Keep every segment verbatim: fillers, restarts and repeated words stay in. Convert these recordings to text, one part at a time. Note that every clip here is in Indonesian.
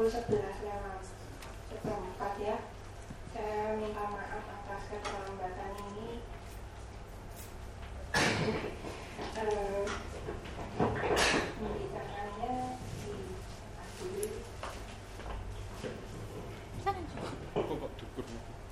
sebelas lewat seperempat ya. Saya minta maaf atas keterlambatan ini. uh, Pembicaranya di dulu. Kok dukur?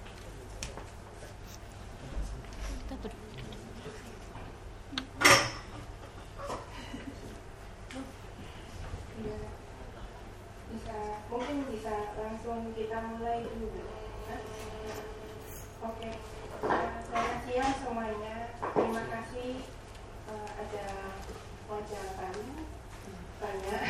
Mungkin bisa langsung kita mulai dulu. Nah, oke, selamat siang semuanya. Terima kasih uh, ada wajah baru banyak.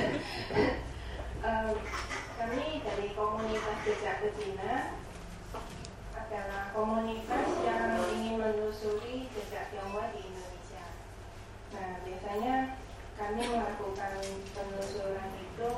uh, kami dari komunitas Jejak Betina adalah komunitas yang ingin menelusuri jejak Tionghoa di Indonesia. Nah, biasanya kami melakukan penelusuran itu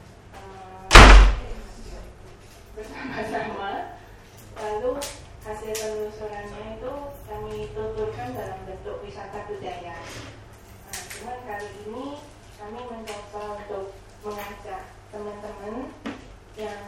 bersama-sama, lalu hasil penelusurannya itu kami tuturkan dalam bentuk wisata budaya. Nah, cuman kali ini kami mencoba untuk mengajak teman-teman yang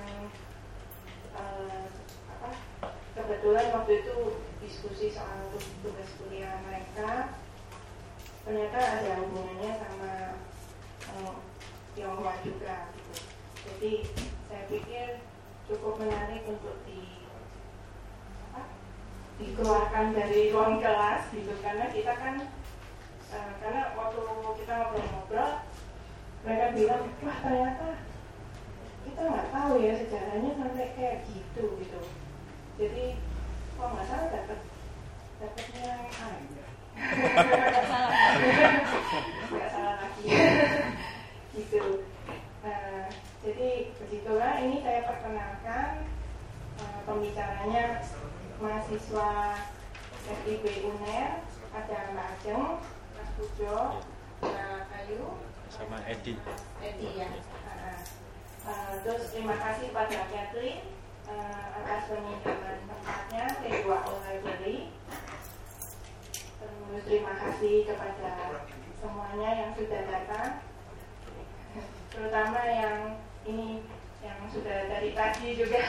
uh, apa, kebetulan waktu itu diskusi soal tugas kuliah mereka, ternyata ada hubungannya sama uh, Tionghoa juga gitu. Jadi saya pikir cukup menarik untuk di apa, dikeluarkan dari ruang kelas gitu, karena kita kan uh, karena waktu kita ngobrol-ngobrol mereka bilang, wah ternyata kita nggak tahu ya sejarahnya sampai kayak gitu gitu. Jadi kok nggak salah dapat dapatnya A ya? Nggak salah nggak salah lagi gitu. Uh, jadi begitulah, ini saya perkenalkan uh, pembicaranya mahasiswa F I B U N E R, ada Mbak Ajeng, Mas Pujo, Mbak Ayu, sama Edi. Edi ya. Uh, uh, terus terima kasih pada Catherine uh, atas peminjaman tempatnya T dua O Library. Terus terima kasih kepada semuanya yang sudah datang, terutama yang ini yang sudah dari tadi juga.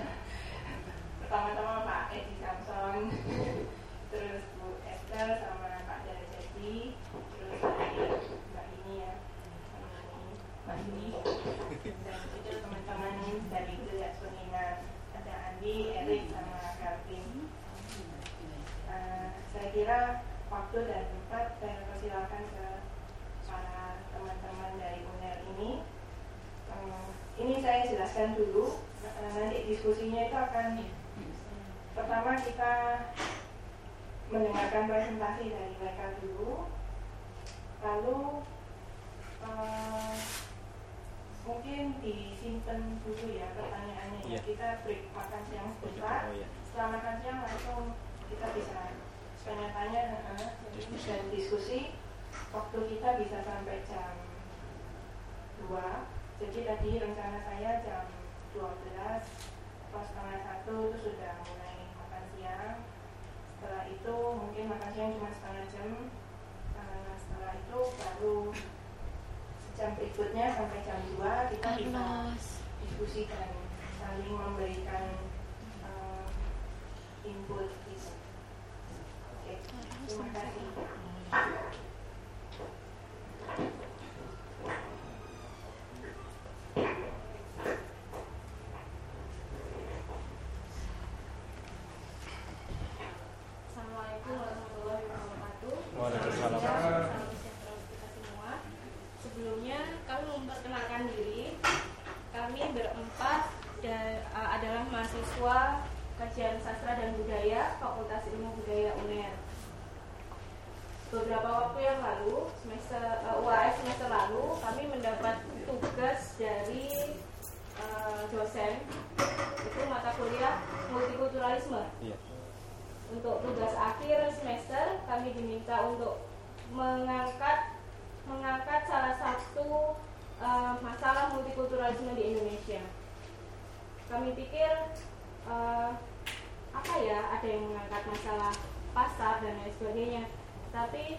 Pertama-tama Pak Edi Samson, terus Bu Esther sama Pak Darajadi, terus ada Mbak ini ya, Mbak ini, dan itu teman-teman dari Jejak Seniman, ada Andi, Erik sama Calvin. Uh, saya kira waktu dan tempat saya persilakan ke para teman-teman dari U N E R ini. Um, ini saya jelaskan dulu, uh, nanti diskusinya itu akan pertama kita mendengarkan presentasi dari mereka dulu, lalu uh, mungkin disimpan dulu ya pertanyaannya ya. Yeah. Kita break makan siang sebentar, oh, yeah. Setelah makan siang langsung kita bisa tanya-tanya uh, dan diskusi. Waktu kita bisa sampai jam dua. Jadi tadi rencana saya jam dua belas pas setengah satu itu sudah mulai makan siang. Setelah itu mungkin makan siang cuma setengah jam. uh, Setelah itu baru jam berikutnya sampai jam dua kita bisa diskusi dan saling memberikan uh, input gitu. Oke, terima kasih. Assalamualaikum warahmatullahi wabarakatuh. Waalaikumsalam. Salam sejahtera kita semua. Sebelumnya kami memperkenalkan diri. Kami berempat dan, uh, adalah mahasiswa Kajian Sastra dan Budaya Fakultas Ilmu Budaya U N E R. Beberapa waktu yang lalu, semester uh, U A S semester lalu, kami mendapat tugas dari uh, dosen, itu mata kuliah multikulturalisme. Yeah. Untuk tugas akhir semester, kami diminta untuk mengangkat mengangkat salah satu uh, masalah multikulturalisme di Indonesia. Kami pikir uh, apa ya, ada yang mengangkat masalah pasar dan lain sebagainya. Tapi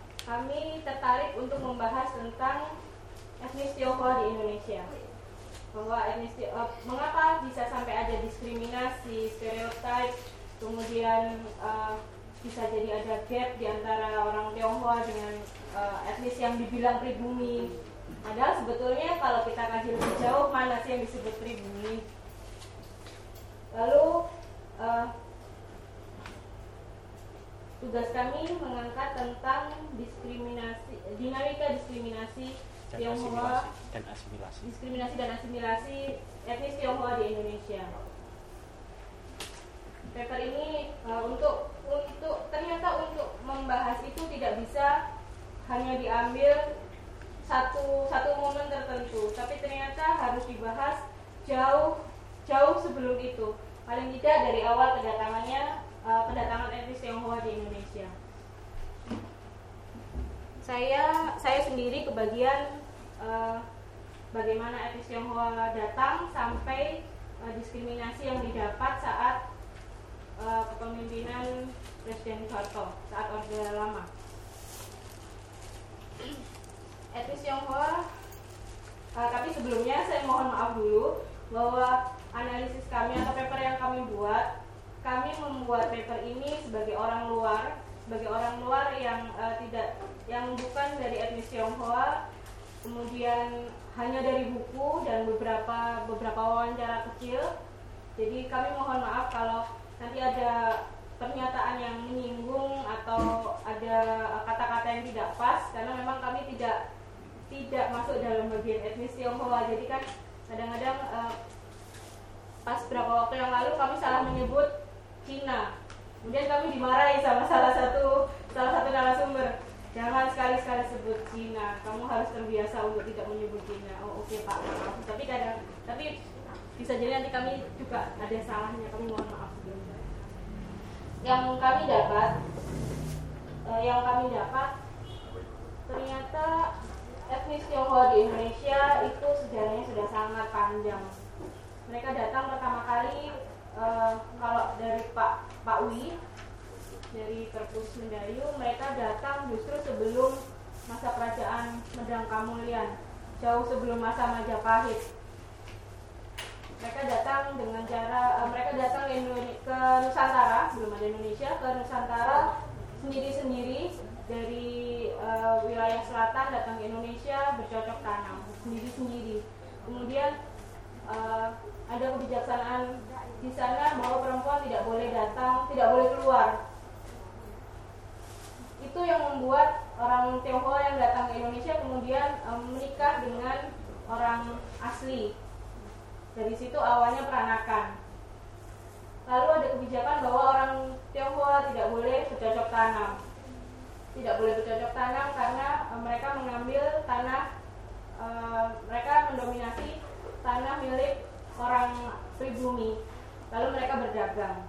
kami tertarik untuk membahas tentang etnis Tionghoa di Indonesia. bahwa etnis uh, mengapa bisa sampai ada diskriminasi, stereotip, kemudian uh, bisa jadi ada gap di antara orang Tionghoa dengan uh, etnis yang dibilang pribumi. Padahal sebetulnya kalau kita kaji lebih jauh, mana sih yang disebut pribumi? Lalu uh, tugas kami mengangkat tentang diskriminasi, dinamika diskriminasi dan Tionghoa asimilasi, dan asimilasi. diskriminasi dan asimilasi etnis Tionghoa di Indonesia. Paper ini uh, untuk untuk ternyata untuk membahas itu tidak bisa hanya diambil satu satu momen tertentu, tapi ternyata harus dibahas jauh jauh sebelum itu. Paling tidak dari awal kedatangannya uh, kedatangan etnis Tionghoa di Indonesia. Saya saya sendiri kebagian uh, bagaimana etnis Tionghoa datang sampai uh, diskriminasi yang didapat saat uh, kepemimpinan Presiden Soeharto saat Orde Lama. Etnis Tionghoa, uh, tapi sebelumnya saya mohon maaf dulu bahwa analisis kami atau paper yang kami buat, kami membuat paper ini sebagai orang luar, sebagai orang luar yang uh, tidak, yang bukan dari etnis Tionghoa, kemudian hanya dari buku dan beberapa beberapa wawancara kecil. Jadi kami mohon maaf kalau nanti ada pernyataan yang menyinggung atau ada kata-kata yang tidak pas, karena memang kami tidak tidak masuk dalam bagian etnis Tionghoa. Jadi kan kadang-kadang uh, pas beberapa waktu yang lalu kami salah menyebut Cina, kemudian kami dimarahi sama salah satu salah satu narasumber, jangan sekali-sekali sebut Cina, kamu harus terbiasa untuk tidak menyebut Cina. Oh oke okay, Pak, maaf. Tapi kadang tapi bisa jadi nanti kami juga ada salahnya, kami mohon maaf sebelumnya. Yang kami dapat eh, yang kami dapat ternyata etnis Tionghoa di Indonesia itu sejarahnya sudah sangat panjang. Mereka datang pertama kali uh, kalau dari Pak Pak Wi dari Perpus Mendayu, mereka datang justru sebelum masa kerajaan Medang Kamulyan, jauh sebelum masa Majapahit. Mereka datang dengan cara uh, mereka datang ke, ke Nusantara, belum ada Indonesia, ke Nusantara sendiri-sendiri dari uh, wilayah selatan datang ke Indonesia bercocok tanam sendiri-sendiri. Kemudian uh, ada kebijaksanaan di sana bahwa perempuan tidak boleh datang, tidak boleh keluar. Itu yang membuat orang Tionghoa yang datang ke Indonesia kemudian um, menikah dengan orang asli. Dari situ awalnya peranakan. Lalu ada kebijakan bahwa orang Tionghoa tidak boleh bercocok tanam. Tidak boleh bercocok tanam karena um, mereka mengambil tanah, uh, mereka mendominasi tanah milik orang pribumi, lalu mereka berdagang.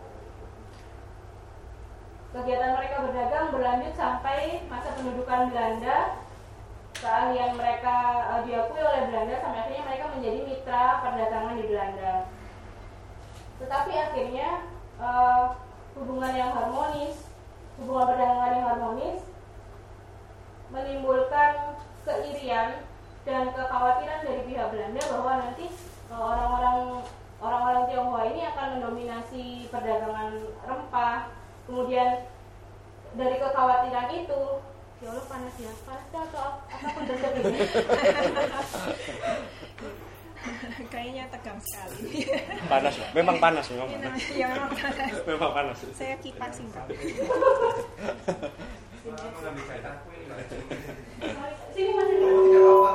Kegiatan mereka berdagang berlanjut sampai masa pendudukan Belanda. Keahlian mereka uh, diakui oleh Belanda sampai akhirnya mereka menjadi mitra perdagangan di Belanda. Tetapi akhirnya uh, hubungan yang harmonis, hubungan perdagangan yang harmonis menimbulkan keirian dan kekhawatiran dari pihak Belanda bahwa nanti orang-orang orang-orang Tionghoa ini akan mendominasi perdagangan rempah. Kemudian dari kekhawatiran itu, ya Allah panas ya, panas atau apapun bentuk ini. Kayaknya tegang sekali. Panas, memang panas, memang Ya, panas. ya, memang panas. Memang panas. Saya kipasin Pak. Sini Mas dulu.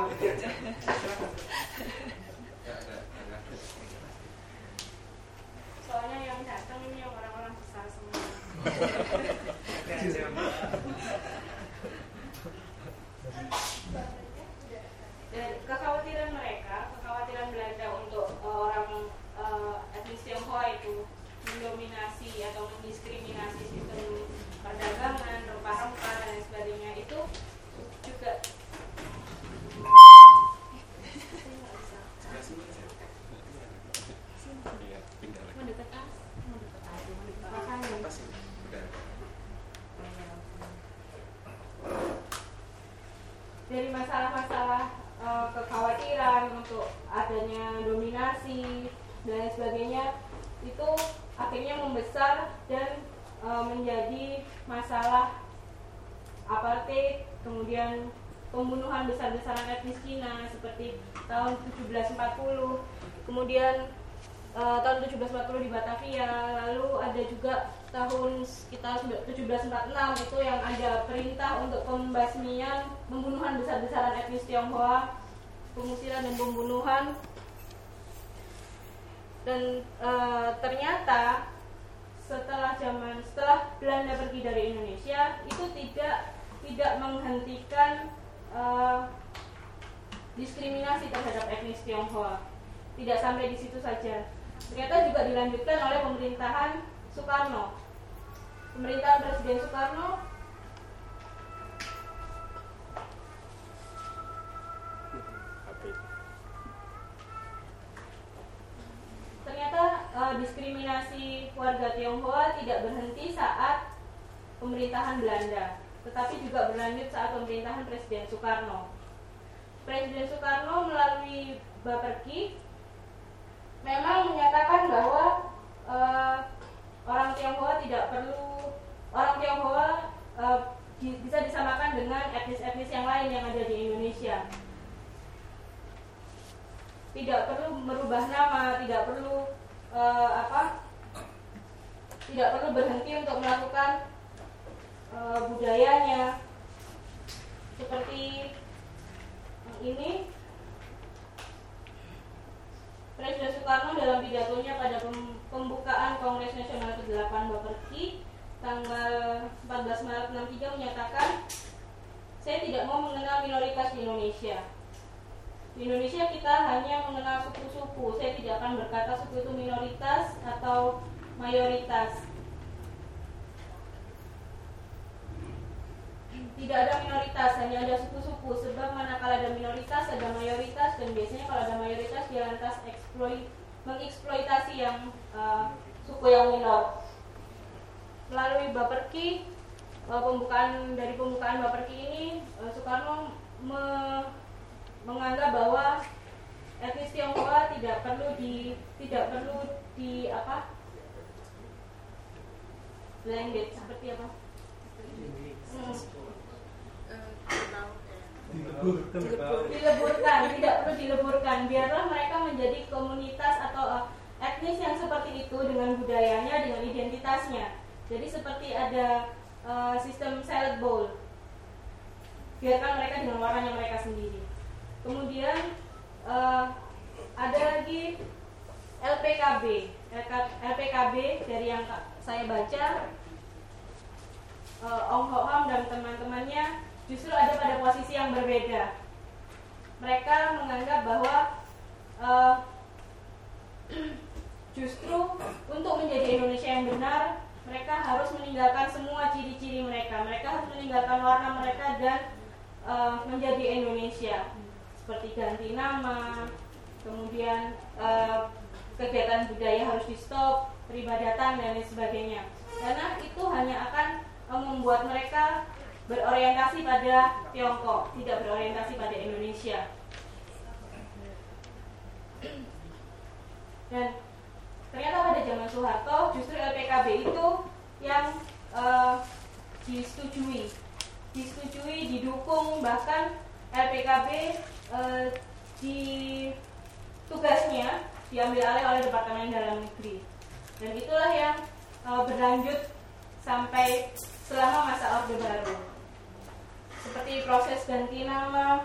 Soalnya yang datang ini orang-orang besar semua. Dan kekhawatiran mereka, kekhawatiran Belanda untuk uh, orang uh, etnis Tionghoa itu mendominasi atau mendiskriminasi sistem perdagangan, rempah-rempah dan sebagainya itu juga mendekat as, mendekat as, mendekat makanya. Dari masalah-masalah uh, kekhawatiran, untuk adanya dominasi dan lain sebagainya, itu akhirnya membesar dan e, menjadi masalah apartheid, kemudian pembunuhan besar-besaran etnis Cina seperti tahun tujuh belas empat puluh, kemudian e, tahun tujuh belas empat puluh di Batavia, lalu ada juga tahun sekitar tujuh belas empat puluh enam itu yang ada perintah untuk pembasmian pembunuhan besar-besaran etnis Tionghoa, pengusiran dan pembunuhan. Dan e, ternyata setelah zaman setelah Belanda pergi dari Indonesia itu tidak tidak menghentikan e, diskriminasi terhadap etnis Tionghoa. Tidak sampai di situ saja. Ternyata juga dilanjutkan oleh pemerintahan Soekarno. Pemerintahan Presiden Soekarno ternyata uh, diskriminasi warga Tionghoa tidak berhenti saat pemerintahan Belanda, tetapi juga berlanjut saat pemerintahan Presiden Soekarno. Presiden Soekarno melalui Baperki memang menyatakan bahwa uh, orang Tionghoa tidak perlu orang Tionghoa uh, bisa disamakan dengan etnis-etnis yang lain yang ada di Indonesia. Tidak perlu merubah nama, tidak perlu uh, apa, tidak perlu berhenti untuk melakukan uh, budayanya. Seperti ini, Presiden Soekarno dalam pidatonya pada pembukaan Kongres Nasional kedelapan Baperki tanggal empat belas Maret enam puluh tiga menyatakan, saya tidak mau mengenal minoritas di Indonesia. Di Indonesia kita hanya mengenal suku-suku. Saya tidak akan berkata suku itu minoritas atau mayoritas. Tidak ada minoritas, hanya ada suku-suku. Sebab manakala ada minoritas, ada mayoritas, dan biasanya kalau ada mayoritas dia lantas eksploit, mengeksploitasi yang uh, suku yang minor. Melalui Baperki, uh, pembukaan dari pembukaan Baperki ini, uh, Soekarno me menganggap bahwa etnis Tionghoa tidak perlu di tidak perlu di apa blended seperti apa hmm. dileburkan tidak perlu dileburkan, biarlah mereka menjadi komunitas atau uh, etnis yang seperti itu dengan budayanya, dengan identitasnya. Jadi seperti ada uh, sistem salad bowl, biarkan mereka dengan warnanya mereka sendiri. Kemudian uh, ada lagi L P K B. L P K B dari yang saya baca, uh, Ong Ho Ham dan teman-temannya justru ada pada posisi yang berbeda. Mereka menganggap bahwa uh, justru untuk menjadi Indonesia yang benar, mereka harus meninggalkan semua ciri-ciri mereka. Mereka harus meninggalkan warna mereka dan uh, menjadi Indonesia. Seperti ganti nama, kemudian uh, kegiatan budaya harus di stop, peribadatan dan lain sebagainya. Karena itu hanya akan uh, membuat mereka berorientasi pada Tiongkok, tidak berorientasi pada Indonesia. Dan ternyata pada zaman Soeharto justru L P K B itu yang uh, disetujui, disetujui, didukung, bahkan L P K B uh, di tugasnya diambil alih oleh Departemen Dalam Negeri. Dan itulah yang uh, berlanjut sampai selama masa Orde Baru. Seperti proses ganti nama,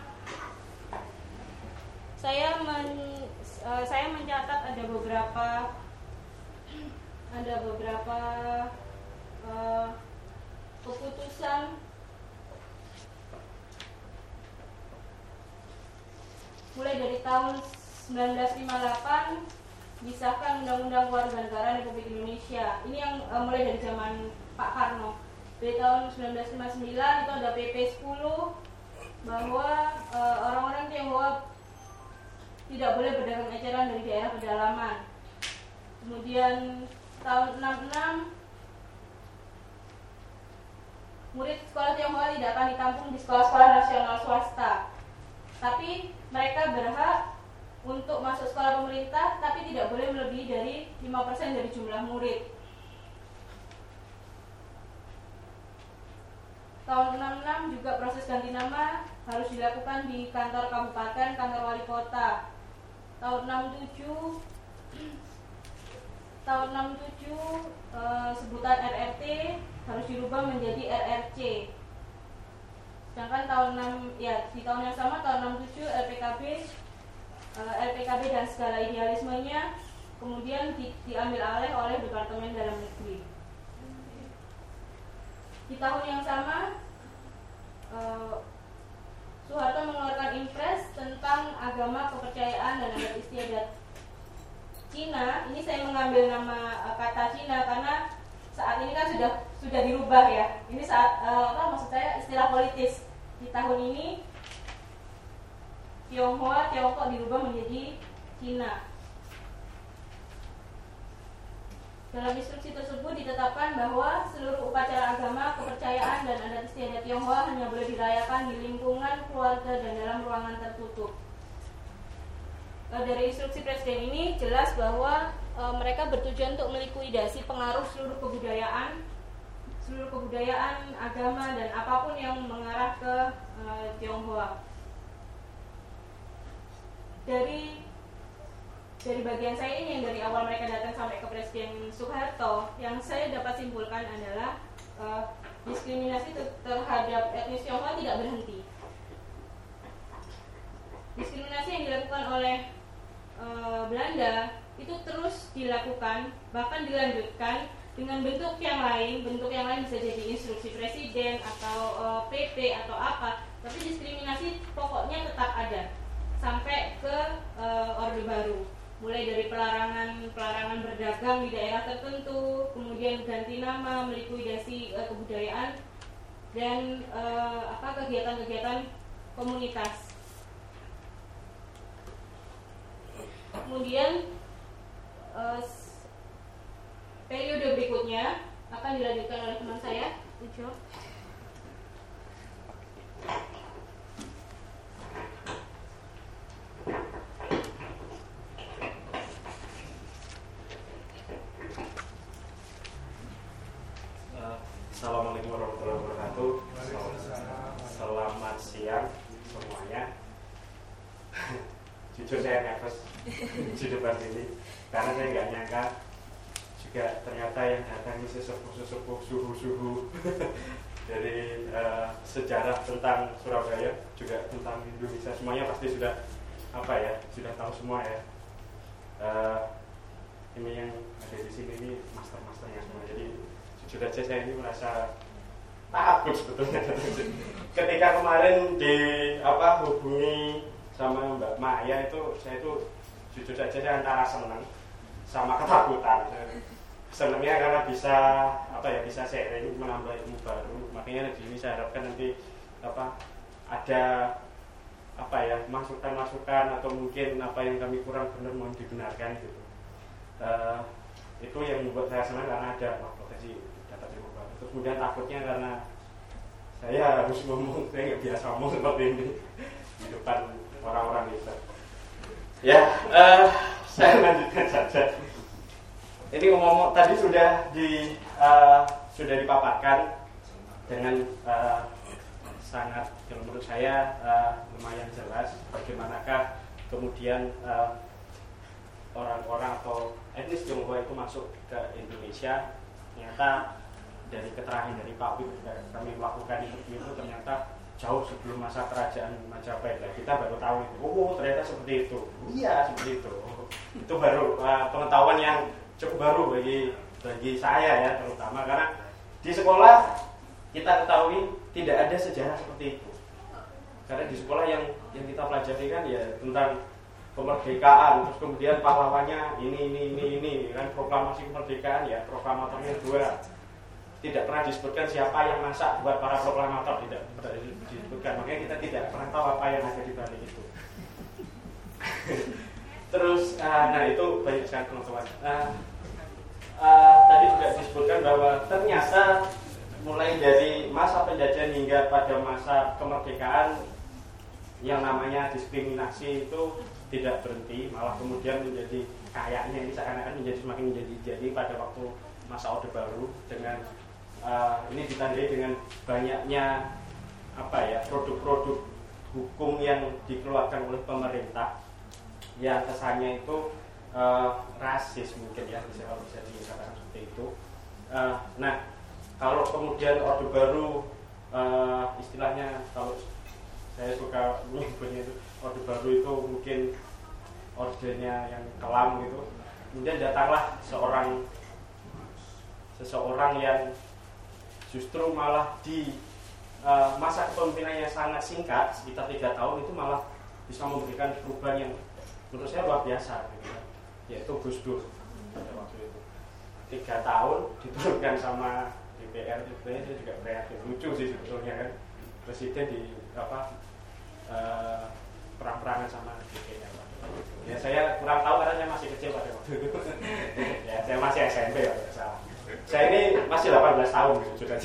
saya men, uh, saya mencatat ada beberapa ada beberapa uh, keputusan mulai dari tahun sembilan belas lima puluh delapan disahkan Undang-Undang Kewarganegaraan Republik Indonesia. Ini yang uh, mulai dari zaman Pak Karno. Dari tahun sembilan belas lima puluh sembilan itu ada P P sepuluh bahwa uh, orang-orang Tionghoa tidak boleh berdagang eceran dari daerah pedalaman. Kemudian tahun enam puluh enam murid sekolah Tionghoa tidak akan ditampung di sekolah-sekolah nasional swasta, tapi mereka berhak untuk masuk sekolah pemerintah, tapi tidak boleh melebihi dari lima persen dari jumlah murid. Tahun enam puluh enam juga proses ganti nama harus dilakukan di kantor kabupaten, kantor wali kota. Tahun enam puluh tujuh tahun enam puluh tujuh eh, sebutan R R T harus dirubah menjadi R R C. Sedangkan tahun enam ya di tahun yang sama tahun enam puluh tujuh L P K B eh, L P K B dan segala idealismenya kemudian di, diambil alih oleh Departemen Dalam Negeri. Di tahun yang sama eh, Soeharto mengeluarkan impres tentang agama, kepercayaan, dan adat istiadat Cina. Ini saya mengambil nama uh, kata Cina karena saat ini kan sudah sudah dirubah ya. Ini saat uh, apa maksud saya istilah politis. Di tahun ini Tionghoa, Tiongkok dirubah menjadi Cina. Dalam instruksi tersebut ditetapkan bahwa seluruh upacara agama, kepercayaan, dan adat istiadat Tionghoa hanya boleh dirayakan di lingkungan keluarga dan dalam ruangan tertutup. Dari instruksi presiden ini jelas bahwa e, mereka bertujuan untuk melikuidasi pengaruh seluruh kebudayaan, seluruh kebudayaan, agama, dan apapun yang mengarah ke e, Tionghoa. Dari dari bagian saya ini yang dari awal mereka datang sampai ke Presiden Soeharto, yang saya dapat simpulkan adalah e, diskriminasi terhadap etnis Tionghoa tidak berhenti. Diskriminasi yang dilakukan oleh e, Belanda itu terus dilakukan, bahkan dilanjutkan dengan bentuk yang lain. Bentuk yang lain bisa jadi instruksi presiden atau e, P P atau apa, tapi diskriminasi pokoknya tetap ada sampai ke e, Orde Baru. Mulai dari pelarangan pelarangan berdagang di daerah tertentu, kemudian ganti nama, melikuidasi e, kebudayaan, dan e, apa kegiatan-kegiatan komunitas. Kemudian uh, periode berikutnya akan dilanjutkan oleh teman saya, Ujo. Assalamualaikum warahmatullahi wabarakatuh. Selamat siang semuanya. Jujur saya nervous di depan ini karena saya nggak nyangka juga ternyata yang datang ini sesepuh-sesepuh suhu-suhu dari uh, sejarah tentang Surabaya, juga tentang Indonesia, semuanya pasti sudah apa ya sudah tahu semua ya. Uh, ini yang ada di sini ini master-masternya semua. Jadi jujur aja saya ini merasa takut sebetulnya ketika kemarin di apa hubungi sama Mbak Maya itu, saya itu jujur saja saya antara senang sama ketakutan. Senangnya karena bisa apa ya bisa sharing, menambah ilmu baru. Makanya di sini saya harapkan nanti apa ada apa ya masukan-masukan atau mungkin apa yang kami kurang benar mohon dibenarkan gitu. Uh, itu yang membuat saya senang karena ada potensi dapat ilmu baru. Terus kemudian takutnya karena saya harus ngomong, saya nggak biasa ngomong seperti ini di depan orang-orang itu. Ya, uh, saya lanjutkan saja. Ini ngomong tadi sudah di uh, sudah dipaparkan dengan uh, sangat, kalau menurut saya uh, lumayan jelas bagaimanakah kemudian uh, orang-orang atau etnis Tionghoa itu masuk ke Indonesia. Ternyata dari keterangan dari Pak Wib, kami melakukan interview itu ternyata jauh sebelum masa kerajaan Majapahit. Nah, kita baru tahu itu. Oh, ternyata seperti itu. Iya, seperti itu. Oh, itu baru uh, pengetahuan yang cukup baru bagi bagi saya ya, terutama karena di sekolah kita ketahui tidak ada sejarah seperti itu. Karena di sekolah yang yang kita pelajari kan ya tentang kemerdekaan, terus kemudian pahlawannya ini ini ini ini kan proklamasi kemerdekaan ya, proklamatornya dua. Tidak pernah disebutkan siapa yang masak buat para proklamator, tidak pernah disebutkan. Makanya kita tidak pernah tahu apa yang ada di balik itu. Terus, uh, nah itu baik sekali teman-teman. Uh, uh, tadi juga disebutkan bahwa ternyata mulai dari masa penjajahan hingga pada masa kemerdekaan yang namanya diskriminasi itu tidak berhenti, malah kemudian menjadi kayaknya ini seakan-akan menjadi semakin menjadi jadi pada waktu masa Orde Baru dengan uh, ini ditandai dengan banyaknya apa ya produk-produk hukum yang dikeluarkan oleh pemerintah yang kesannya itu uh, rasis mungkin ya bisa bisa dikatakan seperti itu. Uh, nah kalau kemudian Orde Baru uh, istilahnya kalau saya suka menyebutnya itu Orde Baru itu mungkin ordenya yang kelam gitu. Kemudian datanglah seorang seseorang yang justru malah di uh, masa kepemimpinannya sangat singkat sekitar tiga tahun itu malah bisa memberikan perubahan yang menurut saya luar biasa gitu, yaitu Gus Dur pada waktu itu tiga tahun diturunkan sama D P R itu juga kreatif lucu sih sebetulnya kan presiden di apa uh, perang-perangan sama D P R. Ya saya kurang tahu karena saya masih kecil pada waktu itu. Ya saya masih S M P ya tidak salah. Saya ini masih delapan belas tahun gitu sudah.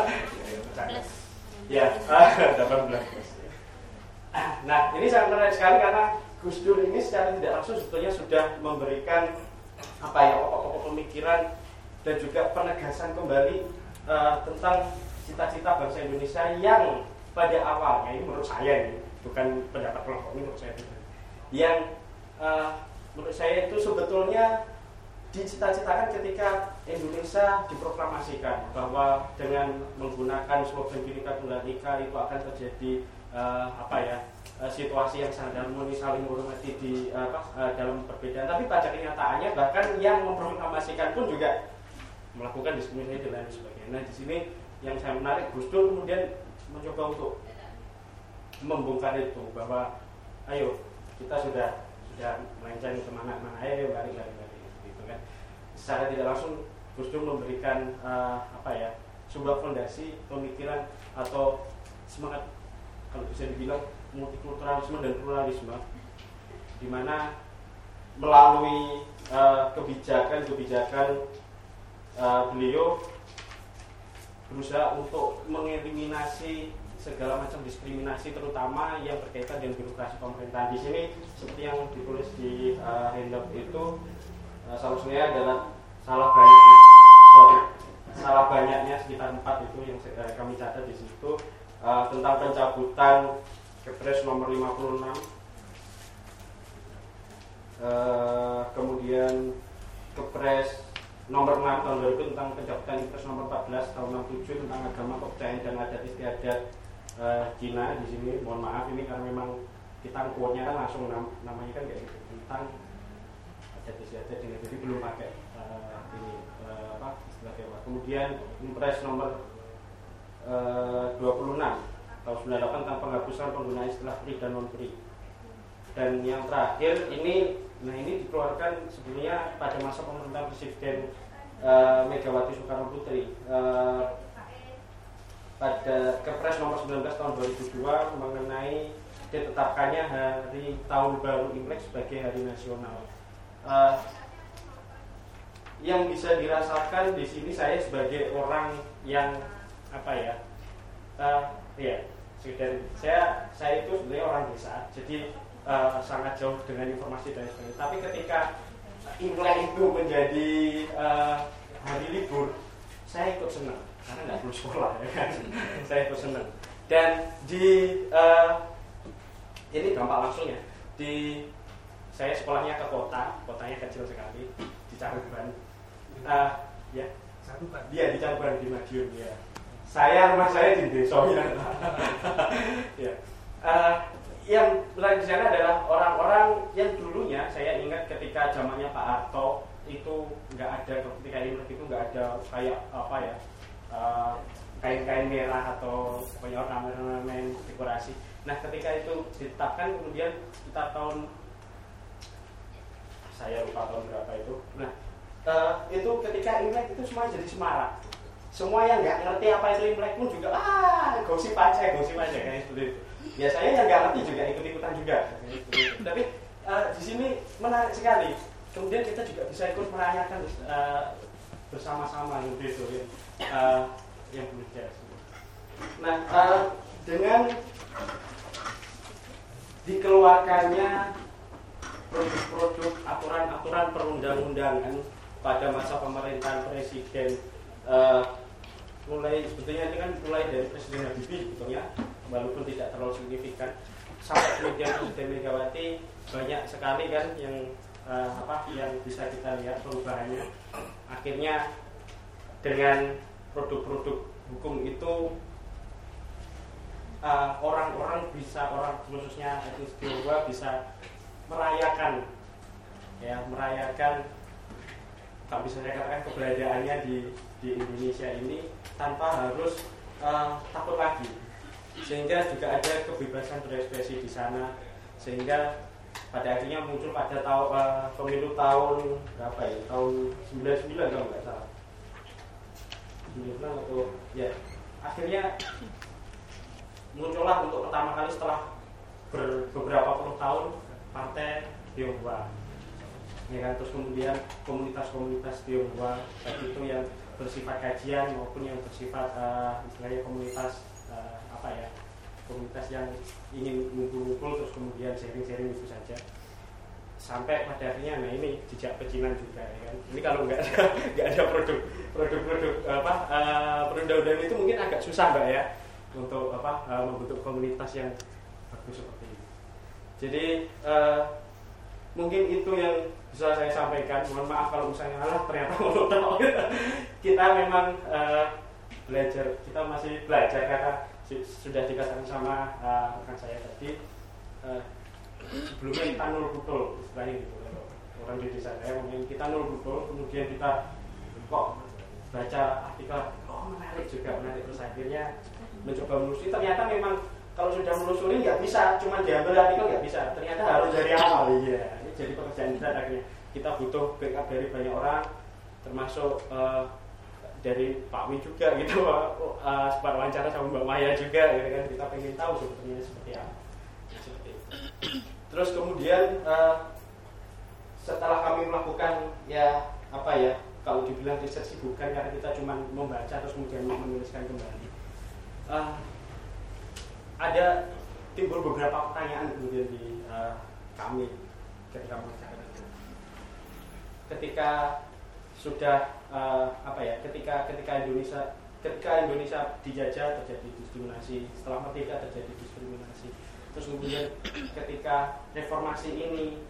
Ya, delapan belas. Nah, ini sangat menarik sekali karena Gus Dur ini secara tidak langsung sebetulnya sudah memberikan apa ya pokok-pokok pemikiran dan juga penegasan kembali uh, tentang cita-cita bangsa Indonesia yang pada awalnya ini menurut saya ini bukan pendapat kelompok ini menurut saya yang uh, menurut saya itu sebetulnya dicita-citakan ketika Indonesia diproklamasikan bahwa dengan menggunakan slogan Bhinneka Tunggal Ika itu akan terjadi uh, apa ya uh, situasi yang sangat harmonis saling menghormati di uh, apa, uh, dalam perbedaan. Tapi pada kenyataannya bahkan yang memproklamasikan pun juga melakukan diskriminasi dan lain sebagainya. Nah di sini yang saya menarik Gus Dur kemudian mencoba untuk membongkar itu bahwa ayo kita sudah sudah melenceng kemana-mana ayo balik balik balik gitu kan. Secara tidak langsung Gus Dur memberikan uh, apa ya sebuah fondasi pemikiran atau semangat kalau bisa dibilang multikulturalisme dan pluralisme di mana melalui uh, kebijakan-kebijakan uh, beliau berusaha untuk mengeliminasi segala macam diskriminasi terutama yang berkaitan dengan birokrasi pemerintahan. Di sini seperti yang ditulis di uh, handout itu uh, salah satunya adalah salah banyak sorry, salah banyaknya sekitar empat itu yang uh, kami catat di situ uh, tentang pencabutan Kepres nomor lima puluh enam uh, kemudian Kepres nomor enam tahun dua ribu tentang pencabutan Kepres nomor empat belas tahun enam puluh tujuh tentang agama, kepercayaan dan adat istiadat Uh, Cina di sini, mohon maaf ini karena memang kita quote-nya kan langsung nam, namanya kan kayak gitu tentang adat istiadat Cina, jadi belum pakai uh, ini uh, apa istilah Jawa. Kemudian Impres nomor uh, dua puluh enam tahun sembilan puluh delapan tentang penghapusan penggunaan istilah pri dan non pri. Dan yang terakhir ini, nah ini dikeluarkan sebenarnya pada masa pemerintahan Presiden uh, Megawati Soekarno Putri. Uh, pada Kepres nomor sembilan belas tahun dua ribu dua mengenai ditetapkannya hari tahun baru Imlek sebagai hari nasional. Uh, yang bisa dirasakan di sini saya sebagai orang yang apa ya, uh, ya, dan saya saya itu sebenarnya orang desa, jadi uh, sangat jauh dengan informasi dan sebagainya. Tapi ketika Imlek itu menjadi uh, hari libur, saya ikut senang. Karena nggak perlu sekolah ya kan, saya ikut senang. Dan di uh, ini dampak langsungnya di saya sekolahnya ke kota, kotanya kecil sekali di Caruban, uh, ya, dia di Caruban di Madiun ya. Saya rumah saya di desa ya. Ya. Uh, yang menarik di sana adalah orang-orang yang dulunya saya ingat ketika zamannya Pak Harto itu nggak ada ketika Imlek itu nggak ada kayak apa ya. Uh, kain-kain merah atau ornamen-ornamen dekorasi. Nah, ketika itu ditetapkan kemudian kita tahun saya lupa tahun berapa itu. Nah, uh, itu ketika Imlek itu semua jadi semarak. Semua yang nggak ngerti apa itu Imlek pun juga ah gosip aja, gosip aja kayak seperti itu. Biasanya yang nggak ngerti juga ikut-ikutan juga. Tapi uh, di sini menarik sekali. Kemudian kita juga bisa ikut merayakan uh, bersama-sama gitu ya. Uh, yang berbeda. Nah, uh, dengan dikeluarkannya produk-produk aturan-aturan perundang-undangan pada masa pemerintahan Presiden uh, mulai sebetulnya ini kan mulai dari Presiden Habibie sebetulnya, walaupun tidak terlalu signifikan, sampai kemudian Presiden Megawati banyak sekali kan yang uh, apa yang bisa kita lihat perubahannya. Akhirnya dengan produk-produk hukum itu uh, orang-orang bisa, orang khususnya etnis Tionghoa bisa merayakan ya merayakan tak bisa saya katakan keberadaannya di di Indonesia ini tanpa harus uh, takut lagi, sehingga juga ada kebebasan berekspresi di sana, sehingga pada akhirnya muncul pada tahun uh, pemilu tahun berapa ya tahun sembilan puluh sembilan kalau nggak salah sembilan puluh sembilan atau ya akhirnya muncullah untuk pertama kali setelah ber, beberapa puluh tahun Partai Tionghoa, ya kan. Terus kemudian komunitas-komunitas Tionghoa, baik itu yang bersifat kajian maupun yang bersifat uh, istilahnya komunitas uh, apa ya, komunitas yang ingin ngumpul-ngumpul terus kemudian sharing-sharing itu saja. Sampai pada akhirnya, nah ini jejak pecinan juga, ya kan. Ini kalau nggak ada nggak ada produk produk-produk apa uh, perundang-undangan itu mungkin agak susah mbak ya untuk apa uh, membentuk komunitas yang bagus seperti ini. Jadi uh, mungkin itu yang bisa saya sampaikan. Mohon maaf kalau misalnya alah ternyata monoton. Kita memang uh, belajar, kita masih belajar karena sudah dikatakan sama uh, rekan saya tadi. Uh, sebelumnya kita nol betul istilahnya gitu. Orang di desa saya ngomongin kita nol betul, kemudian kita kok baca artikel, oh menarik juga menarik, terus akhirnya mencoba menelusuri. Ternyata memang kalau sudah menelusuri nggak bisa, cuma diambil artikel nggak bisa. Ternyata harus dari awal, iya. Ini jadi pekerjaan kita akhirnya. Kita butuh backup dari banyak orang, termasuk uh, dari Pak Wi juga gitu, uh, sempat wawancara sama Mbak Maya juga, gitu kan. Kita pengen tahu sebetulnya seperti apa. Seperti itu. Terus kemudian uh, setelah kami melakukan ya apa ya, kalau dibilang riset sih bukan, karena kita cuma membaca terus kemudian menuliskan kembali. Uh, ada timbul beberapa pertanyaan kemudian di uh, kami ketika mengerjakan itu. Ketika sudah uh, apa ya, ketika ketika Indonesia ketika Indonesia dijajah terjadi diskriminasi, setelah merdeka terjadi diskriminasi. Terus kemudian ketika reformasi ini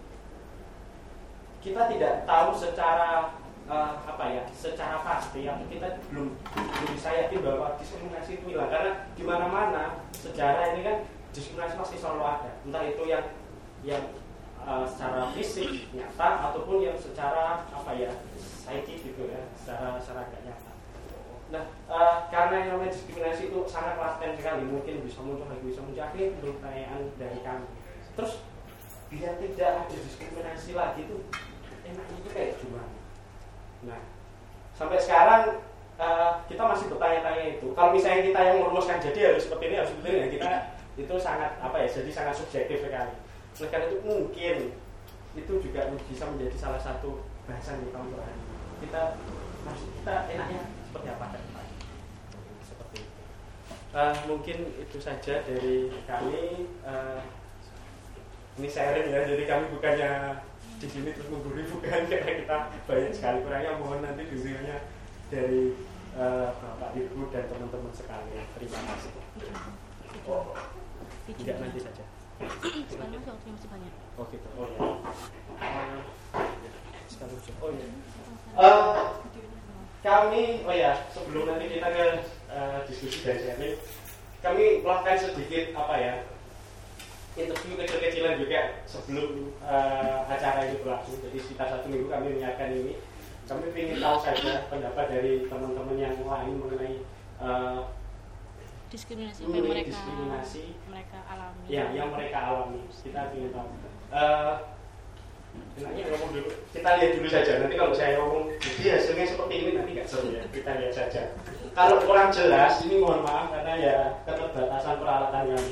kita tidak tahu secara uh, apa ya, secara pasti, atau kita belum belum bisa yakin bahwa diskriminasi itu hilang, karena di mana-mana sejarah ini kan diskriminasi pasti selalu ada, entah itu yang yang uh, secara fisik nyata ataupun yang secara apa ya, psychic gitu ya, secara secara gak nyata. Nah, uh, karena yang namanya diskriminasi itu sangat laten sekali, mungkin bisa muncul lagi, bisa muncul akhirnya menurut pertanyaan dari kami. Terus biar tidak ada diskriminasi lagi itu enaknya itu kayak gimana? Nah, sampai sekarang uh, kita masih bertanya-tanya itu. Kalau misalnya kita yang merumuskan jadi harus seperti ini, harus seperti ini, ya kita itu sangat apa ya? Jadi sangat subjektif sekali. Oleh karena itu mungkin itu juga bisa menjadi salah satu bahasan kita untuk hari ini. Kita masih kita enaknya seperti apa ke depan? Seperti itu. Uh, mungkin itu saja dari kami. Uh, ini sharing ya, jadi kami bukannya di sini terus menggurui, bukan, karena kita banyak sekali kurangnya. Mohon nanti visinya dari uh, Bapak Ibu dan teman-teman sekalian. Terima kasih. Oh, tidak nanti saja. Sekarang waktunya masih banyak. Oh gitu. Oh ya. Uh, sekarang oh ya. Uh, kami, oh ya, sebelum nanti kita ke uh, diskusi dan sharing, kami melakukan sedikit apa ya, interview kecil-kecilan juga sebelum uh, acara ini berlangsung. Jadi sekitar satu minggu kami menyiapkan ini. Kami ingin tahu saja pendapat dari teman-teman yang lain mengenai uh, diskriminasi yang mereka diskriminasi mereka alami. Ya, yang mereka alami. Kita ingin tahu. Uh, enaknya ngomong dulu. Kita lihat dulu saja. Nanti kalau saya ngomong, jadi hasilnya seperti ini nanti nggak seru ya. Kita lihat saja. Kalau kurang jelas, ini mohon maaf karena ya keterbatasan peralatan kami.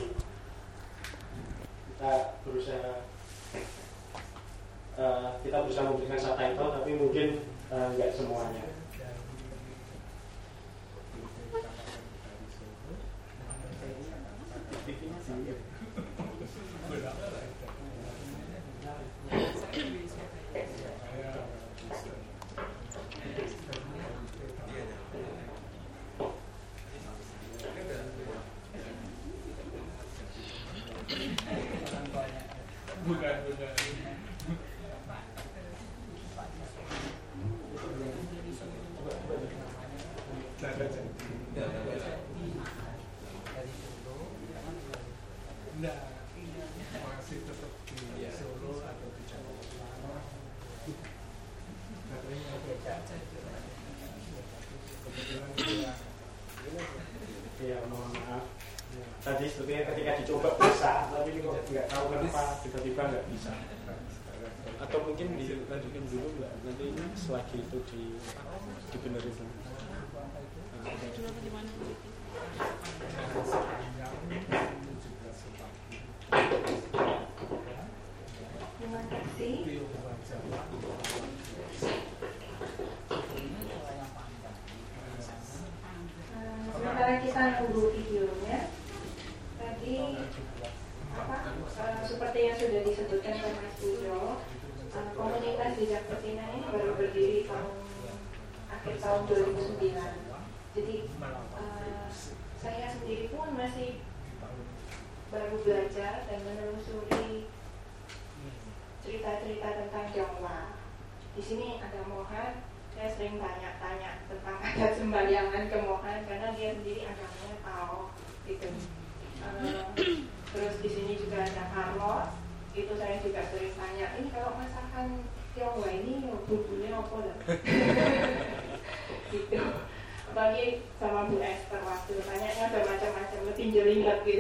Kita berusaha uh, kita berusaha memberikan subtitle, tapi mungkin nggak uh, semuanya. tadi sebetulnya ketika dicoba bisa, tapi kok nggak tahu kenapa tiba-tiba nggak bisa. Atau mungkin dilanjutin dulu nggak, nanti selagi itu di dibenerin dulu. Dulu apa gimana? Terima kasih. Uh, sementara kita nunggu videonya, tadi apa? Uh, seperti yang sudah disebutkan oleh Mas Bujo, uh, komunitas Jejak Betina ini baru berdiri tahun akhir tahun dua ribu sembilan. Jadi uh, saya sendiri pun masih baru belajar dan menelusuri cerita-cerita tentang Jawa. Di sini ada Mohan, saya sering tanya-tanya tentang adat sembayangan ke Mohan karena dia sendiri agamanya tahu gitu. Uh, terus di sini juga ada Carlos, itu saya juga sering tanya, ini kalau masakan Tionghoa ini bumbunya apa dah? Gitu. Apalagi sama Bu Esther waktu tanya ada macam-macam, lebih jelimet gitu.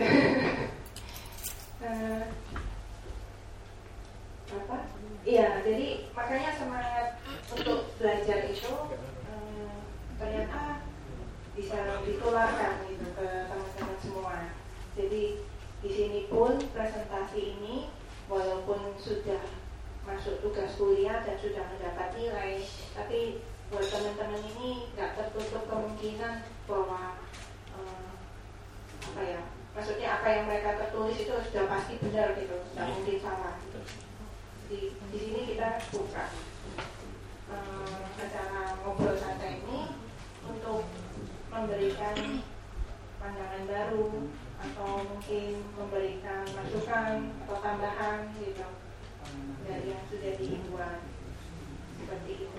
uh, apa? Iya, jadi makanya semangat untuk belajar itu um, ternyata bisa ditularkan gitu ke teman-teman semua. Jadi di sini pun presentasi ini walaupun sudah masuk tugas kuliah dan sudah mendapat nilai, tapi buat teman-teman ini nggak tertutup kemungkinan bahwa um, apa ya? Maksudnya apa yang mereka tertulis itu sudah pasti benar gitu, nggak mungkin salah. Gitu. Di, di sini kita buka um, acara ngobrol santai ini untuk memberikan pandangan baru atau mungkin memberikan masukan atau tambahan gitu dari yang sudah dibuat seperti itu.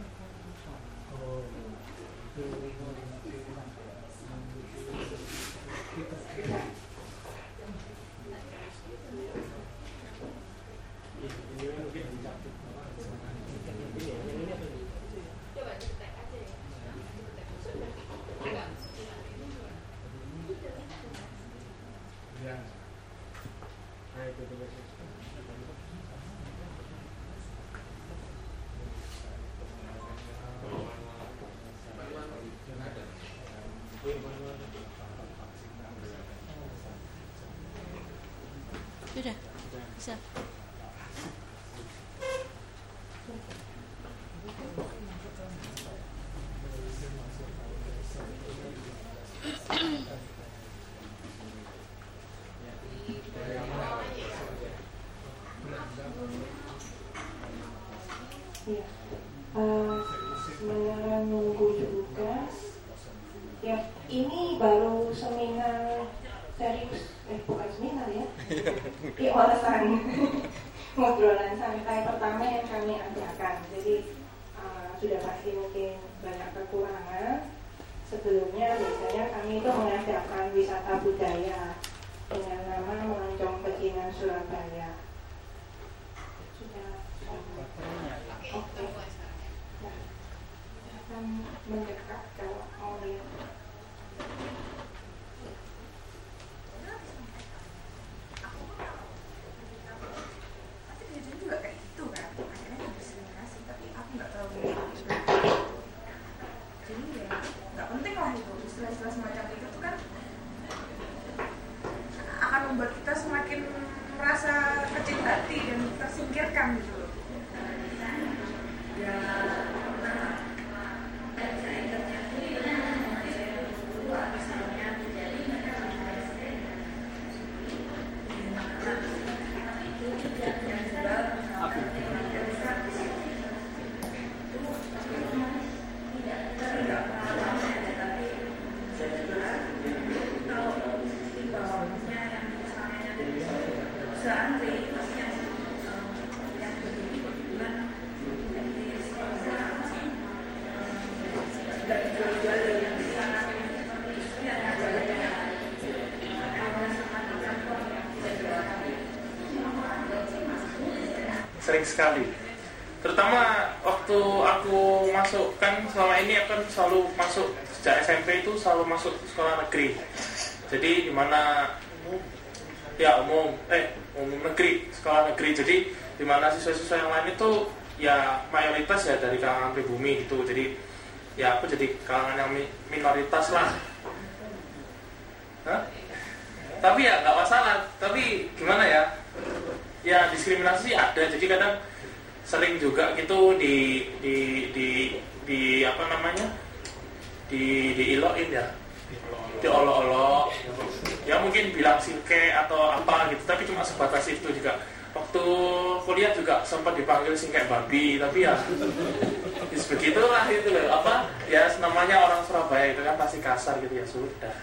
Sudah, bisa. Ya, uh, menunggu juga. Ya, ini baru seminar serius, eh bukan seminar ya, di olasan ngobrolan santai pertama yang kami adakan. Jadi uh, sudah pasti mungkin banyak kekurangan. Sebelumnya biasanya kami itu mengadakan wisata budaya dengan nama Melancong Pecinan Surabaya. Sudah. Oke. Nah, akan mendekat kalau mau lihat. Istilah-istilah semacam itu tuh kan akan membuat kita semakin merasa kecil hati dan tersingkirkan gitu loh. Ya, sering sekali, terutama waktu aku masuk, kan selama ini akan selalu masuk sejak S M P itu selalu masuk sekolah negeri. Jadi di mana ya umum eh umum negeri, sekolah negeri. Jadi di mana siswa-siswa yang lain itu ya mayoritas ya dari kalangan pribumi gitu. Jadi ya aku jadi kalangan yang minoritas lah. Hah? Tapi ya nggak masalah. Tapi gimana ya? Ya diskriminasi ada. Jadi kadang sering juga gitu di di di di apa namanya? Di diiloin ya. Diolok-olok. Ya mungkin bilang singke atau apa gitu, tapi cuma sebatas itu juga. Waktu kuliah juga sempat dipanggil singke babi, tapi ya begitulah itu loh. Apa? Ya namanya orang Surabaya itu kan pasti kasar gitu ya sudah.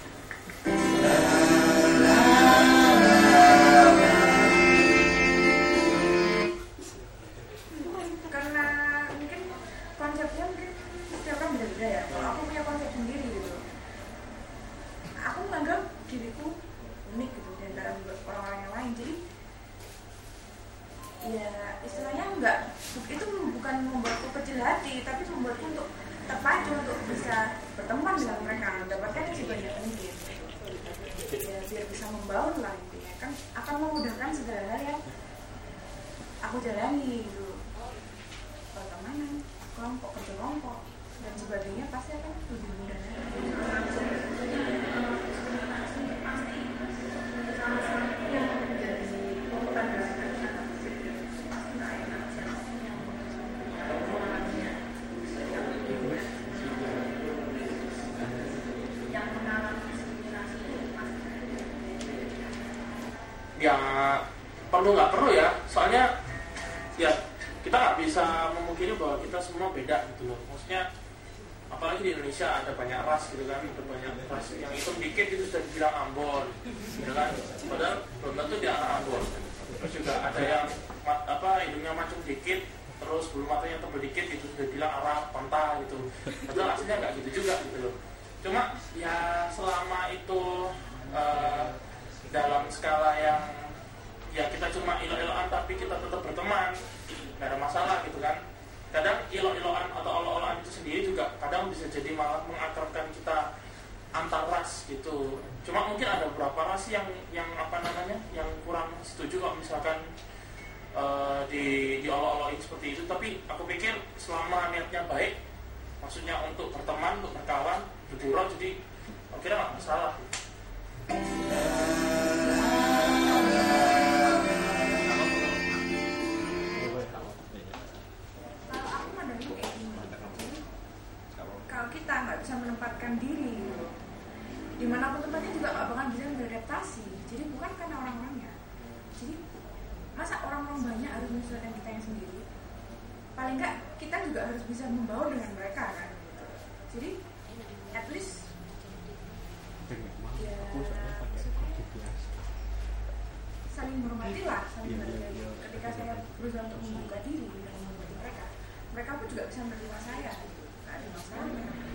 Karena mungkin konsepnya mungkin setiap orang beda-beda ya. Kalau aku punya konsep sendiri gitu, aku menganggap diriku unik gitu di antara orang-orang yang lain. Jadi ya istilahnya enggak, itu bukan membuatku kecil hati, tapi membuatku untuk terpacu untuk bisa berteman dengan mereka, mendapatkan sebanyak mungkin ya, biar bisa membangun lah intinya kan, akan memudahkan segala hal yang aku jalani gitu, pertemanan, kelompok, kerja kelompok dan sebagainya pasti akan lebih mudah. Ya perlu nggak perlu ya, soalnya ya kita nggak bisa memungkiri bahwa kita semua beda gitu loh. Maksudnya apalagi di Indonesia ada banyak ras gitu kan, ada banyak ras yang hitam dikit itu sudah dibilang Ambon, gitu kan. Padahal belum tentu dia anak Ambon. Terus juga ada yang apa hidungnya macam dikit, terus bulu matanya tebal dikit itu sudah bilang Arab, Panta gitu. Padahal aslinya nggak gitu juga gitu loh. Cuma ya selama itu uh, dalam skala yang ya kita cuma ilo-iloan tapi kita tetap berteman, nggak ada masalah gitu kan. Kadang ilo-iloan atau olo-oloan itu sendiri juga kadang bisa jadi malah mengakrabkan kita antar ras gitu. Cuma mungkin ada beberapa ras yang yang apa namanya yang kurang setuju kalau misalkan uh, di di olo-oloin seperti itu. Tapi aku pikir selama niatnya baik, maksudnya untuk berteman, untuk berkawan, bergurau, jadi aku kira nggak masalah. Kalau kita nggak bisa menempatkan diri gitu, dimanapun tempatnya juga nggak bakal bisa beradaptasi. Jadi bukan karena orang-orangnya. Jadi masa orang-orang banyak harus menyesuaikan kita yang sendiri? Paling nggak kita juga harus bisa membaur dengan mereka kan. Gitu. Jadi at least ya saling menghormati lah, saling menghargai. Ketika saya berusaha untuk membuka diri dan membantu mereka, mereka pun juga bisa menerima saya. Nggak ada masalah.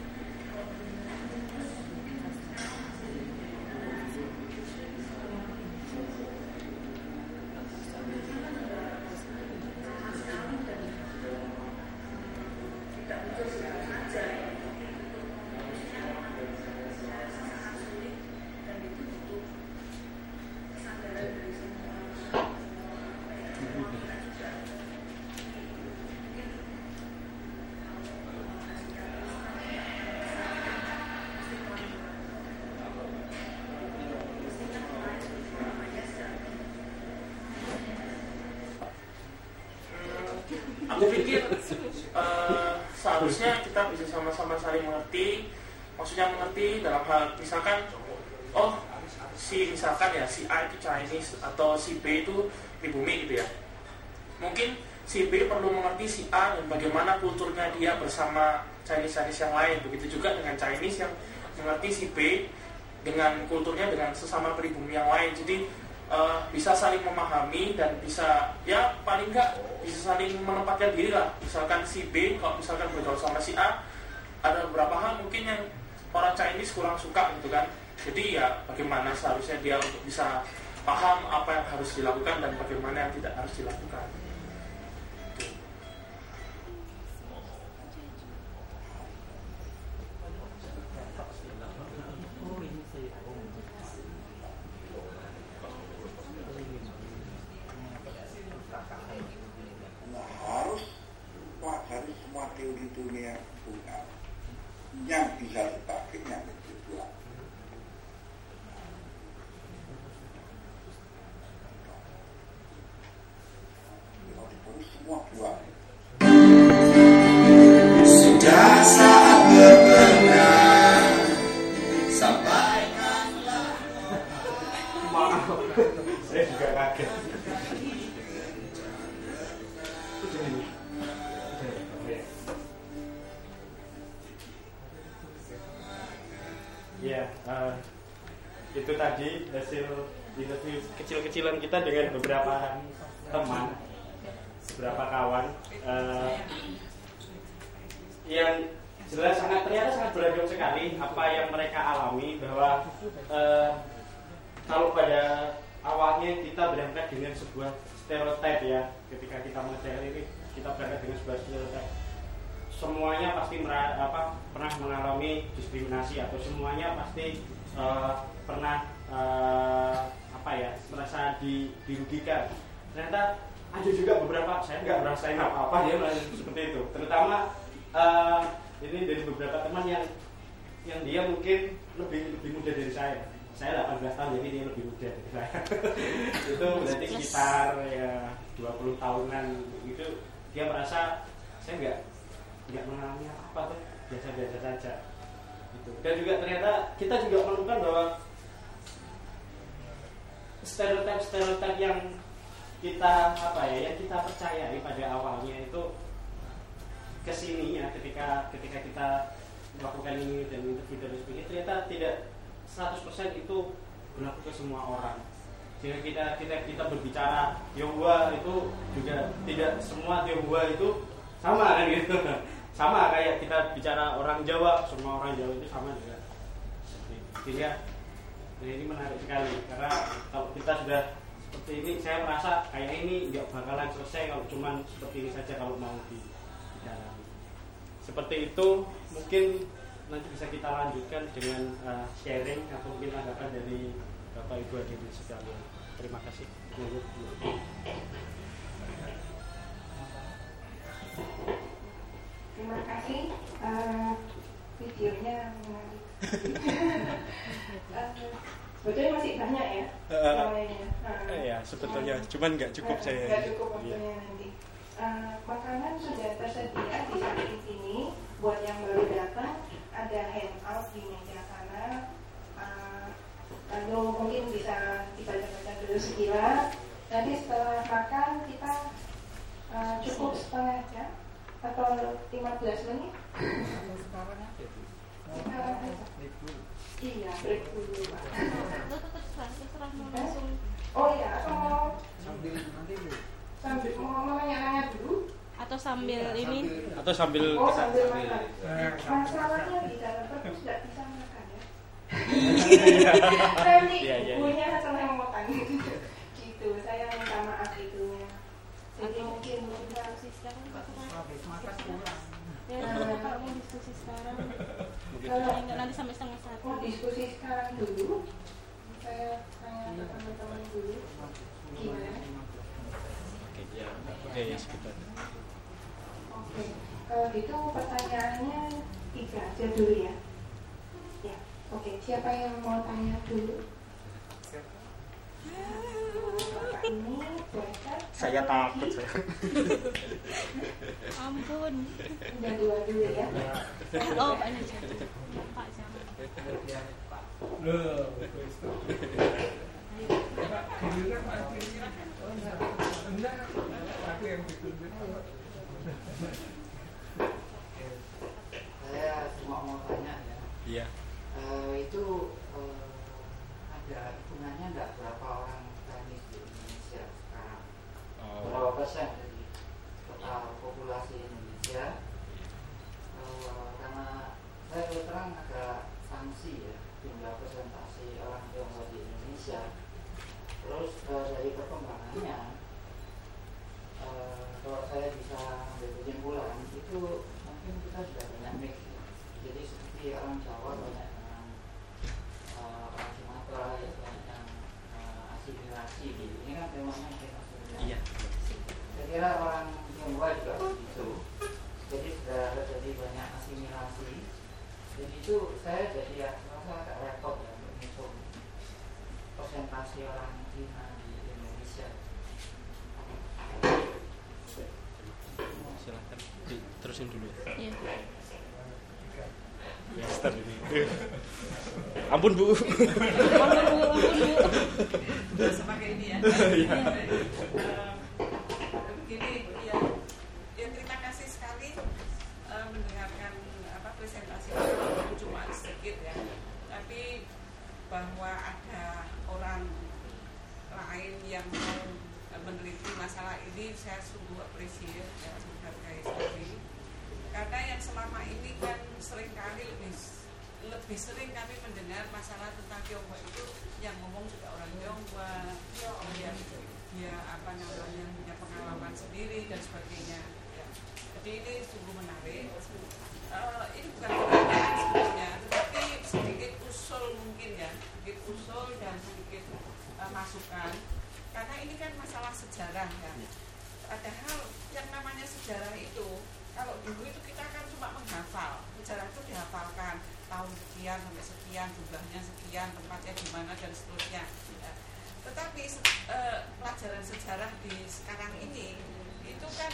Aku pikir uh, seharusnya kita bisa sama-sama saling mengerti. Maksudnya mengerti dalam hal misalkan, oh si misalkan ya si A itu Chinese atau si B itu pribumi gitu ya. Mungkin si B perlu mengerti si A dan bagaimana kulturnya dia bersama Chinese-Chinese yang lain. Begitu juga dengan Chinese yang mengerti si B dengan kulturnya dengan sesama pribumi yang lain. Jadi Uh, bisa saling memahami dan bisa ya paling enggak bisa saling menempatkan diri lah. Misalkan si B kalau misalkan bergaul sama si A, ada beberapa hal mungkin yang orang Chinese kurang suka gitu kan. Jadi ya bagaimana seharusnya dia untuk bisa paham apa yang harus dilakukan dan bagaimana yang tidak harus dilakukan. dunia tunggal yang bisa dipakai yang kedua. Semua dua. Sudah saat berbenah, sampaikanlah. Maaf, saya juga kaget. Ya, uh, itu tadi hasil interview kecil-kecilan kita dengan beberapa teman, beberapa kawan uh, yang jelas sangat ternyata sangat beragam sekali apa yang mereka alami, bahwa uh, kalau pada awalnya kita berangkat dengan sebuah stereotip ya, ketika kita mengajar ini kita berangkat dengan sebuah stereotip, semuanya pasti mera, apa, pernah mengalami diskriminasi atau semuanya pasti uh, pernah uh, apa ya merasa di, dirugikan. Ternyata ada juga beberapa, saya nggak merasain apa-apa, dia merasa seperti itu. Terutama uh, ini dari beberapa teman yang yang dia mungkin lebih lebih muda dari saya. Saya delapan belas tahun, jadi dia lebih muda dari saya. Itu berarti sekitar ya dua puluh tahunan. Itu dia merasa saya nggak nggak mengalami apa-apa tuh, biasa-biasa saja. Gitu. Dan juga ternyata kita juga menemukan bahwa stereotip-stereotip yang kita apa ya, yang kita percayai pada awalnya itu kesininya ketika ketika kita melakukan ini dan interview dan sebagainya, ternyata tidak seratus persen itu berlaku ke semua orang. Jika kita kita kita berbicara Tionghoa itu juga tidak semua Tionghoa itu sama kan gitu. Sama kayak kita bicara orang Jawa, semua orang Jawa itu sama juga. Sehingga ini menarik sekali karena kalau kita sudah seperti ini, saya merasa kayak ini nggak bakalan selesai kalau cuman seperti ini saja kalau mau dibicarakan. Seperti itu mungkin nanti bisa kita lanjutkan dengan uh, sharing atau mungkin tanggapan dari Bapak Ibu hadirin sekalian. Terima kasih. Terima kasih. Uh, videonya menarik. uh, sebetulnya masih banyak ya. Uh, uh, ya sebetulnya, uh, cuman nggak cukup uh, saya. Nggak cukup waktunya ya. Nanti. Uh, makanan sudah tersedia di samping sini. Buat yang baru datang, ada handout di meja sana. Uh, lalu mungkin bisa dibaca-baca dulu sekilas. Nanti setelah makan kita uh, cukup setengah jam atau lima belas menit. Sekarang aja. Sekarang aja. Iya, break dulu Pak. Oh iya, atau mau sambil sambil mau nanya-nanya dulu? Atau sambil ini? Atau sambil oh sambil makan. Masalahnya di dalam perpus tidak bisa makan ya. Nanti ibunya senang makan. Gitu, saya minta maaf itunya. Jadi mungkin kita sekarang makan pulang. Ya, kalau mau diskusi sekarang. Kalau nanti sampai setengah satu. Mau diskusi sekarang dulu. Saya tanya ke teman-teman dulu. Gimana? Oke, ya. Oke, ya sekitar. Oke, kalau gitu pertanyaannya tiga aja dulu ya. Ya, oke. Siapa yang mau tanya dulu? Bapak ini, bolehkan? Saya takut saya. Ampun. Udah dua dulu ya. Oh, banyak jadi. Pak jangan. Loh, itu. Pak, giliran Pak. Enggak, aku yang ditunjuk. Saya cuma mau tanya ya. Iya. Uh, itu uh, ada hitungannya nggak berapa orang Chinese di Indonesia sekarang? Oh. Berapa persen dari total populasi Indonesia? Uh, karena saya terus terang agak sanksi ya jumlah presentasi orang Tionghoa di Indonesia. Terus uh, dari perkembangannya, uh, kalau saya bisa ambil kesimpulan itu mungkin kita sudah banyak mix. Jadi seperti orang Jawa banyak yang uh, orang Sumatera ya banyak yang uh, asimilasi gitu. Ini kan temanya asimilasi. Iya. Saya kira orang Tionghoa juga begitu. Jadi sudah terjadi Jadi itu saya jadi ya merasa agak repot ya untuk menghitung presentasi orang Cina di Indonesia. Silahkan terusin dulu ya. Iya. Master ini. Ampun Bu. Ampun Bu, ampun Bu. Udah sebagai ini ya. Iya. Uh, begini ya, ya terima kasih sekali uh, mendengarkan apa presentasi itu cuma sedikit ya, tapi bahwa ada orang lain yang mau meneliti masalah ini saya sungguh appreciate ya, menghargai sekali. Karena yang selama ini kan seringkali lebih lebih sering kami mendengar masalah tentang Tionghoa itu yang ngomong juga orang Tionghoa, dia dia apa namanya punya pengalaman sendiri dan sebagainya. Ya. Jadi ini sungguh menarik. Uh, ini bukan pertanyaan sebetulnya, tetapi sedikit usul mungkin ya, sedikit usul dan sedikit uh, masukan. Karena ini kan masalah sejarah ya. Padahal yang namanya sejarah itu, kalau dulu itu kita kan cuma menghafal, sejarah itu dihafalkan tahun sekian sampai sekian, jumlahnya sekian, tempatnya di mana dan seterusnya. Ya. Tetapi eh, pelajaran sejarah di sekarang ini itu kan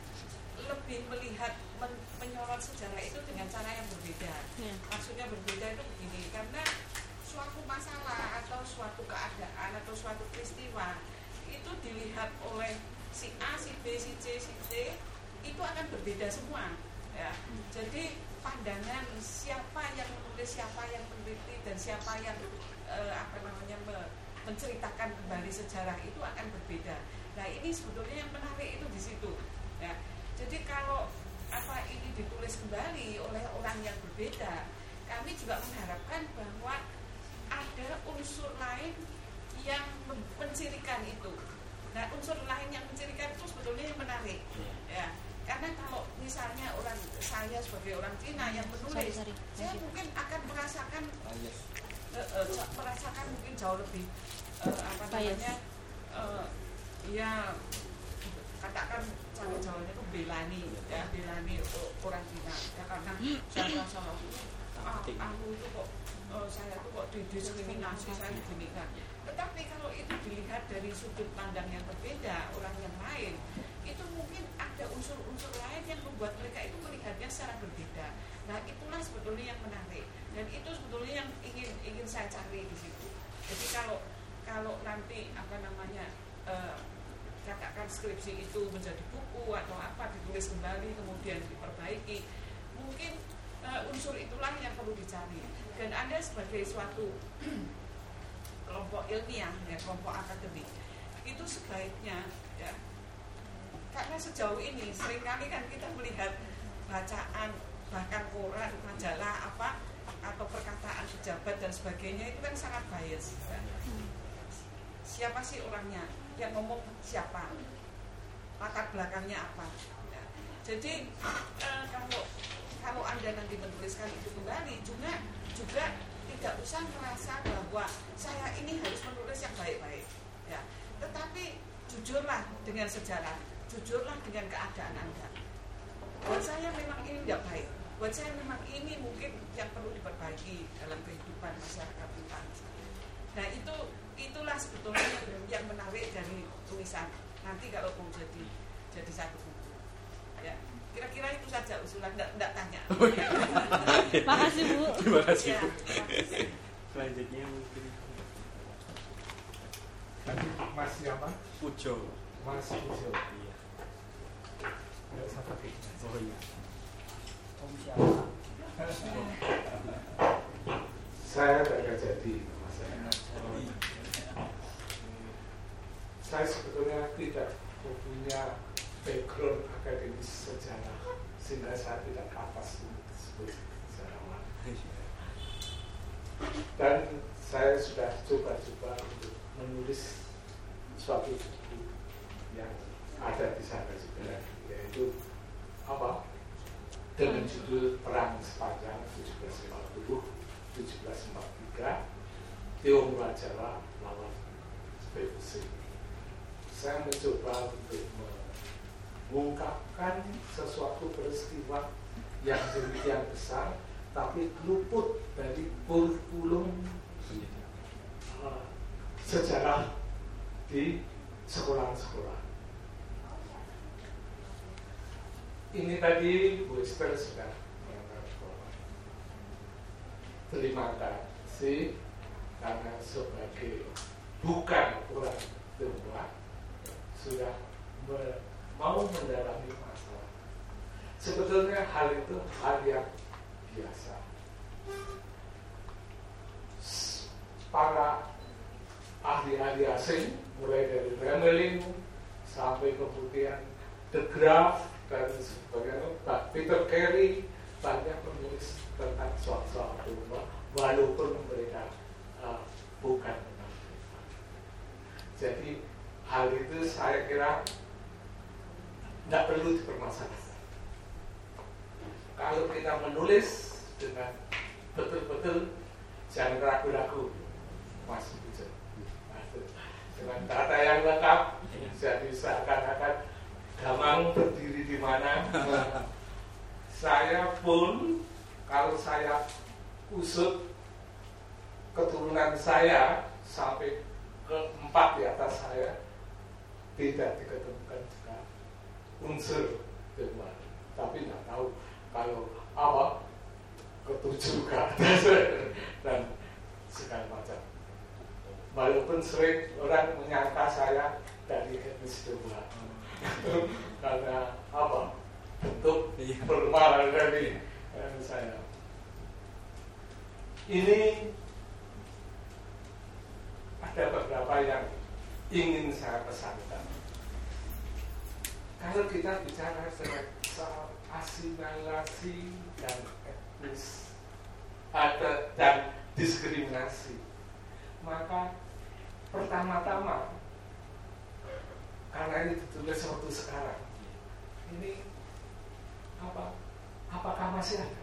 lebih melihat men, menyorot sejarah itu dengan cara yang berbeda. Ya. Maksudnya berbeda itu begini, karena suatu masalah atau suatu keadaan atau suatu peristiwa itu dilihat oleh si A, si B, si C, si D itu akan berbeda semua ya. Jadi pandangan siapa yang menulis, siapa yang meneliti dan siapa yang eh, apa namanya menceritakan kembali sejarah itu akan berbeda. Nah ini sebetulnya yang menarik itu di situ ya. Jadi kalau apa ini ditulis kembali oleh orang yang berbeda, kami juga mengharapkan bahwa ada unsur lain yang mencirikan itu. Nah unsur lain yang mencirikan itu sebetulnya yang menarik ya. Karena kalau misalnya orang saya sebagai orang Cina yang menulis, sorry, sorry. saya mungkin akan merasakan oh, yes. uh, uh, merasakan mungkin jauh lebih uh, apa namanya uh, ya katakan cara Jawanya itu belani ya, belani orang Cina ya, karena saya merasa ah, aku itu kok uh, saya itu kok didiskriminasi, saya beginikan. Tetapi kalau itu dilihat dari sudut pandang yang berbeda orang yang lain, itu mungkin ada unsur-unsur lain yang membuat mereka itu melihatnya secara berbeda. Nah itulah sebetulnya yang menarik dan itu sebetulnya yang ingin ingin saya cari di situ. Jadi kalau kalau nanti apa namanya eh, katakan skripsi itu menjadi buku atau apa ditulis kembali kemudian diperbaiki, mungkin eh, unsur itulah yang perlu dicari. Dan Anda sebagai suatu kelompok ilmiah ya, kelompok akademik itu sebaiknya ya. Karena sejauh ini seringkali kan kita melihat bacaan bahkan koran, majalah apa atau perkataan pejabat dan sebagainya itu kan sangat bias ya. Siapa sih orangnya yang ngomong, siapa, latar belakangnya apa ya. Jadi eh, kalau kalau Anda nanti menuliskan itu kembali juga juga tidak usah merasa bahwa saya ini harus menulis yang baik-baik ya. Tetapi jujurlah dengan sejarah, jujurlah dengan keadaan Anda. Buat saya memang ini tidak baik. Buat saya memang ini mungkin yang perlu diperbaiki dalam kehidupan masyarakat kita. Nah itu itulah sebetulnya yang menarik dari tulisan. Nanti kalau mau jadi jadi satu buku, ya kira-kira itu saja usulan. Tidak tanya. Makasih Bu. Terima kasih ya, Bu. kasih. Selanjutnya mungkin tadi Mas siapa? Pujo. Mas Pujo. Iya. Nggak usah pakai. Oh iya. Om siapa? Saya tidak jadi Mas. Saya sebetulnya tidak punya background akademis sejarah sehingga saya tidak pantas disebut sejarawan. Dan saya sudah coba-coba untuk menulis suatu buku yang ada di sana juga, yaitu apa? Dengan judul Perang Sepanjang tujuh belas lima puluh sampai tujuh belas empat puluh tiga, Tionghoa Jawa lawan P B C. Saya mencoba untuk mengungkapkan sesuatu peristiwa yang demikian besar tapi luput dari kurikulum uh, sejarah di sekolah-sekolah. Ini tadi Bu Esther sudah mengatakan. Terima kasih karena sebagai bukan orang tua sudah mau mendalami masalah. Sebetulnya hal itu hal yang biasa. Para ahli-ahli asing, mulai dari Remelin sampai kemudian De Graaf dan sebagainya, Pak Peter Carey banyak menulis tentang soal-soal tua, walaupun mereka uh, bukan. Jadi hal itu saya kira tidak perlu dipermasalahkan. Kalau kita menulis dengan betul-betul jangan ragu-ragu, Mas Bujang. Dengan data yang lengkap, jadi seakan-akan Gamang berdiri di mana. Saya pun kalau saya usut keturunan saya sampai keempat di atas saya tidak diketemukan juga unsur Denmark, tapi tidak tahu kalau apa ketujuh ke atas dan segala macam. Walaupun sering orang menyangka saya dari etnis Denmark karena apa bentuk formal dari eh, saya. Ini ada beberapa yang ingin saya pesankan. Kalau kita bicara soal asimilasi dan etnis ada dan diskriminasi, maka pertama-tama karena ini ditulis waktu sekarang, ini apa? Apakah masih ada?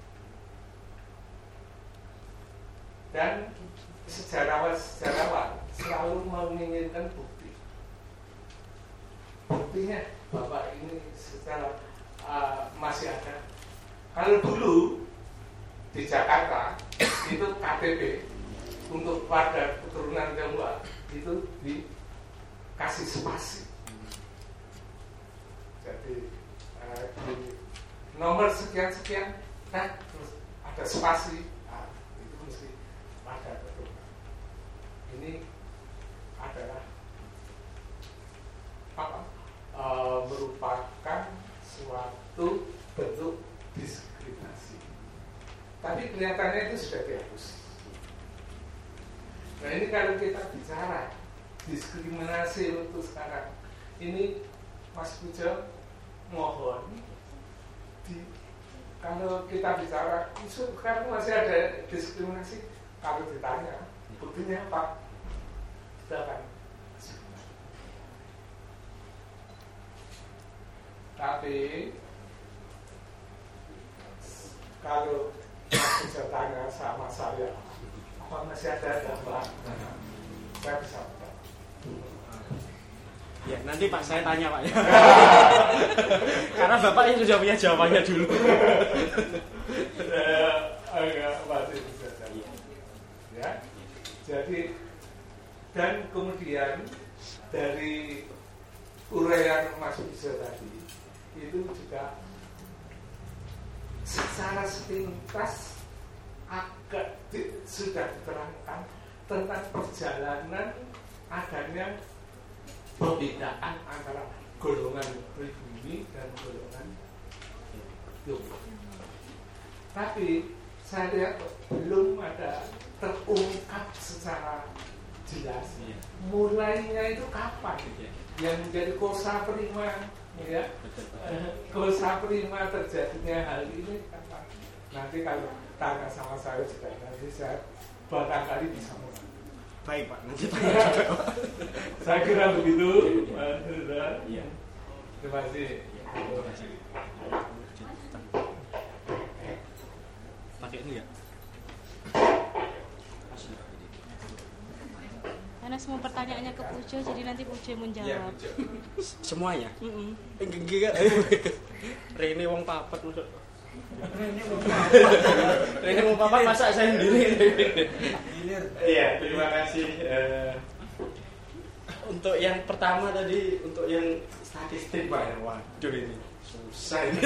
Dan sejarawan-sejarawan selalu menginginkan bukti. Buktinya Bapak ini secara uh, masih ada. Kalau dulu di Jakarta itu K T P untuk warga keturunan Jawa itu dikasih spasi. Jadi uh, di nomor sekian-sekian, nah terus ada spasi, nah, itu mesti warga keturunan. Ini adalah apa? Uh, merupakan suatu bentuk diskriminasi. Tapi kelihatannya itu sudah dihapus. Nah ini kalau kita bicara diskriminasi untuk sekarang, ini Mas Pujo mohon di, kalau kita bicara isu sekarang masih ada diskriminasi, kalau ditanya buktinya apa? Kita akan tapi kalau bisa tanya sama saya, apa masih ada gambar? Saya bisa buka. Ya nanti Pak saya tanya Pak ya. Karena Bapaknya sudah punya jawabannya dulu. Agak masih bisa tanya. Ya, jadi dan kemudian dari uraian Mas Bisa tadi itu juga secara sepintas agak di, sudah diterangkan tentang perjalanan adanya perbedaan antara golongan pribumi dan golongan Tionghoa. Tapi saya lihat belum ada terungkap secara jelas. Mulainya itu kapan? Yang menjadi kosa prima, ya, kosa prima terjadinya hal ini kapan? Nanti kalau tanya sama saya juga nanti saya barangkali bisa mulai. Baik Pak, nanti tanya juga. Saya kira begitu, Mas Reza. Iya. Terima kasih. Terima kasih. Pakai ini ya. Karena semua pertanyaannya ke Pujo, jadi nanti Pujo menjawab. Semuanya? Mm-mm. Enggak. Rene wong papat maksud. Ini mau papa masak saya sendiri. Iya, terima kasih. Uh, untuk yang pertama tadi, untuk yang statistik Pak, waduh ini susah ini.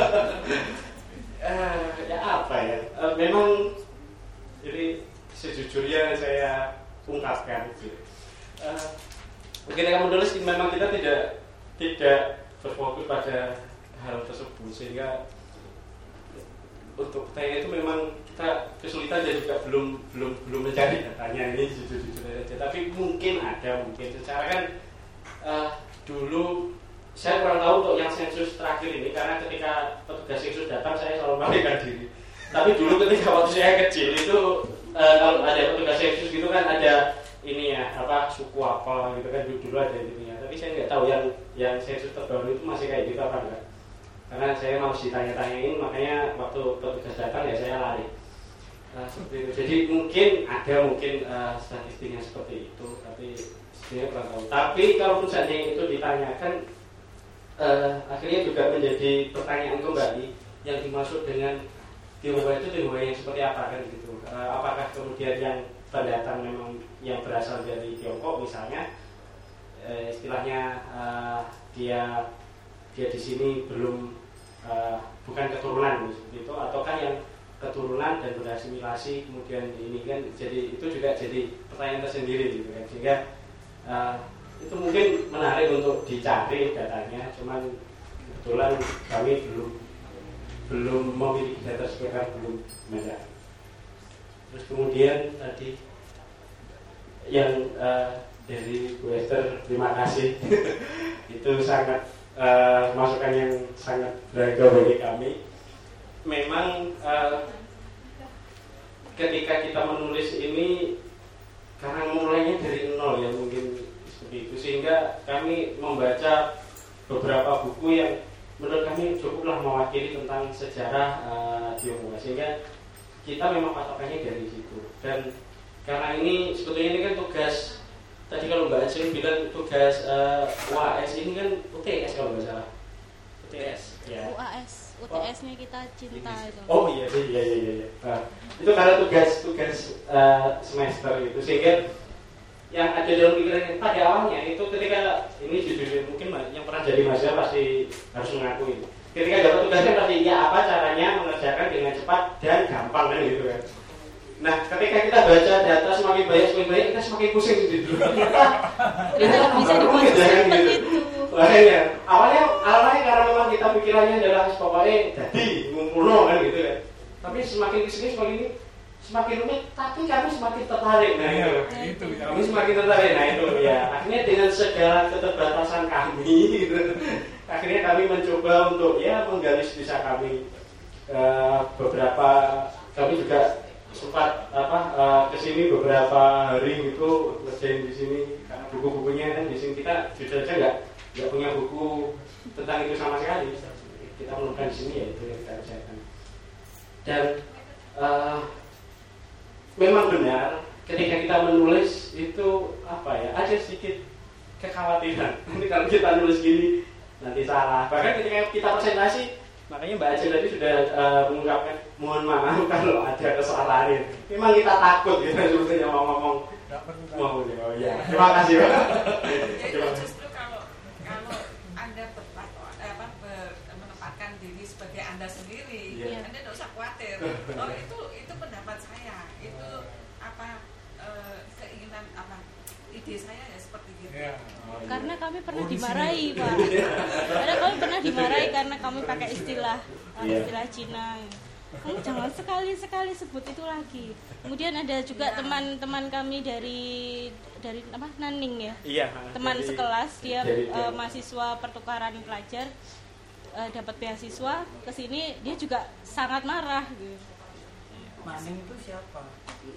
uh, ya apa ya? Uh, memang ini sejujurnya saya ungkapkan. Uh, ketika menulis memang kita tidak tidak berfokus pada hal tersebut, sehingga untuk pertanyaan itu memang kita kesulitan dan juga belum belum belum mencari datanya ini jujur-jujur saja. Tapi mungkin ada, mungkin secara kan uh, dulu saya kurang tahu untuk yang sensus terakhir ini, karena ketika petugas sensus datang saya selalu melarikan diri. Tapi dulu ketika waktu saya kecil itu uh, kalau ada petugas sensus gitu kan ada ini ya, apa suku apa gitu kan, dulu ada intinya. Tapi saya nggak tahu yang yang sensus terbaru itu masih kayak gitu apa enggak. Karena saya mau ditanya-tanyain, makanya waktu petugas datang ya saya lari. Uh, seperti itu. Jadi mungkin ada mungkin uh, statistiknya seperti itu, tapi saya kurang tahu. Tapi kalau misalnya itu ditanyakan, uh, akhirnya juga menjadi pertanyaan kembali yang dimaksud dengan Tionghoa itu Tionghoa yang seperti apa kan gitu. Uh, apakah kemudian yang pendatang memang yang berasal dari Tiongkok misalnya, uh, istilahnya uh, dia dia di sini belum Uh, bukan keturunan seperti itu, ataukah yang keturunan dan berasimilasi kemudian ini kan, jadi itu juga jadi pertanyaan tersendiri gitu kan, sehingga uh, itu mungkin menarik untuk dicari datanya, cuman kebetulan kami belum belum memiliki data sekitar belum ada. Terus kemudian tadi yang uh, dari Bu Esther, terima kasih. Itu sangat Uh, masukan yang sangat berharga bagi kami. Memang uh, ketika kita menulis ini karena mulainya dari nol ya mungkin seperti itu, sehingga kami membaca beberapa buku yang menurut kami cukuplah mewakili tentang sejarah uh, Tionghoa, sehingga kita memang patokannya dari situ. Dan karena ini sebetulnya ini kan tugas, tadi kalau Mbak Aceh bilang tugas uh, U A S ini kan U T S kalau nggak salah. U T S ya. U A S, U T S-nya kita cinta itu. Oh iya iya iya iya. Nah, itu karena tugas tugas uh, semester itu, sehingga yang ada dalam pikiran pada awalnya itu ketika ini judulnya mungkin yang pernah jadi mahasiswa pasti harus mengakui. Ketika dapat tugasnya pasti ya apa caranya mengerjakan dengan cepat dan gampang kan gitu kan. Nah, ketika kita baca data semakin banyak semakin banyak kita semakin pusing gitu. Kita bisa dibuat seperti itu. Makanya awalnya awalnya karena memang kita pikirannya adalah pokoknya jadi ngumpulno kan gitu kan. Tapi semakin kesini semakin ini semakin rumit, tapi kami semakin tertarik. Nah itu, itu kami semakin tertarik. Nah itu ya. Akhirnya dengan segala keterbatasan kami, gitu, akhirnya kami mencoba untuk ya menggali sebisa kami. Uh, beberapa kami juga sempat apa uh, kesini beberapa hari gitu ngerjain di sini karena buku-bukunya kan di sini kita jujur aja nggak nggak punya buku tentang itu sama sekali. Kita menemukan di sini ya itu yang kita kerjakan. Dan uh, memang benar ketika kita menulis itu apa ya ada sedikit kekhawatiran. Nanti kalau kita nulis gini nanti salah. Bahkan ketika kita presentasi, makanya Mbak Aceh tadi sudah uh, mengungkapkan mohon maaf kalau ada kesalahan. Memang kita takut gitu sebetulnya mau ngomong. Mau oh ya. Terima kasih Pak. Jadi justru kalau kalau Anda berpat, apa, ber, menempatkan diri sebagai Anda sendiri, yeah. Anda tidak usah khawatir. Oh itu itu pendapat saya, itu apa uh, keinginan apa ide saya ya seperti gitu. Yeah. Oh, karena kami pernah dimarahi Pak. Karena kami pernah dimarahi karena kami pakai istilah yeah. istilah Cina. Kamu jangan sekali-sekali sebut itu lagi. Kemudian ada juga teman-teman kami dari dari apa Naning ya. Iya. Teman dari, sekelas dia dari, uh, mahasiswa pertukaran pelajar uh, dapat beasiswa ke sini, dia juga sangat marah gitu. Naning itu siapa?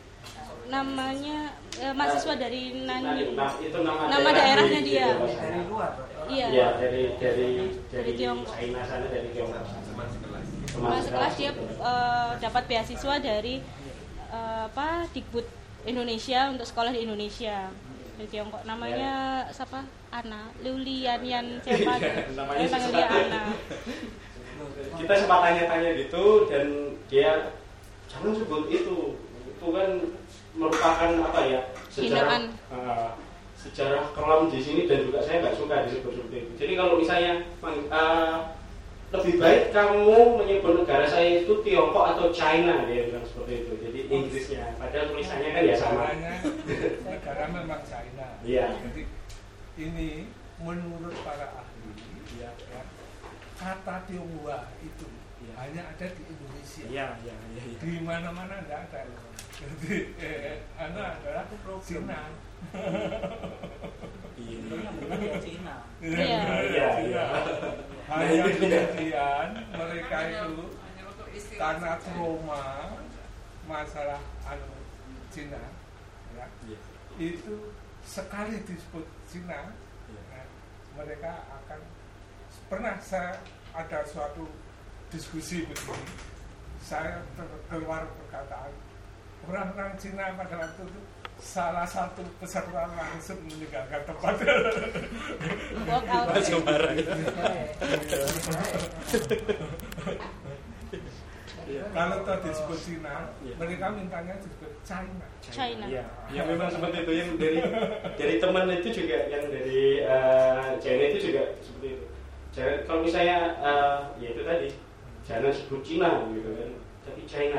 Namanya uh, mahasiswa dari Naning. Nah, itu nama, nama daerahnya dia. Dari luar. Iya. Ya, dari dari dari, dari Tiongkok. China sana dari Tiongkok. Mas sekelas dia uh, dapat beasiswa dari uh, apa Dikbud Indonesia untuk sekolah di Indonesia dari Tiongkok. Namanya ya. Siapa? Ana Liulian Yan siapa? Ya, namanya panggil dia Ana. kita sempat tanya-tanya gitu dan dia jangan sebut itu, itu kan merupakan apa ya sejarah uh, sejarah kelam di sini dan juga saya nggak suka disebut seperti itu. Jadi kalau misalnya uh, lebih baik kamu menyebut negara saya itu Tiongkok atau China, dia bilang seperti itu. Jadi Inggrisnya, padahal tulisannya kan ya sama. Negara memang China. Iya. Jadi ini menurut para ahli, ya, ya, kata Tionghoa itu ya, hanya ada di Indonesia. Iya, iya, iya. Ya. Di mana-mana tidak ada. Jadi eh, anda adalah Cina. Iya, Cina. Iya, iya. Hanya kemudian mereka itu karena trauma masalah anu Cina, ya, itu sekali disebut Cina, ya, mereka akan pernah saya ada suatu diskusi begini, saya keluar perkataan orang-orang Cina pada waktu itu salah satu peserta langsung meninggalkan tempat. Walk out. Langsung marah. Kalau tadi disebut Cina, mereka mintanya disebut China. China. Ya, ya memang seperti itu yang dari dari teman itu juga yang dari uh, China itu juga seperti itu. Jangan kalau misalnya uh, ya itu tadi jangan sebut Cina gitu kan, tapi China.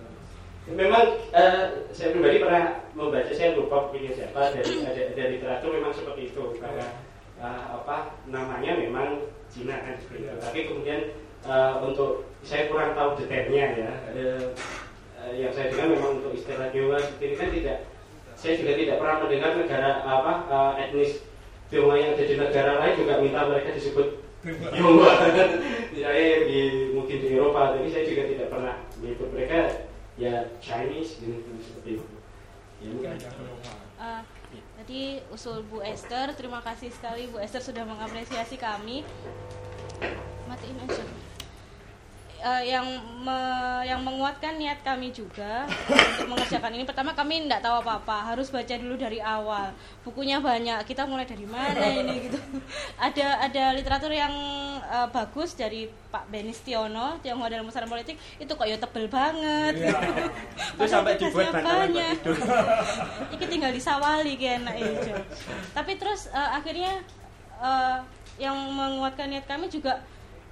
Memang uh, saya pribadi pernah membaca, saya lupa punya siapa dari ada, ada literatur memang seperti itu karena uh, apa namanya memang Cina kan seperti itu. Tapi kemudian uh, untuk saya kurang tahu detailnya ya. Uh, uh, yang saya dengar memang untuk istilah Tionghoa seperti ini kan tidak, saya juga tidak pernah mendengar negara apa uh, etnis Tionghoa yang ada di negara lain juga minta mereka disebut Tionghoa. Saya di mungkin di Eropa, tapi saya juga tidak pernah menyebut mereka ya Chinese gitu seperti itu. Ya mungkin. Uh, tadi usul Bu Esther, terima kasih sekali Bu Esther sudah mengapresiasi kami. Matiin aja. Uh, yang me, yang menguatkan niat kami juga untuk mengerjakan ini. Pertama kami tidak tahu apa-apa, harus baca dulu dari awal. Bukunya banyak, kita mulai dari mana ini gitu. Ada ada literatur yang uh, bagus dari Pak Benny Stiono, Tionghoa dalam Pusaran Politik, itu kok ya tebel banget. Ya. Itu sampai dibuat bantalan tidur. Iki tinggal disawali kayak enak itu. Tapi terus uh, akhirnya uh, yang menguatkan niat kami juga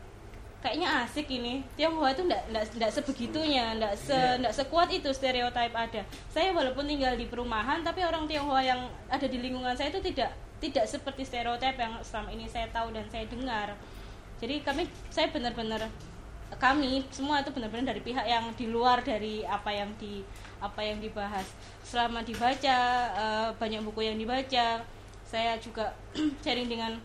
kayaknya asik ini. Tionghoa itu enggak enggak enggak sebegitunya, enggak se enggak sekuat itu stereotip ada. Saya walaupun tinggal di perumahan, tapi orang Tionghoa yang ada di lingkungan saya itu tidak tidak seperti stereotip yang selama ini saya tahu dan saya dengar. Jadi kami saya benar-benar kami semua itu benar-benar dari pihak yang di luar dari apa yang di apa yang dibahas. Selama dibaca uh, banyak buku yang dibaca, saya juga sharing dengan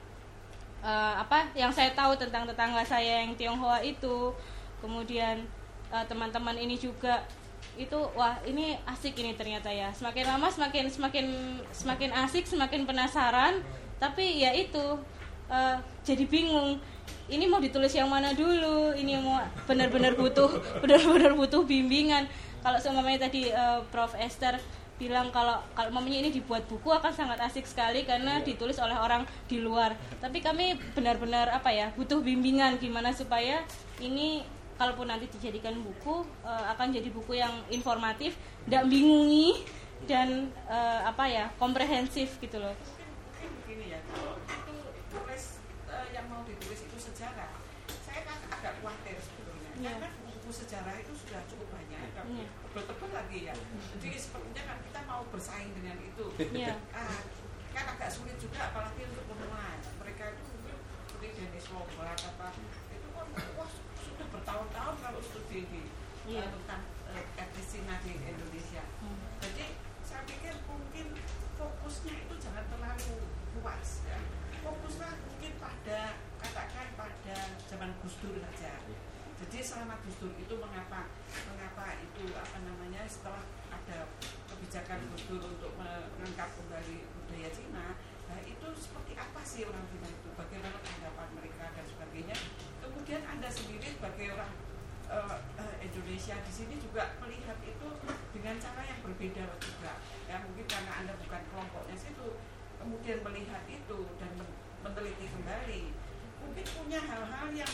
Uh, apa yang saya tahu tentang tetangga saya yang Tionghoa itu, kemudian uh, teman-teman ini juga itu wah ini asik ini ternyata ya, semakin lama semakin semakin semakin asik, semakin penasaran, tapi ya itu uh, jadi bingung ini mau ditulis yang mana dulu, ini mau benar-benar butuh benar-benar butuh bimbingan. Kalau seumpamanya tadi uh, Prof Esther bilang kalau kalau mamanya ini dibuat buku akan sangat asik sekali karena ditulis oleh orang di luar. Tapi kami benar-benar apa ya butuh bimbingan gimana supaya ini kalaupun nanti dijadikan buku uh, akan jadi buku yang informatif, tidak bingungi dan uh, apa ya komprehensif gitu loh. Mungkin begini ya, kalau itu tulis uh, yang mau ditulis itu sejarah, saya kan agak khawatir sebetulnya. Yeah. Karena buku sejarah itu sudah cukup banyak, tapi yeah. tebel-tebel lagi ya. Jadi sepertinya kan kita mau bersaing dengan itu. Yeah. Ah, kan agak sulit juga, apalagi untuk pemula. Mereka itu mungkin seperti Dennis Lombard apa itu kan wah sudah bertahun-tahun kalau studi di yeah. uh, tentang uh, etnis Cina di Indonesia. Hmm. Jadi saya pikir mungkin fokusnya itu jangan terlalu luas ya. Fokuslah mungkin pada katakan pada zaman Gus Dur saja. Jadi selama Gus Dur itu mengapa mengapa itu apa namanya setelah ada kebijakan Gus Dur untuk mengangkat kembali budaya Cina, nah itu seperti apa sih orang Cina itu, bagaimana tanggapan mereka dan sebagainya. Kemudian Anda sendiri sebagai orang uh, uh, Indonesia di sini juga melihat itu dengan cara yang berbeda juga. Ya mungkin karena Anda bukan kelompoknya situ, kemudian melihat itu dan meneliti kembali, mungkin punya hal-hal yang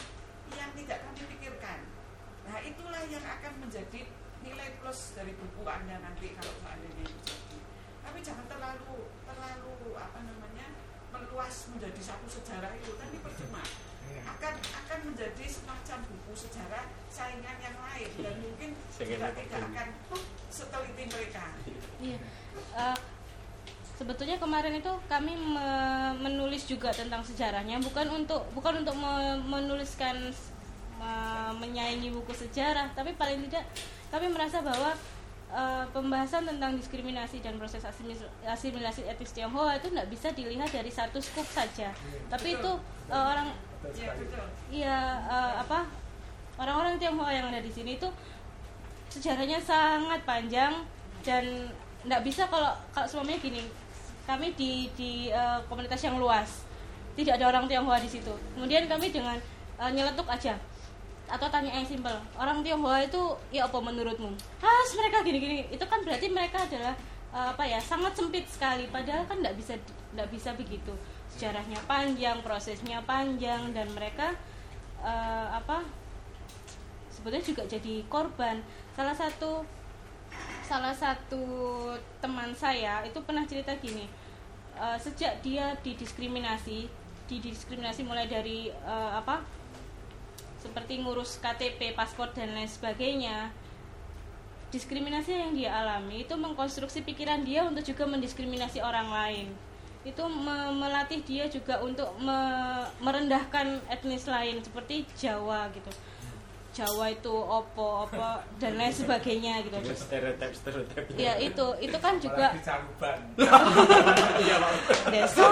yang tidak kami pikirkan. Nah itulah yang akan menjadi nilai plus dari buku Anda nanti kalau seandainya itu jadi. Tapi jangan terlalu terlalu apa namanya meluas menjadi satu sejarah itu, kan ini percuma. Akan akan menjadi semacam buku sejarah saingan yang lain dan mungkin juga tidak akan seteliti mereka. Iya. Uh, sebetulnya kemarin itu kami me- menulis juga tentang sejarahnya, bukan untuk bukan untuk me- menuliskan me- menyaingi buku sejarah, tapi paling tidak kami merasa bahwa uh, pembahasan tentang diskriminasi dan proses asimilasi etnis Tionghoa itu tidak bisa dilihat dari satu skup saja. Hmm. Tapi itu uh, orang iya uh, apa orang-orang Tionghoa yang ada di sini itu sejarahnya sangat panjang dan tidak bisa kalau kalau semuanya gini. Kami di di uh, komunitas yang luas, tidak ada orang Tionghoa di situ. Kemudian kami dengan uh, nyeletuk aja atau tanya yang simpel, orang Tionghoa itu ya apa menurutmu? Ah, mereka gini-gini. Itu kan berarti mereka adalah uh, apa ya sangat sempit sekali. Padahal kan tidak bisa tidak bisa begitu. Sejarahnya panjang, prosesnya panjang, dan mereka uh, apa sebetulnya juga jadi korban. Salah satu salah satu teman saya itu pernah cerita gini, uh, sejak dia didiskriminasi, didiskriminasi mulai dari uh, apa seperti ngurus K T P, paspor dan lain sebagainya, diskriminasi yang dia alami itu mengkonstruksi pikiran dia untuk juga mendiskriminasi orang lain. Itu me- melatih dia juga untuk me- merendahkan etnis lain seperti Jawa gitu. Jawa itu opo apa dan lain sebagainya gitu. Stereotip stereotip. Ya itu itu kan juga. Iya Pak. Deso.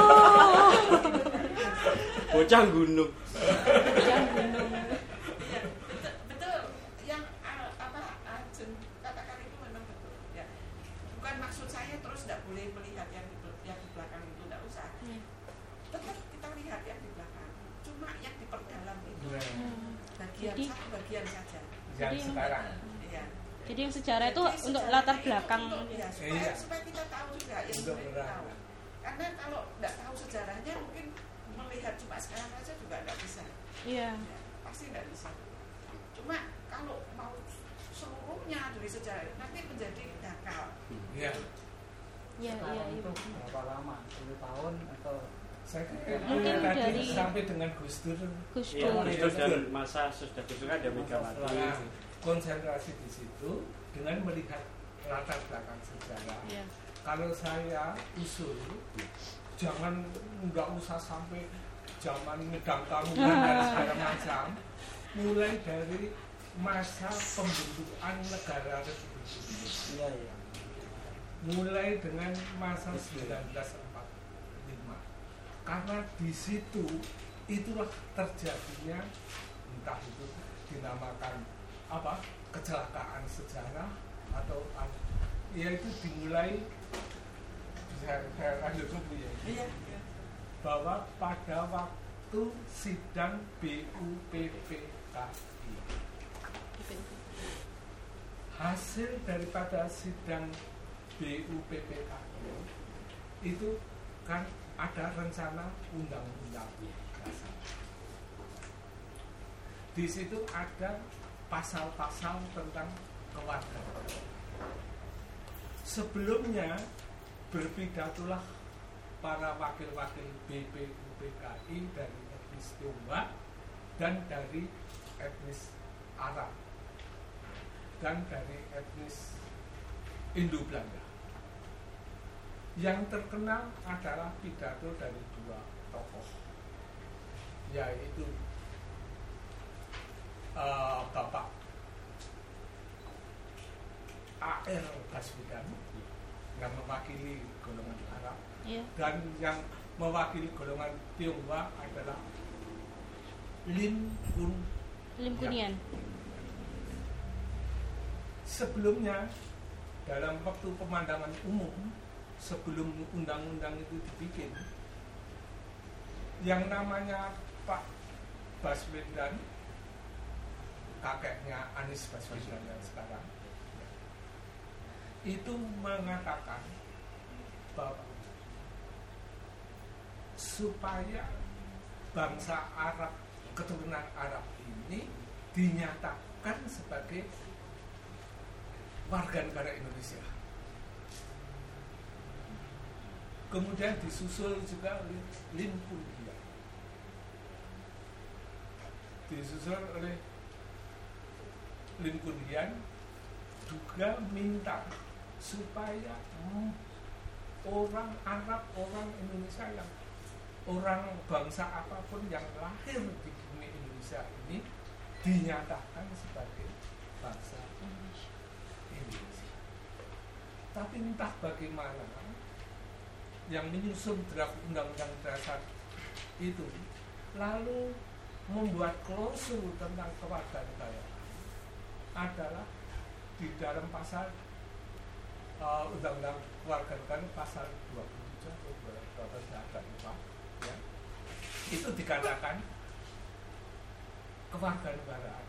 Bocah gunung. Bocah gunung. Ya, betul, betul. Yang uh, apa Ajeng katakan itu memang betul. Ya, bukan maksud saya terus tidak boleh melihat yang di, yang di belakang itu, tidak usah. Hmm. Tetap kita lihat yang di belakang. Cuma yang diperdalam itu. Hmm. Bagian Jadi, satu bagian saja. Yang sekarang. Iya. Jadi yang sejarah itu jadi, untuk latar belakang. Untuk, ya, supaya, iya. supaya kita tahu juga yang kita tahu. Karena kalau tidak tahu sejarahnya mungkin melihat cuma sekarang aja juga nggak bisa. Iya. Ya, pasti nggak bisa. Cuma kalau mau seluruhnya dari sejarah nanti menjadi dangkal. Iya. Iya, iya, iya. Berapa lama? sepuluh tahun atau saya kira mungkin tadi dari sampai dengan Gus Dur. Gus Dur. Ya, Gus Dur dan masa sudah Gus Dur ada Megawati. Nah, konsentrasi di situ dengan melihat latar belakang sejarah. Ya. Kalau saya usul, jangan nggak usah sampai zaman Medang Kamungan dan segala macam. Mulai dari masa pembentukan negara Republik Indonesia. Iya, iya. Mulai dengan masa seribu sembilan ratus empat puluh lima. Karena di situ itulah terjadinya entah itu dinamakan apa kecelakaan sejarah atau yaitu dimulai saya lanjut dulu ya. Iya, iya. Bahwa pada waktu sidang B U P P K I hasil daripada sidang B U P P K I itu kan ada rencana undang-undang dasar. Di situ ada pasal-pasal tentang kewarganegaraan. Sebelumnya berpidatolah para wakil-wakil B P U P K I dari etnis Tionghoa dan dari etnis Arab dan dari etnis Indo-Belanda. Yang terkenal adalah pidato dari dua tokoh, yaitu uh, Bapak A R Baswedan yang mewakili golongan Arab, yeah. Dan yang mewakili golongan Tionghoa adalah Lim Kun Lim Kunian. Sebelumnya dalam waktu pemandangan umum sebelum undang-undang itu dibikin, yang namanya Pak Baswedan, kakeknya Anies Baswedan yang sekarang, itu mengatakan bahwa supaya bangsa Arab keturunan Arab ini dinyatakan sebagai warga negara Indonesia. Kemudian disusul juga oleh Lim Kun Hian, disusul oleh Lim Kun Hian juga minta supaya hmm, orang Arab, orang Indonesia yang orang bangsa apapun yang lahir di bumi Indonesia ini dinyatakan sebagai bangsa Indonesia. Tapi entah bagaimana yang menyusun draft undang-undang dasar itu lalu membuat klausul tentang kewarganegaraan adalah di dalam pasal uh, undang-undang kewarganegaraan pasal dua puluh tujuh atau dua puluh delapan ya, itu dikatakan kewarganegaraan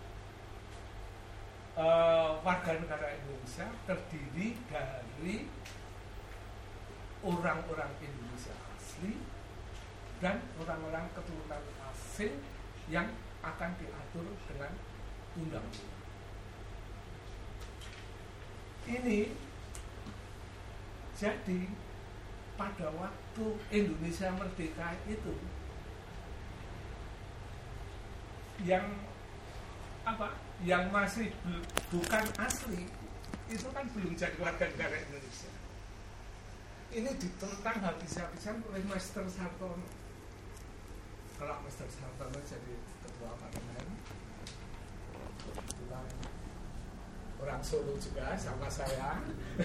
uh, warga negara Indonesia terdiri dari orang-orang Indonesia asli dan orang-orang keturunan asing yang akan diatur dengan undang-undang. Ini jadi pada waktu Indonesia merdeka itu yang apa? Yang masih bukan asli itu kan belum jadi warga negara Indonesia. Ini ditentang habis-habisan oleh Master Sartono. Kalau Master Sartono jadi ketua parlemen, kebetulan orang Solo juga sama saya.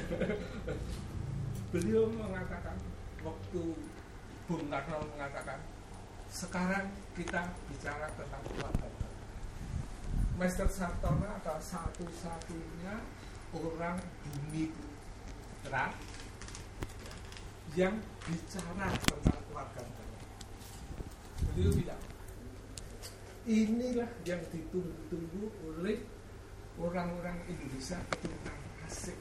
Beliau mengatakan waktu Bung Karno mengatakan sekarang kita bicara tentang kewarganegaraan. Master Sartono adalah satu-satunya orang bumi putra yang bicara tentang kewarganegaraan. Beliau bilang, inilah yang ditunggu-tunggu oleh orang-orang Indonesia keturunan asing.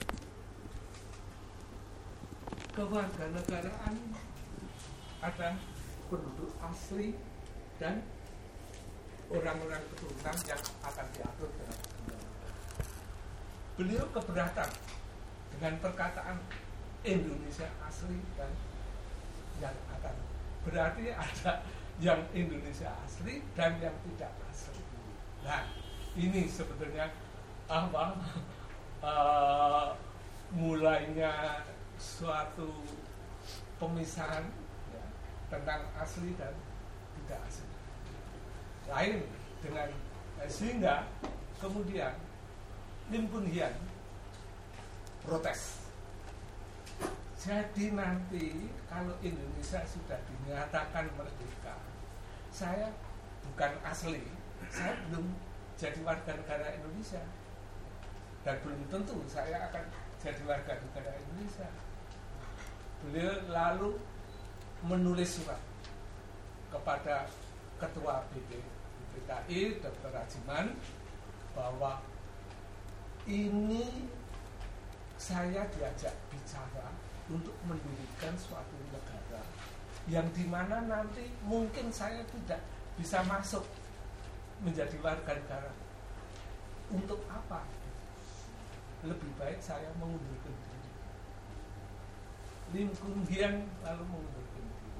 Kewarganegaraan ada penduduk asli dan orang-orang keturunan yang akan diatur dengan undang-undang. Beliau keberatan dengan perkataan Indonesia asli dan yang akan, berarti ada yang Indonesia asli dan yang tidak asli. Nah, ini sebetulnya apa uh, mulainya suatu pemisahan ya, tentang asli dan tidak asli. Lain dengan eh, sehingga kemudian Lim Kun Hian protes. Jadi nanti kalau Indonesia sudah dinyatakan merdeka, saya bukan asli, saya belum jadi warga negara Indonesia dan belum tentu saya akan jadi warga negara Indonesia. Beliau lalu menulis surat kepada Ketua B P K I Doktor Rajiman bahwa ini saya diajak bicara untuk mendirikan suatu negara yang dimana nanti mungkin saya tidak bisa masuk menjadi warga negara. Untuk apa? Lebih baik saya mengundurkan diri. Lim Kun Hian lalu mengundurkan diri.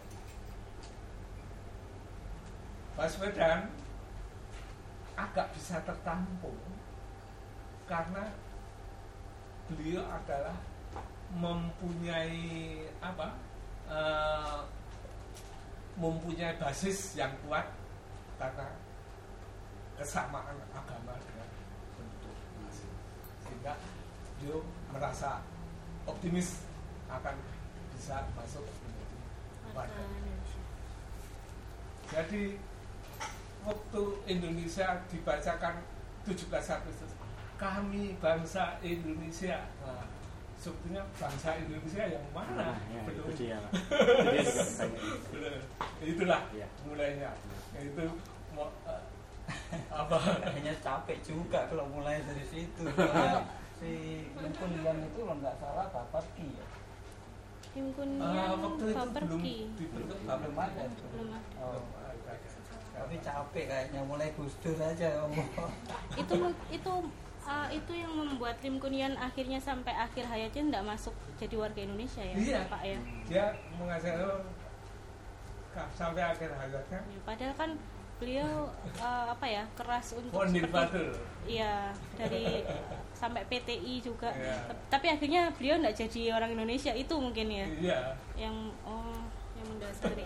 Baswedan agak bisa tertampung karena beliau adalah mempunyai apa uh, mempunyai basis yang kuat karena kesamaan agama dengan penduduk asing, sehingga beliau merasa optimis akan bisa masuk menjadi warga Indonesia. Jadi waktu Indonesia dibacakan tujuh belas Agustus, kami bangsa Indonesia. Nah, sebetulnya bangsa Indonesia yang mana? Nah, ya, belum. Itu dia, itulah ya. Mulainya. Itu mau uh, apa? Kayaknya capek juga kalau mulai dari situ. Karena si Lim Kun Hian itu kalau nggak salah Baperki ya. Lim Kun Hian uh, waktu itu Baperki belum dibentuk, belum ada. Belum ada. Oh. Tapi capek kayaknya mulai Gus Dur aja ngomong. itu itu uh, itu yang membuat Lim Kunian akhirnya sampai akhir hayatnya tidak masuk jadi warga Indonesia ya, iya. Pak ya. Dia mengajar sampai akhir hayatnya. Ya, padahal kan beliau uh, apa ya keras untuk Fondir seperti iya dari sampai P T I juga. Yeah. Tapi akhirnya beliau tidak jadi orang Indonesia itu mungkin ya. Yeah. Yang oh yang mendasari.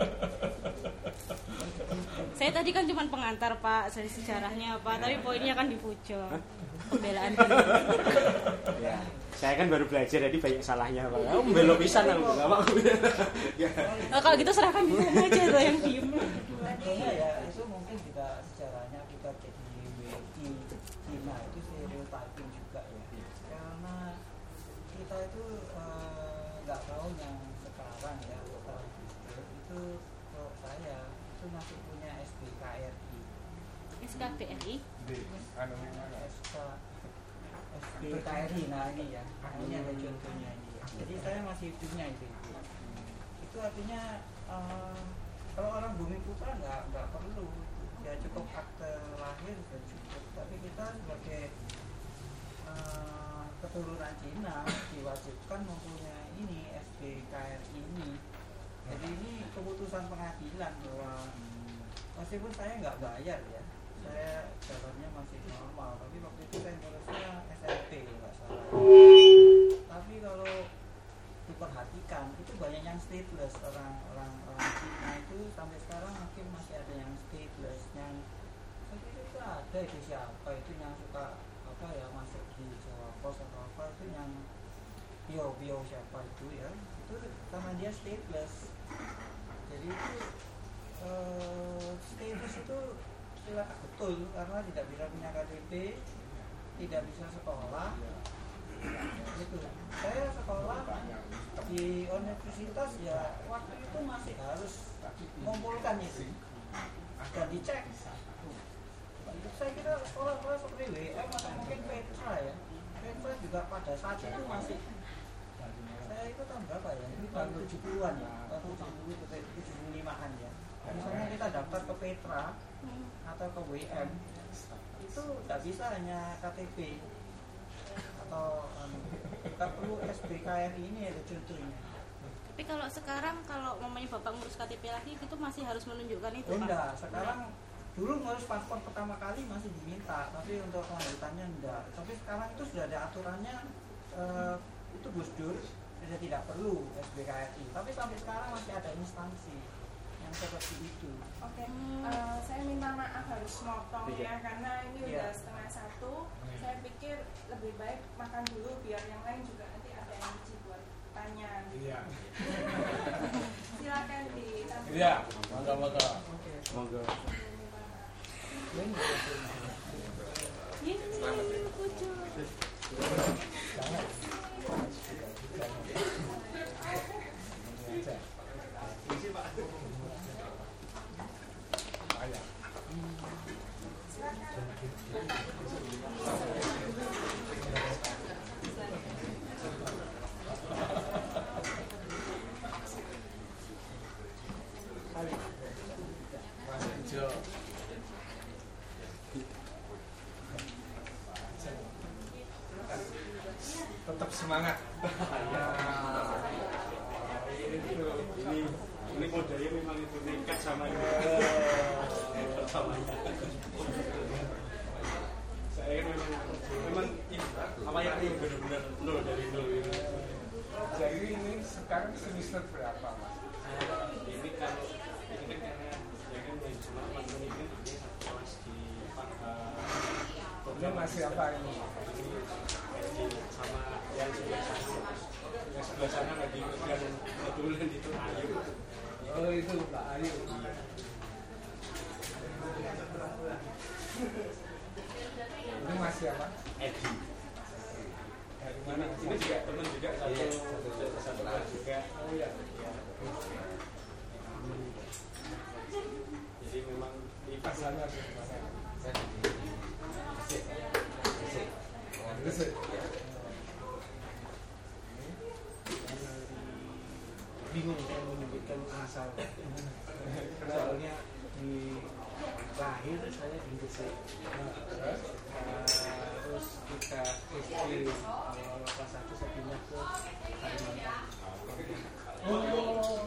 Saya tadi kan cuma pengantar Pak dari sejarahnya Pak, tapi poinnya kan di Pujo. Pembelaan diri. Ya, saya kan baru belajar jadi banyak salahnya Pak. Oh, belok pisan aku enggak apa. Oh, kalau gitu serahkan dia aja tuh yang diem. Sebetulnya ya itu mungkin juga sejarahnya kita jadi W I Cina itu stereotyping juga ya. Karena kita itu nggak uh, tahu yang sekarang ya setelah itu kalau saya itu masih punya S B K R I. S K B R I? S K S B K R I, nah ini ya, ini ada contohnya ini ya. Jadi saya masih punya itu. Itu artinya uh, kalau orang Bumi Putra nggak nggak perlu, ya cukup akte lahir sudah cukup. Tapi kita sebagai uh, keturunan Cina diwajibkan mempunyai ini S B K R I ini. Jadi ini keputusan pengadilan bahwa meskipun saya nggak bayar ya, saya jalannya masih normal, tapi waktu itu saya ngurusnya S L P nggak salah. Tapi kalau diperhatikan itu banyak yang stateless, orang-orang orang Cina itu sampai sekarang mungkin masih ada yang stateless, yang itu itu ada itu siapa itu yang suka apa ya masuk di Jawa Pos atau apa itu yang bio bio siapa itu ya itu karena dia stateless. Jadi itu uh, stateless itu silakan betul karena tidak bisa punya K T P, tidak bisa sekolah. Gitu. Saya sekolah di universitas ya waktu itu masih harus mengumpulkan itu dan dicek. Saya kira sekolah-sekolah seperti W M atau mungkin Petra ya, Petra juga pada saat itu masih. Saya itu tahun berapa ya? Ini tahun tujuh puluhan ya, tahun tujuh puluh ke tujuh puluh limaan ya. Misalnya kita daftar ke Petra atau ke W M itu tidak bisa hanya K T P atau nggak um, perlu S B K R I ini ada contohnya. Tapi kalau sekarang kalau mamanya bapak ngurus K T P lagi itu masih harus menunjukkan itu Pak? Enggak, sekarang dulu ngurus paspor pertama kali masih diminta, tapi untuk kelanjutannya enggak. Tapi sekarang itu sudah ada aturannya, uh, itu Gus Dur sudah tidak perlu S B K R I. Tapi sampai sekarang masih ada instansi yang seperti itu. Oke, okay. uh, saya minta maaf harus motong ya karena ini yeah. udah setengah satu. Saya pikir lebih baik makan dulu biar yang lain juga nanti ada energi buat tanya. Iya. Silakan ditambah. Iya, monggo monggo. Monggo. Tetap semangat. Ini ini kodenya memang itu nekat sama ini. Pertamanya. Saya kan memang memang apa yang ini benar-benar nol dari nol ini. Jadi ini sekarang semester berapa Mas? Ini kalau ini kan karena ya kan yang cuma teman-teman ini ini kelas di ini masih apa ini? Sama yang sebelah sana, yang sebelah sana lagi yang kebetulan itu Ayu. Oh itu Pak Ayu. Ini masih apa? Edi. Dari mana? Ini juga teman juga satu satu satu kelas juga. Oh iya. Jadi memang di pasalnya di mana? bingung kan menyebutkan asal soalnya di terus terus kita S D kelas satu saya pindah ke Kalimantan. Oh,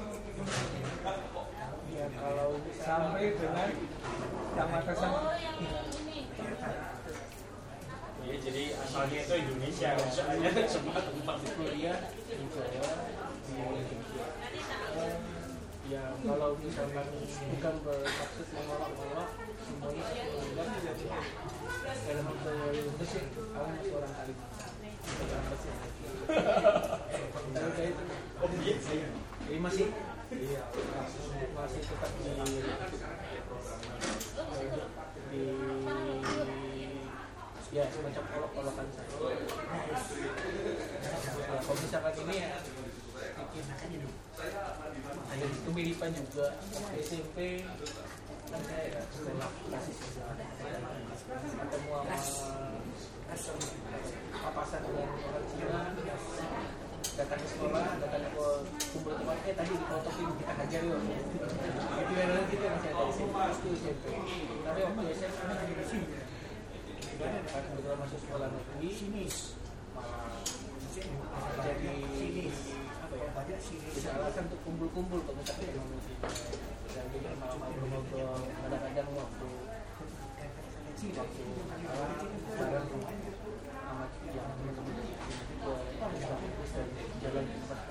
ya kalau sampai dengan yang Makassar. Ya, jadi asalnya itu Indonesia, soalnya semua tempat kuliah di Jawa, di Indonesia. Ya kalau misalkan bukan bermaksud mengolok-olok, semuanya sekolah jadi dalam hal Mesir, kamu masih orang Kalimantan, orang Mesir. Tapi kayak itu, oh iya sih, jadi masih, iya masih tetap di di ya semacam olok-olokan saja. Ya, kalau misalkan ini ya bikin ada kemiripan juga S M P kan saya setelah kasih ketemu sama papasan dengan orang Cina, datang ke sekolah, datang ke kumpul teman, eh tadi dikotokin kita hajar yuk. Itu yang nanti kita masih ada di sini, itu S M P. Tapi waktu S M P di sini kan kebetulan masuk sekolah negeri sini malah jadi apa ya bisa alasan untuk kumpul-kumpul kalau misalnya yang musik dan juga malam-malam ngobrol kadang-kadang waktu waktu bareng sama yang teman-teman juga fokus dan jalan di tempat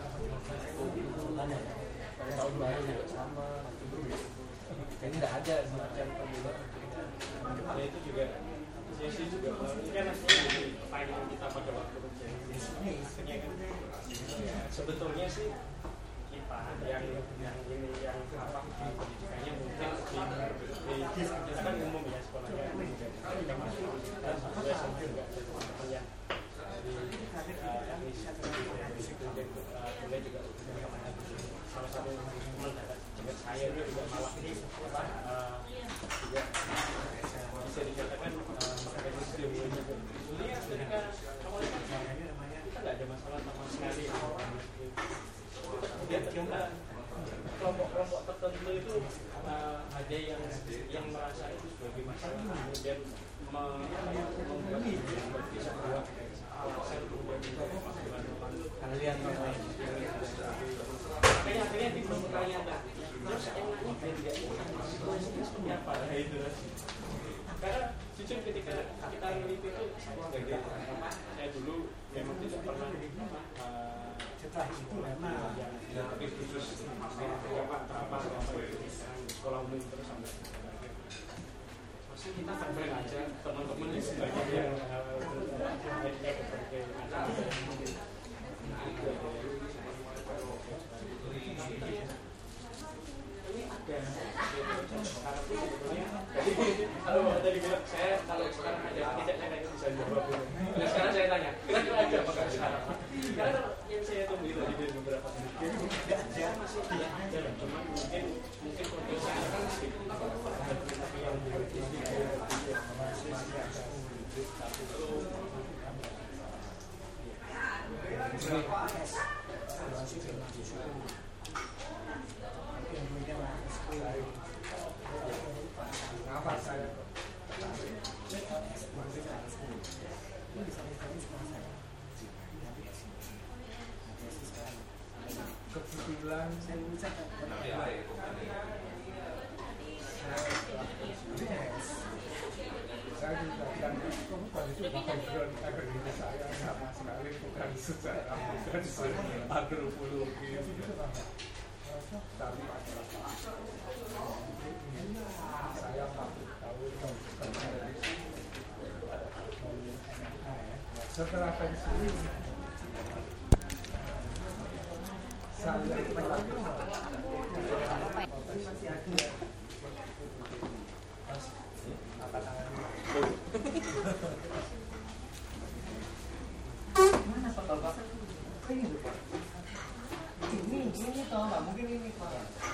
pada tahun baru juga sama jadi tidak ada semacam perbedaan ya itu juga saya sih juga ini kan maksudnya jadi pertanyaan kita pada waktu kerja ya, sebetulnya sih kita yang yang ini yang apa pendidikannya mungkin di di kita kan umum ya sekolahnya kita masuk dan satu S M P juga ada teman-teman yang dari teknis kemudian kuliah juga salah satu teman dekat saya itu juga malah apa juga bisa dikatakan masyarakat muslim kuliah ketika awalnya kita nggak ada masalah sama sekali kemudian ternyata kelompok-kelompok tertentu itu uh, ada yang yang merasa itu sebagai masalah kemudian membuat seperti sebuah alasan kemudian hal yang lain makanya akhirnya timbul pertanyaan terus yang lain tidak situasinya seperti apa itu karena jujur ketika kita meneliti itu nggak gitu saya dulu memang tidak pernah uh, setelah itu memang yang tapi khusus apa apa sekolah umum terus sampai maksudnya kita sampai aja teman-teman di sebagian yang berbagai macam ini ada sekarang itu sebetulnya jadi kalau tadi bilang saya kalau sekarang ada tidak saya nggak bisa jawab nah sekarang saya tanya kira-kira ada apakah sekarang karena yang saya tunggu tadi dari beberapa penelitian tidak ada masih tidak ada cuma mungkin mungkin potensinya kan sedikit tapi yang berarti masih masih ada tapi itu Kenapa saya kebetulan saya juga dan bukan itu background akademik saya sama sekali bukan sejarah bukan antropologi tapi saya patut tahu setelah pensiun saya mana Pak Bapak? Ini Pak. Ini ini toh nggak mungkin ini Pak.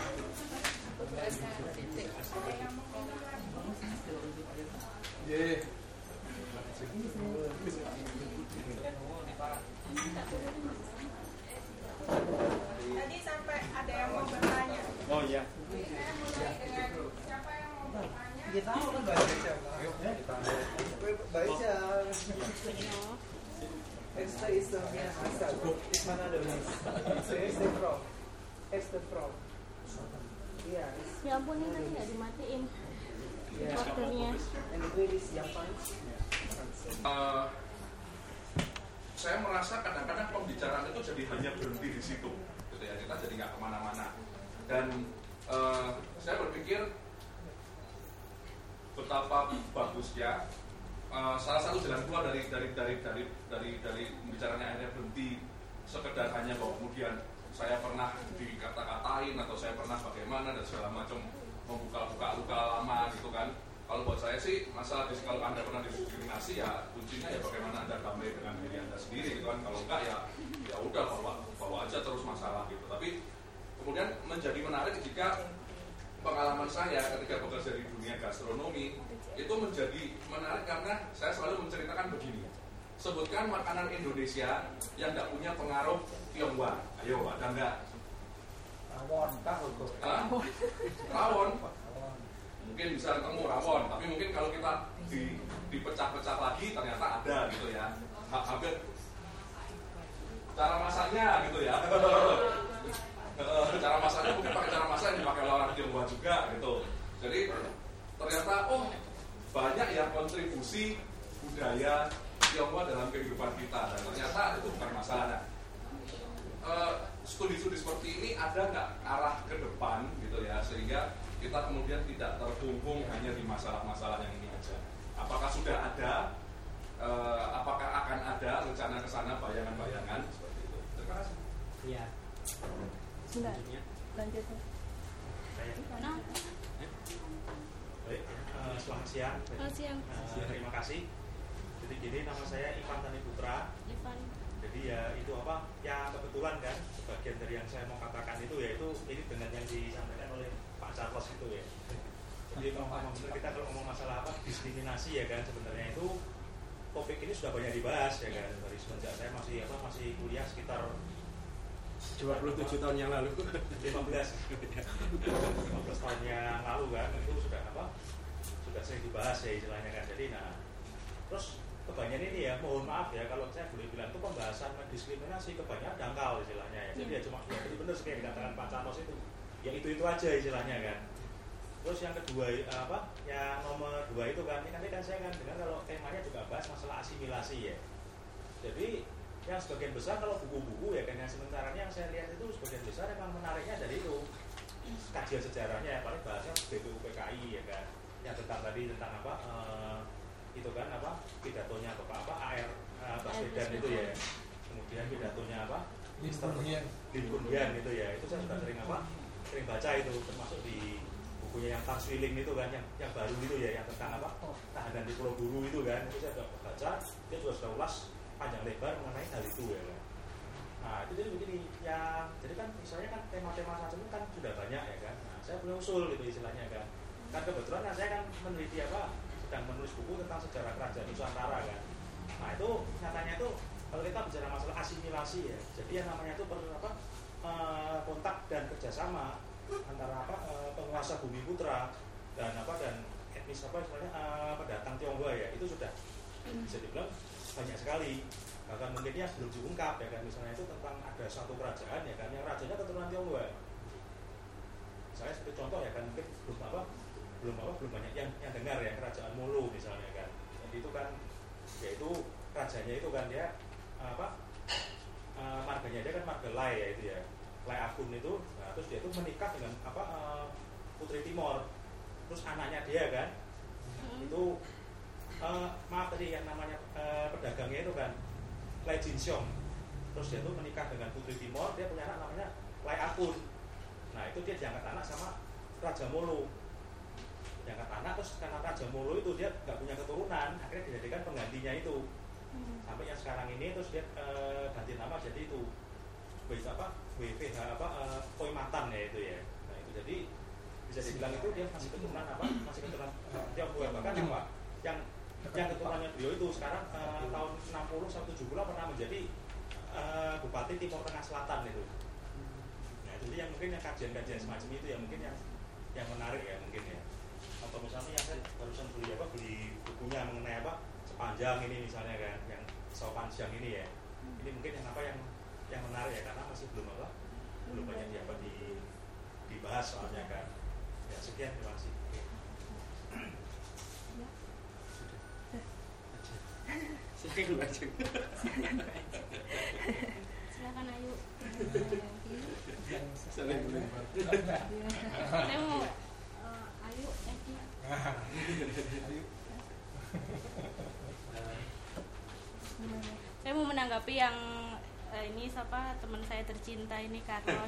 Yeah. Tadi sampai ada yang mau bertanya. Oh iya. Saya mulai dengan siapa yang mau bertanya. Dia tahu kan bahasa siapa. Teacher. Esta is the asal. Mana ada mas? It's the from. It's the from. Iya. Ya ampun, ini tadi nggak dimatiin. Yeah. Recordernya. And the grade is Japan. Uh, saya merasa kadang-kadang pembicaraan itu jadi hanya berhenti di situ, gitu ya. Kita jadi nggak kemana-mana. Dan uh, saya berpikir betapa bagusnya uh, salah satu jalan keluar dari dari dari dari dari dari pembicaranya akhirnya berhenti sekedar hanya bahwa kemudian saya pernah dikata-katain atau saya pernah bagaimana dan segala macam, membuka-buka luka lama gitu kan. Kalau buat saya sih masalah kalau Anda pernah didiskriminasi ya kuncinya ya bagaimana Anda damai dengan diri Anda sendiri gitu kan. Kalau enggak ya ya udah bawa bawa aja terus masalah gitu. Tapi kemudian menjadi menarik jika pengalaman saya ketika bekerja di dunia gastronomi itu menjadi menarik karena saya selalu menceritakan begini. Sebutkan makanan Indonesia yang tidak punya pengaruh Tionghoa. Ayo, ada enggak? Rawon, tahu kok. Rawon. Mungkin bisa ketemu rawon, tapi mungkin kalau kita di, dipecah-pecah lagi ternyata ada gitu ya. Hampir cara masaknya gitu ya. Cara masaknya mungkin pakai cara masak yang dipakai oleh orang Tionghoa juga gitu. Jadi ternyata oh banyak ya kontribusi budaya Tionghoa dalam kehidupan kita dan ternyata itu bukan masalah. Nah, uh, studi-studi seperti ini ada nggak arah ke depan gitu ya sehingga kita kemudian tidak terhubung hanya di masalah-masalah yang ini aja. Apakah sudah ada? Uh, apakah akan ada rencana ke sana bayangan-bayangan seperti itu? Terima kasih. Iya. Selanjutnya. Lanjut. Mana? Baik, uh, selamat siang. Selamat siang. Uh, terima kasih. Jadi gini, nama saya Ivan Tani Putra. Ivan. Jadi ya itu apa? Ya kebetulan kan sebagian dari yang saya mau katakan itu ya itu ini dengan yang disampaikan oleh Pak Charles itu ya. Jadi ngomong kita kalau ngomong masalah apa diskriminasi ya kan sebenarnya itu topik ini sudah banyak dibahas ya kan dari semenjak saya masih apa masih kuliah sekitar dua puluh tujuh tahun yang lalu. lima belas lima belas tahun yang lalu kan itu sudah apa? Sudah sering dibahas ya istilahnya kan. Jadi nah terus kebanyakan ini ya mohon maaf ya kalau saya boleh bilang itu pembahasan diskriminasi kebanyakan dangkal istilahnya ya. Jadi ya cuma ya benar seperti dikatakan Pak Carlos itu ya itu itu aja istilahnya kan. Terus yang kedua apa yang nomor dua itu kan ini kan, kan saya kan dengar kalau temanya juga bahas masalah asimilasi ya. Jadi yang sebagian besar kalau buku-buku ya kan yang sementaranya yang saya lihat itu sebagian besar memang menariknya dari itu kajian sejarahnya ya paling bahasnya B P U P K I ya kan yang tentang tadi tentang apa uh, itu kan apa pidatonya Bapak apa A R uh, Baswedan itu ya kemudian pidatonya apa Mister Lim Kundian itu ya itu saya sudah sering apa sering baca itu termasuk di bukunya yang Tan Swiling itu kan yang yang baru itu ya yang tentang apa tahanan di Pulau Buru itu kan itu saya sudah baca dia juga sudah ulas panjang lebar mengenai hal itu ya kan. Nah itu jadi begini ya jadi kan misalnya kan tema-tema macam itu kan sudah banyak ya kan. Nah saya punya usul gitu istilahnya kan. Kan kebetulan kan saya kan meneliti apa sedang menulis buku tentang sejarah kerajaan Nusantara kan. Nah itu nyatanya itu kalau kita bicara masalah asimilasi ya. Jadi yang namanya itu perlu apa e, kontak dan kerjasama antara apa e, penguasa bumi putra dan apa dan etnis apa istilahnya e, pendatang Tionghoa ya itu sudah bisa dibilang banyak sekali bahkan mungkin yang belum diungkap ya kan misalnya itu tentang ada satu kerajaan ya kan yang rajanya keturunan Tionghoa saya seperti contoh ya kan mungkin belum apa belum apa belum banyak yang yang dengar ya kerajaan Molo misalnya kan jadi itu kan yaitu rajanya itu kan dia apa uh, marganya dia kan marga Lai ya itu ya Lai Afun itu nah, terus dia itu menikah dengan apa uh, Putri Timor terus anaknya dia kan hmm. itu Uh, maaf tadi yang namanya uh, pedagangnya itu kan Lai Jinxiong terus dia tuh menikah dengan Putri Timor dia punya anak namanya Lai Afun nah itu dia diangkat anak sama Raja Molo diangkat anak terus karena Raja Molo itu dia nggak punya keturunan akhirnya dijadikan penggantinya itu hmm. sampai yang sekarang ini terus dia uh, ganti nama jadi itu bisa apa W P H apa uh, Koimatan ya itu ya nah itu jadi bisa dibilang itu dia masih keturunan apa masih keturunan Tionghoa bahkan apa yang yang keturunannya beliau itu sekarang uh, tahun enam puluh sampai tujuh puluh pernah menjadi uh, Bupati Timur Tengah Selatan itu. Nah itu yang mungkin yang kajian-kajian semacam itu ya mungkin yang yang menarik ya mungkin ya. Atau misalnya yang saya barusan beli apa beli bukunya mengenai apa sepanjang ini misalnya kan, yang sepanjang ini ya, ini mungkin yang apa yang yang menarik ya, karena masih belum apa, belum banyak dapat di dibahas soalnya kan. Ya sekian, terima kasih. Silakan baca. Silakan Ayu. Saya mau uh, Ayu, Edi. Saya mau menanggapi yang uh, ini siapa teman saya tercinta ini Carlos.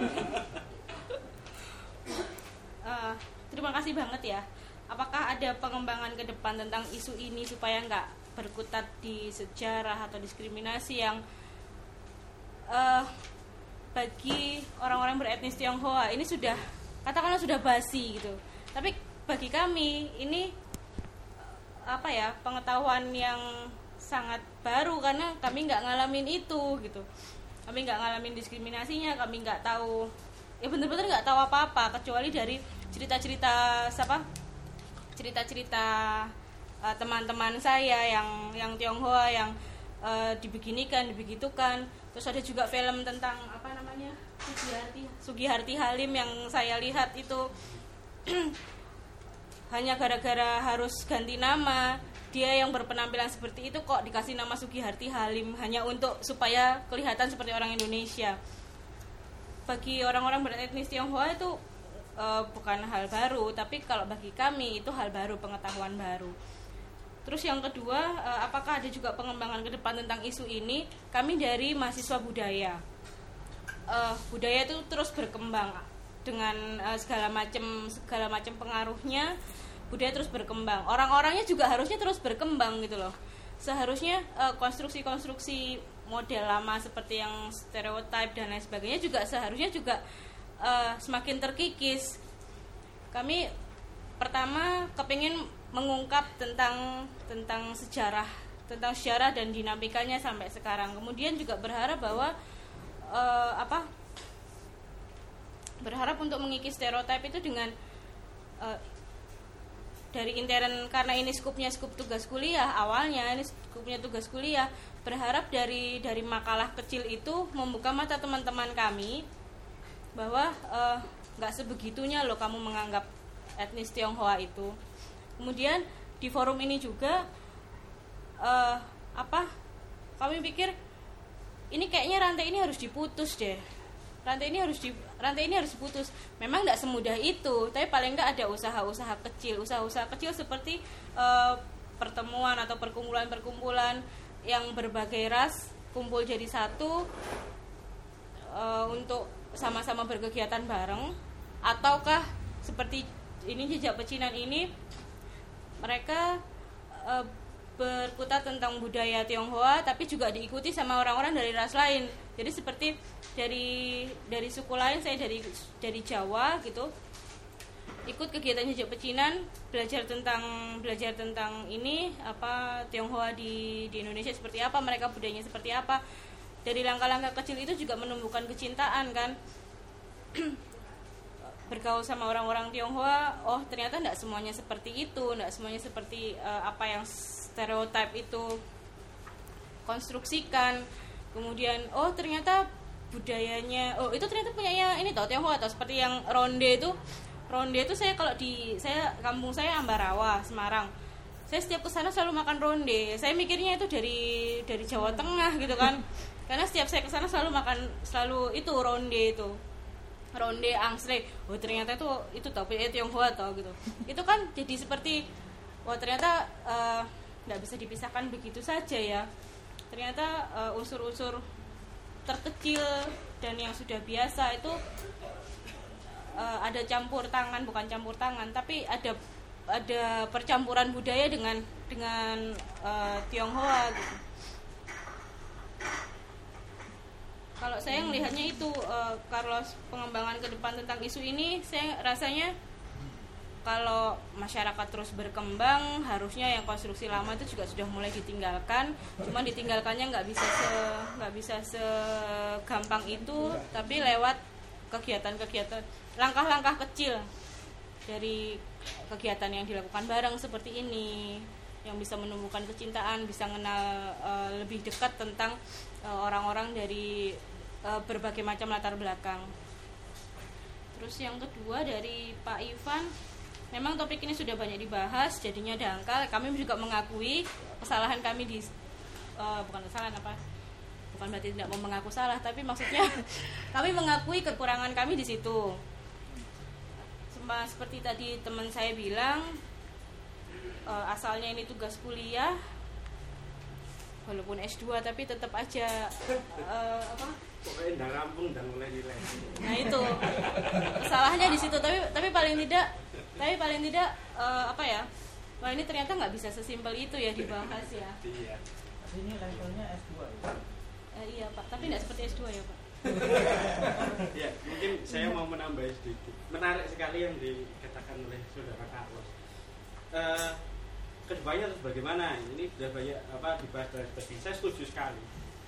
uh, terima kasih banget ya. Apakah ada pengembangan ke depan tentang isu ini supaya nggak berkutat di sejarah atau diskriminasi yang uh, bagi orang-orang beretnis Tionghoa ini sudah katakanlah sudah basi gitu. Tapi bagi kami ini apa ya, pengetahuan yang sangat baru karena kami nggak ngalamin itu gitu. Kami nggak ngalamin diskriminasinya, kami nggak tahu, ya benar-benar nggak tahu apa-apa kecuali dari cerita-cerita siapa, cerita-cerita uh, teman-teman saya yang yang Tionghoa yang uh, dibeginikan, dibegitukan. Terus ada juga film tentang apa namanya, Sugiharti, Sugiharti Halim yang saya lihat itu hanya gara-gara harus ganti nama, dia yang berpenampilan seperti itu kok dikasih nama Sugiharti Halim hanya untuk supaya kelihatan seperti orang Indonesia. Bagi orang-orang beretnis Tionghoa itu e, bukan hal baru, tapi kalau bagi kami itu hal baru, pengetahuan baru. Terus yang kedua, e, apakah ada juga pengembangan ke depan tentang isu ini? Kami dari mahasiswa budaya. E, budaya itu terus berkembang dengan e, segala macam segala macam pengaruhnya. Budaya terus berkembang, orang-orangnya juga harusnya terus berkembang gitu loh. Seharusnya uh, konstruksi-konstruksi model lama seperti yang stereotip dan lain sebagainya juga seharusnya juga uh, semakin terkikis. Kami pertama kepingin mengungkap tentang tentang sejarah, tentang sejarah dan dinamikanya sampai sekarang. Kemudian juga berharap bahwa uh, apa? Berharap untuk mengikis stereotip itu dengan uh, dari intern, karena ini skupnya skup tugas kuliah awalnya, ini skupnya tugas kuliah, berharap dari dari makalah kecil itu membuka mata teman-teman kami bahwa nggak uh, sebegitunya loh kamu menganggap etnis Tionghoa itu. Kemudian di forum ini juga uh, apa kami pikir ini kayaknya rantai ini harus diputus deh. Rantai ini harus di, rantai ini harus diputus. Memang tidak semudah itu, tapi paling nggak ada usaha-usaha kecil, usaha-usaha kecil seperti uh, pertemuan atau perkumpulan-perkumpulan yang berbagai ras kumpul jadi satu uh, untuk sama-sama berkegiatan bareng, ataukah seperti ini jejak pecinan ini mereka uh, berkutat tentang budaya Tionghoa tapi juga diikuti sama orang-orang dari ras lain. Jadi seperti dari dari suku lain, saya dari dari Jawa gitu, ikut kegiatan jejak pecinan, belajar tentang belajar tentang ini apa Tionghoa di di Indonesia seperti apa, mereka budayanya seperti apa. Dari langkah-langkah kecil itu juga menumbuhkan kecintaan kan. Bergaul sama orang-orang Tionghoa, oh ternyata tidak semuanya seperti itu, tidak semuanya seperti uh, apa yang stereotip itu konstruksikan. Kemudian oh ternyata budayanya, oh itu ternyata punyanya ini toh Tionghoa, atau seperti yang ronde itu. Ronde itu saya kalau di saya kampung saya Ambarawa, Semarang. Saya setiap kesana selalu makan ronde. Saya mikirnya itu dari dari Jawa Tengah gitu kan. Karena setiap saya kesana selalu makan selalu itu ronde itu. Ronde angsle. Oh ternyata itu itu toh punya Tionghoa toh gitu. Itu kan jadi seperti wah ternyata nggak uh, bisa dipisahkan begitu saja ya. Ternyata uh, unsur-unsur terkecil dan yang sudah biasa itu uh, ada campur tangan, bukan campur tangan, tapi ada ada percampuran budaya dengan dengan uh, Tionghoa gitu. Kalau saya melihatnya itu uh, kalau pengembangan ke depan tentang isu ini, saya rasanya kalau masyarakat terus berkembang, harusnya yang konstruksi lama itu juga sudah mulai ditinggalkan. Cuman ditinggalkannya nggak bisa se nggak bisa segampang itu, tapi lewat kegiatan-kegiatan, langkah-langkah kecil dari kegiatan yang dilakukan bareng seperti ini. yang bisa menumbuhkan kecintaan, bisa mengenal uh, lebih dekat tentang uh, orang-orang dari uh, berbagai macam latar belakang. Terus yang kedua dari Pak Ivan, memang topik ini sudah banyak dibahas, jadinya dangkal. Kami juga mengakui kesalahan kami di uh, bukan kesalahan apa? Bukan berarti tidak mau mengaku salah, tapi maksudnya kami mengakui kekurangan kami di situ. Sama seperti tadi teman saya bilang, uh, asalnya ini tugas kuliah, walaupun S dua tapi tetap aja uh, apa? Pokoknya udah rampung dan mulai nilai. Nah itu kesalahannya di situ. Tapi tapi paling tidak, tapi paling tidak uh, apa ya? Wah ini ternyata nggak bisa sesimpel itu ya dibahas ya. Iya. Ini levelnya S dua ya. Uh, iya Pak, tapi tidak seperti S dua ya Pak. Ya mungkin saya mau menambah sedikit. Menarik sekali yang dikatakan oleh saudara Carlos. Uh, kedepannya terus bagaimana? Ini sudah banyak apa dibahas dari tadi. Saya setuju sekali.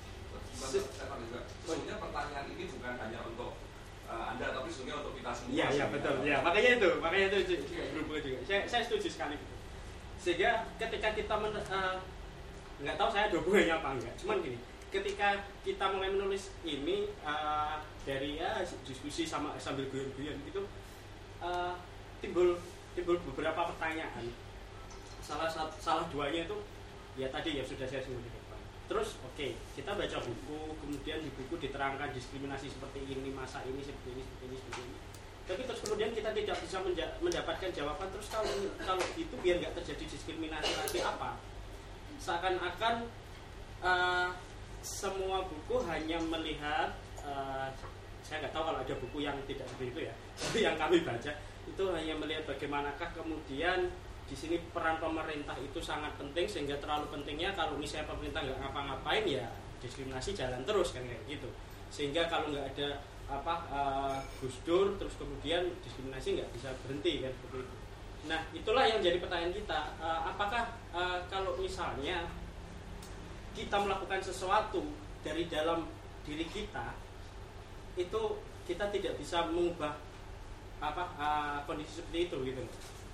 Sebenarnya pertanyaan ini bukan hanya untuk uh, Anda, tapi sebenarnya untuk kita semua. Iya, iya betul. Ya, makanya itu, makanya itu juga berhubungan juga. Saya, saya setuju sekali. Sehingga ketika kita men, uh, nggak tahu saya ada hubungannya apa enggak. Cuman gini, ketika kita mulai menulis ini uh, dari ya diskusi sama sambil guyon-guyon gitu, uh, timbul timbul beberapa pertanyaan. Salah salah duanya itu ya tadi ya sudah saya sebutkan. Terus oke, okay, kita baca buku, kemudian di buku diterangkan diskriminasi seperti ini, masa ini, seperti ini, seperti ini, seperti ini. Tapi terus kemudian kita tidak bisa menja- mendapatkan jawaban. Terus kalau kalau itu biar nggak terjadi diskriminasi lagi apa? Seakan-akan uh, semua buku hanya melihat, uh, saya nggak tahu kalau ada buku yang tidak seperti itu ya. Tapi yang kami baca itu hanya melihat bagaimanakah kemudian di sini peran pemerintah itu sangat penting, sehingga terlalu pentingnya kalau misalnya pemerintah nggak ngapa-ngapain ya diskriminasi jalan terus kan kayak gitu. Sehingga kalau nggak ada apa uh, Gus Dur terus kemudian diskriminasi nggak bisa berhenti kan seperti itu. Nah itulah yang jadi pertanyaan kita, uh, apakah uh, kalau misalnya kita melakukan sesuatu dari dalam diri kita itu kita tidak bisa mengubah apa uh, kondisi seperti itu gitu.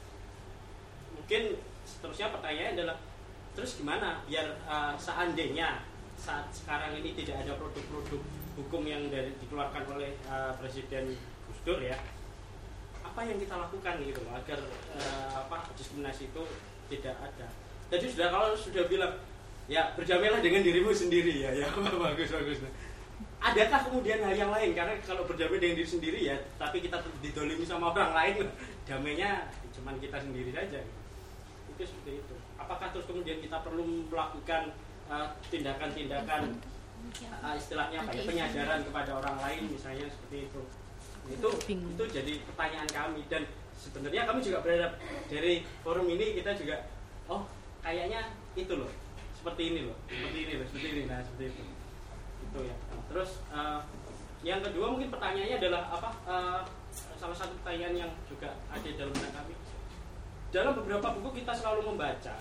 Mungkin seterusnya pertanyaannya adalah terus gimana biar uh, seandainya saat sekarang ini tidak ada produk-produk hukum yang dari dikeluarkan oleh uh, Presiden Gus Dur ya, apa yang kita lakukan gitu loh agar uh, apa diskriminasi itu tidak ada. Jadi sudah kalau sudah bilang ya berdamailah dengan dirimu sendiri ya, ya bagus bagus. Adakah kemudian hal yang lain? Karena kalau berdamai dengan diri sendiri ya, tapi kita didolimi sama orang lain, damainya cuman kita sendiri saja. Itu seperti itu. Apakah terus kemudian kita perlu melakukan uh, tindakan-tindakan uh, istilahnya apa ya, penyadaran kepada orang lain misalnya seperti itu. Itu itu jadi pertanyaan kami, dan sebenarnya kami juga berharap dari forum ini kita juga oh kayaknya itu loh seperti ini loh seperti ini loh seperti ini nah seperti itu itu ya. Terus uh, yang kedua mungkin pertanyaannya adalah apa uh, salah satu pertanyaan yang juga ada dalam benak kami. Dalam beberapa buku kita selalu membaca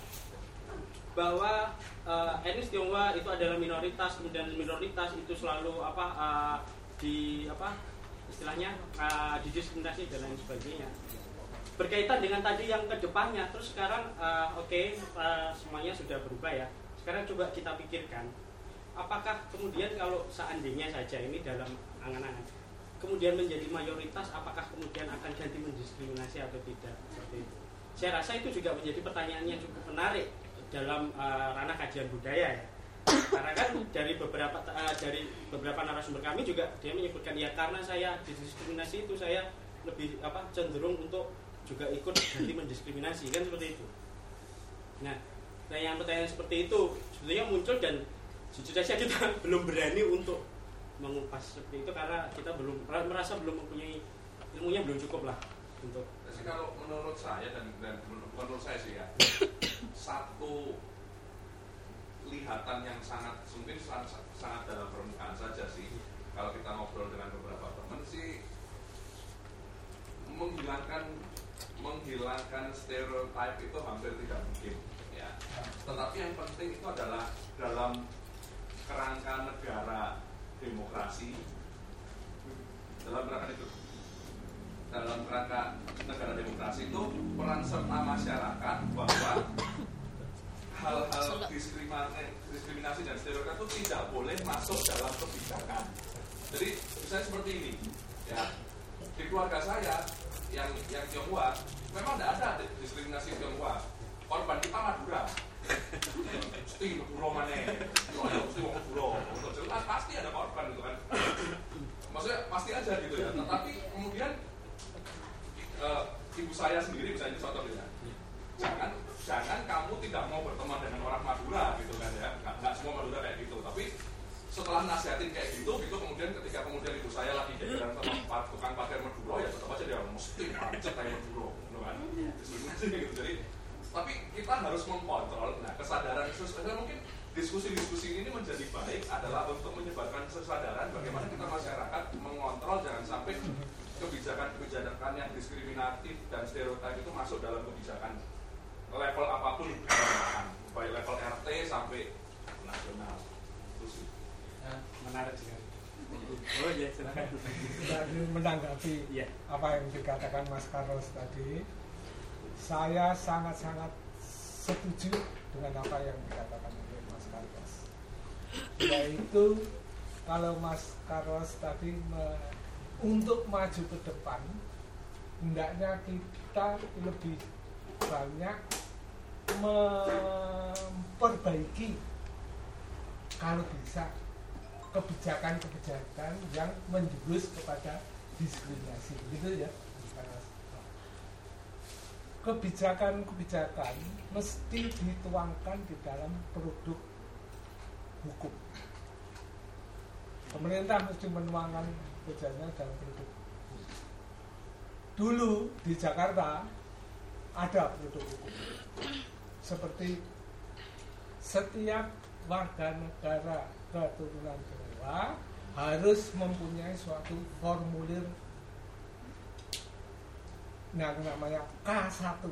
bahwa uh, etnis Tionghoa itu adalah minoritas, kemudian minoritas itu selalu apa uh, di apa istilahnya uh, didiskriminasi dan lain sebagainya. Berkaitan dengan tadi yang kedepannya, terus sekarang uh, oke okay, uh, semuanya sudah berubah ya. Sekarang coba kita pikirkan, apakah kemudian kalau seandainya saja ini dalam angan-angan kemudian menjadi mayoritas, apakah kemudian akan ganti mendiskriminasi atau tidak seperti itu? Saya rasa itu juga menjadi pertanyaan yang cukup menarik dalam uh, ranah kajian budaya ya. Karena kan dari beberapa uh, dari beberapa narasumber kami juga dia menyebutkan ya karena saya didiskriminasi itu saya lebih apa cenderung untuk juga ikut ganti mendiskriminasi kan seperti itu. Nah, pertanyaan-pertanyaan seperti itu sebenarnya muncul dan jujur saja kita belum berani untuk mengupas seperti itu karena kita belum merasa belum mempunyai ilmunya belum cukup lah untuk. Jadi kalau menurut saya dan, dan menurut saya sih ya satu lihatan yang sangat mungkin sangat, sangat dalam permukaan saja sih kalau kita ngobrol dengan beberapa teman sih menghilangkan menghilangkan stereotip itu hampir tidak mungkin ya. Tetapi yang penting itu adalah dalam kerangka negara demokrasi, dalam kerangka itu dalam kerangka negara demokrasi itu peran serta masyarakat bahwa hal-hal diskriminasi, diskriminasi dan stereotip itu tidak boleh masuk dalam kebijakan. Jadi misalnya seperti ini, ya di keluarga saya yang yang Tionghoa memang tidak ada diskriminasi Tionghoa. Korban kita Madura, mesti Madura mana? Mesti Madura. Untuk jelas pasti ada korban gitu kan. Maksudnya pasti aja gitu ya. Tetapi kemudian uh, ibu saya sendiri misalnya contohnya, jangan jangan kamu tidak mau berteman dengan orang Madura gitu kan ya. Nggak, nggak semua Madura kayak gitu. Tapi setelah nasihatin kayak gitu, gitu kemudian ketika kemudian ibu saya lagi jalan sama tukang parkir Madura, ya tetap aja dia mesti macet kayak Madura, gitu kan? Gitu. Jadi, tapi kita harus mengkontrol. Nah, kesadaran sosial mungkin diskusi-diskusi ini menjadi baik adalah untuk menyebarkan kesadaran bagaimana kita masyarakat mengontrol jangan sampai kebijakan-kebijakan yang diskriminatif dan stereotip itu masuk dalam kebijakan level apapun, baik level R T sampai nasional. Itu sih. Menarik sekali. Oh iya, silakan. Jadi menanggapi ya, apa yang dikatakan Mas Carlos tadi, saya sangat-sangat setuju dengan apa yang dikatakan oleh Mas Carlos. Yaitu kalau Mas Carlos tadi me, untuk maju ke depan, hendaknya kita lebih banyak memperbaiki kalau bisa kebijakan-kebijakan yang menjurus kepada diskriminasi, gitu ya. Kebijakan-kebijakan mesti dituangkan di dalam produk hukum. Pemerintah mesti menuangkan kebijakannya dalam produk hukum. Dulu di Jakarta ada produk hukum, seperti setiap warga negara keturunan Jawa harus mempunyai suatu formulir yang namanya K satu,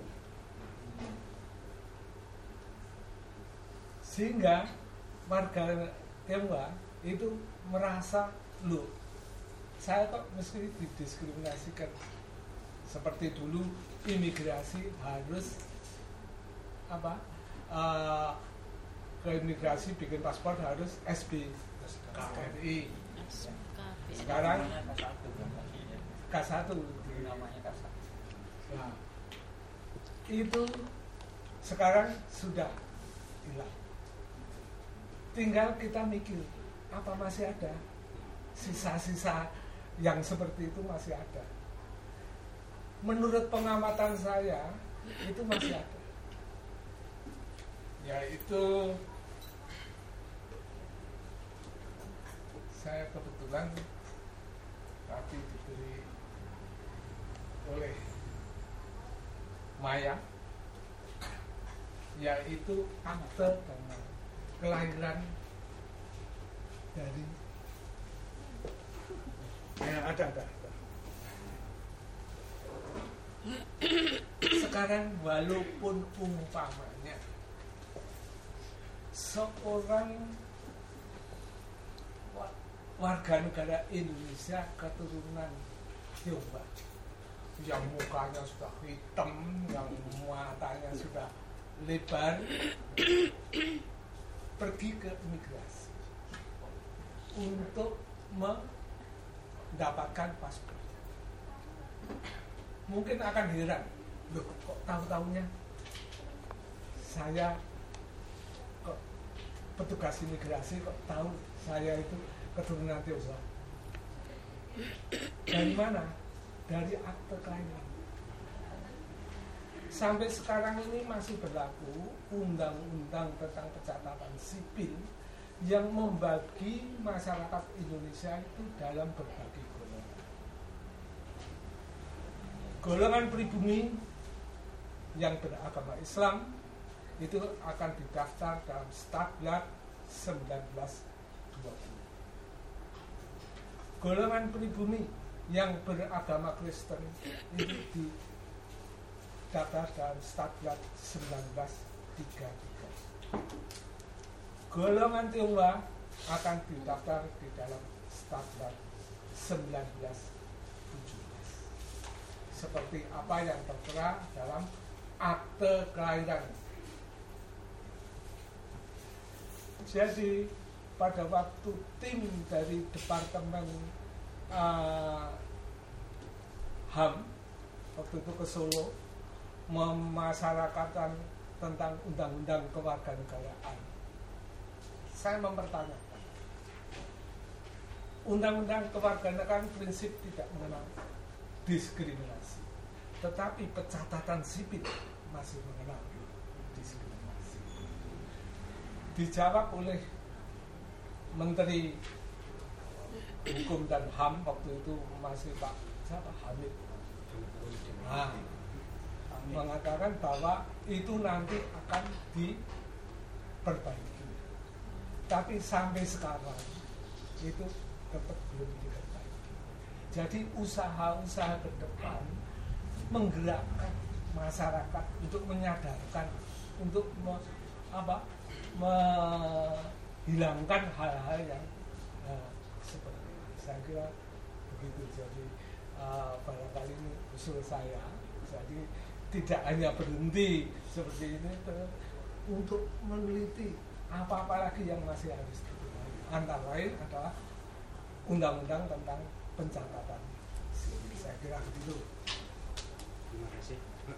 sehingga warga Tionghoa itu merasa, loh, saya kok mesti didiskriminasikan. Seperti dulu imigrasi harus apa uh, ke imigrasi bikin paspor harus S B K R I. Sekarang K satu namanya K satu. Nah, itu sekarang sudah hilang. Tinggal kita mikir, apa masih ada sisa-sisa yang seperti itu masih ada. Menurut pengamatan saya itu masih ada. Yaitu saya kebetulan tapi diberi oleh Maya, yaitu akte kelahiran dari ya ada ada, ada. Sekarang walaupun umpamanya seorang warga negara Indonesia keturunan Tionghoa yang mukanya sudah hitam, yang matanya sudah lebar, pergi ke imigrasi untuk mendapatkan paspor. Mungkin akan heran, loh kok tahu-tahunya saya kok petugas imigrasi kok tahu saya itu keturunan Tionghoa. Dari mana? Dari akte kelahiran. Sampai sekarang ini masih berlaku undang-undang tentang pencatatan sipil yang membagi masyarakat Indonesia itu dalam berbagai golongan. Golongan pribumi yang beragama Islam itu akan didaftar dalam Stablat seribu sembilan ratus dua puluh. Golongan pribumi yang beragama Kristen itu didaftar dalam Stablat seribu sembilan ratus tiga puluh tiga. Golongan Tionghoa akan didaftar di dalam Stablat seribu sembilan ratus tujuh belas. Seperti apa yang tertera dalam akte kelahiran Jadi pada waktu tim dari Departemen uh, H A M waktu itu ke Solo memasyarakatkan tentang undang-undang kewarganegaraan, saya mempertanyakan undang-undang kewarganegaraan prinsip tidak mengenal diskriminasi, tetapi pencatatan sipil masih mengenal diskriminasi. Dijawab oleh Menteri Hukum dan H A M waktu itu masih Pak siapa Hamid, nah, mengatakan bahwa itu nanti akan diperbaiki, tapi sampai sekarang itu tetap belum diperbaiki. Jadi usaha-usaha ke depan menggerakkan masyarakat untuk menyadarkan, untuk me, apa, menghilangkan hal-hal yang uh, seperti ini. Saya kira begitu. Jadi uh, barangkali ini usul saya. Jadi tidak hanya berhenti seperti ini, untuk meneliti apa-apa lagi yang masih harus dilakukan. Antara lain adalah undang-undang tentang pencatatan. Saya kira begitu. Terima kasih.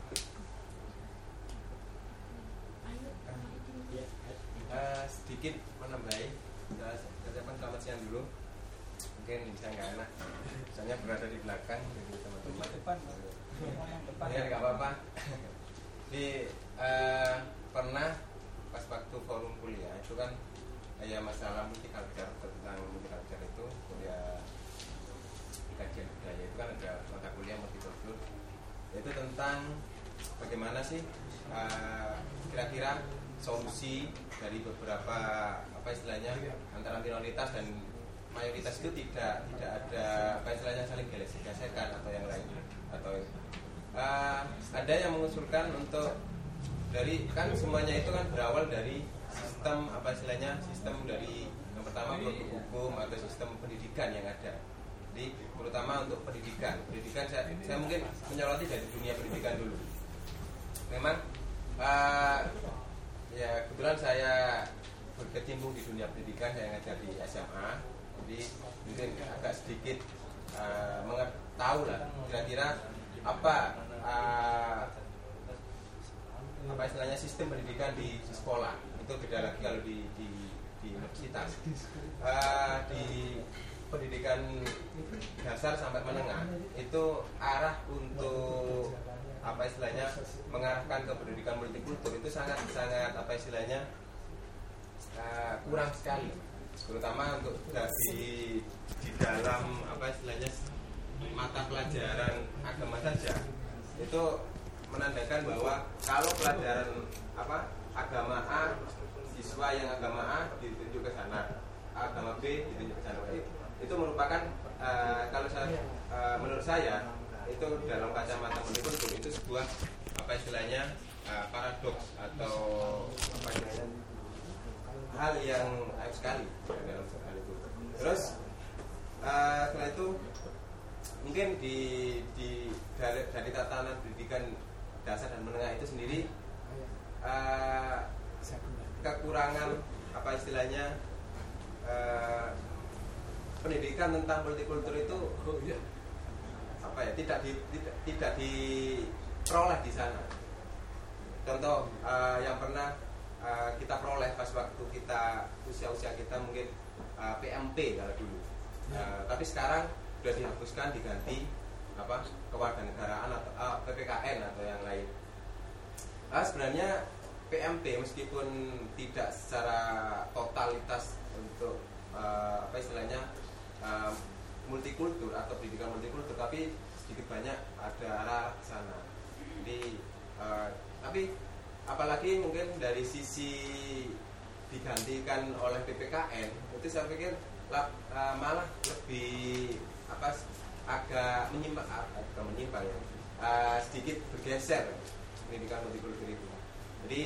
Uh, sedikit menambahi, teman-teman selamat siang dulu. Mungkin bisa nggak enak, misalnya berada di belakang jadi teman-teman. Depan, ya nggak apa-apa. Di uh, pernah pas waktu forum kuliah itu kan ya masalah multicultural, tentang multicultural itu kuliah kajian budaya itu kan ada mata kuliah multicultural, itu tentang bagaimana sih uh, kira-kira solusi dari beberapa apa istilahnya antara minoritas dan mayoritas itu tidak tidak ada apa istilahnya saling geser-geserkan atau yang lain, atau uh, ada yang mengusulkan untuk dari kan semuanya itu kan berawal dari sistem apa istilahnya sistem dari yang pertama produk hukum atau sistem pendidikan yang ada. Jadi terutama untuk pendidikan, pendidikan saya, saya mungkin menyoroti dari dunia pendidikan dulu. Memang uh, ya kebetulan saya berkecimpung di dunia pendidikan, saya ngajar di S M A, jadi mungkin agak sedikit uh, mengetahui lah kira-kira apa uh, apa istilahnya sistem pendidikan di sekolah itu beda lagi kalau di di, di universitas. Uh, di pendidikan dasar sampai menengah itu arah untuk apa istilahnya mengarahkan ke pendidikan multikultur itu sangat sangat apa istilahnya uh, kurang sekali, terutama untuk di di dalam apa istilahnya mata pelajaran agama saja itu menandakan bahwa kalau pelajaran apa agama A, siswa yang agama A ditunjuk ke sana, agama B ditunjuk ke sana, itu merupakan uh, kalau saya uh, menurut saya itu dalam kacamata multikultur itu sebuah apa istilahnya uh, paradoks atau apa istilahnya hal yang aib sekali dalam hal itu. Terus uh, setelah itu mungkin di di dari, dari tatanan pendidikan dasar dan menengah itu sendiri uh, kekurangan apa istilahnya uh, pendidikan tentang multikultur itu apa ya tidak di, tidak tidak diperoleh di sana. Contoh uh, yang pernah uh, kita peroleh pas waktu kita usia-usia kita mungkin uh, P M P kalau dulu, uh, tapi sekarang sudah dihapuskan diganti apa kewarganegaraan atau uh, P P K N atau yang lain. Uh, sebenarnya P M P meskipun tidak secara totalitas untuk uh, apa istilahnya uh, multikultur atau pendidikan multikultur, tapi sedikit banyak ada arah ke sana. Jadi uh, tapi apalagi mungkin dari sisi digantikan oleh P P K N itu saya pikir uh, malah lebih apa agak menyimpang, agak menyimpang ya, uh, sedikit bergeser pendidikan multikultur itu. Jadi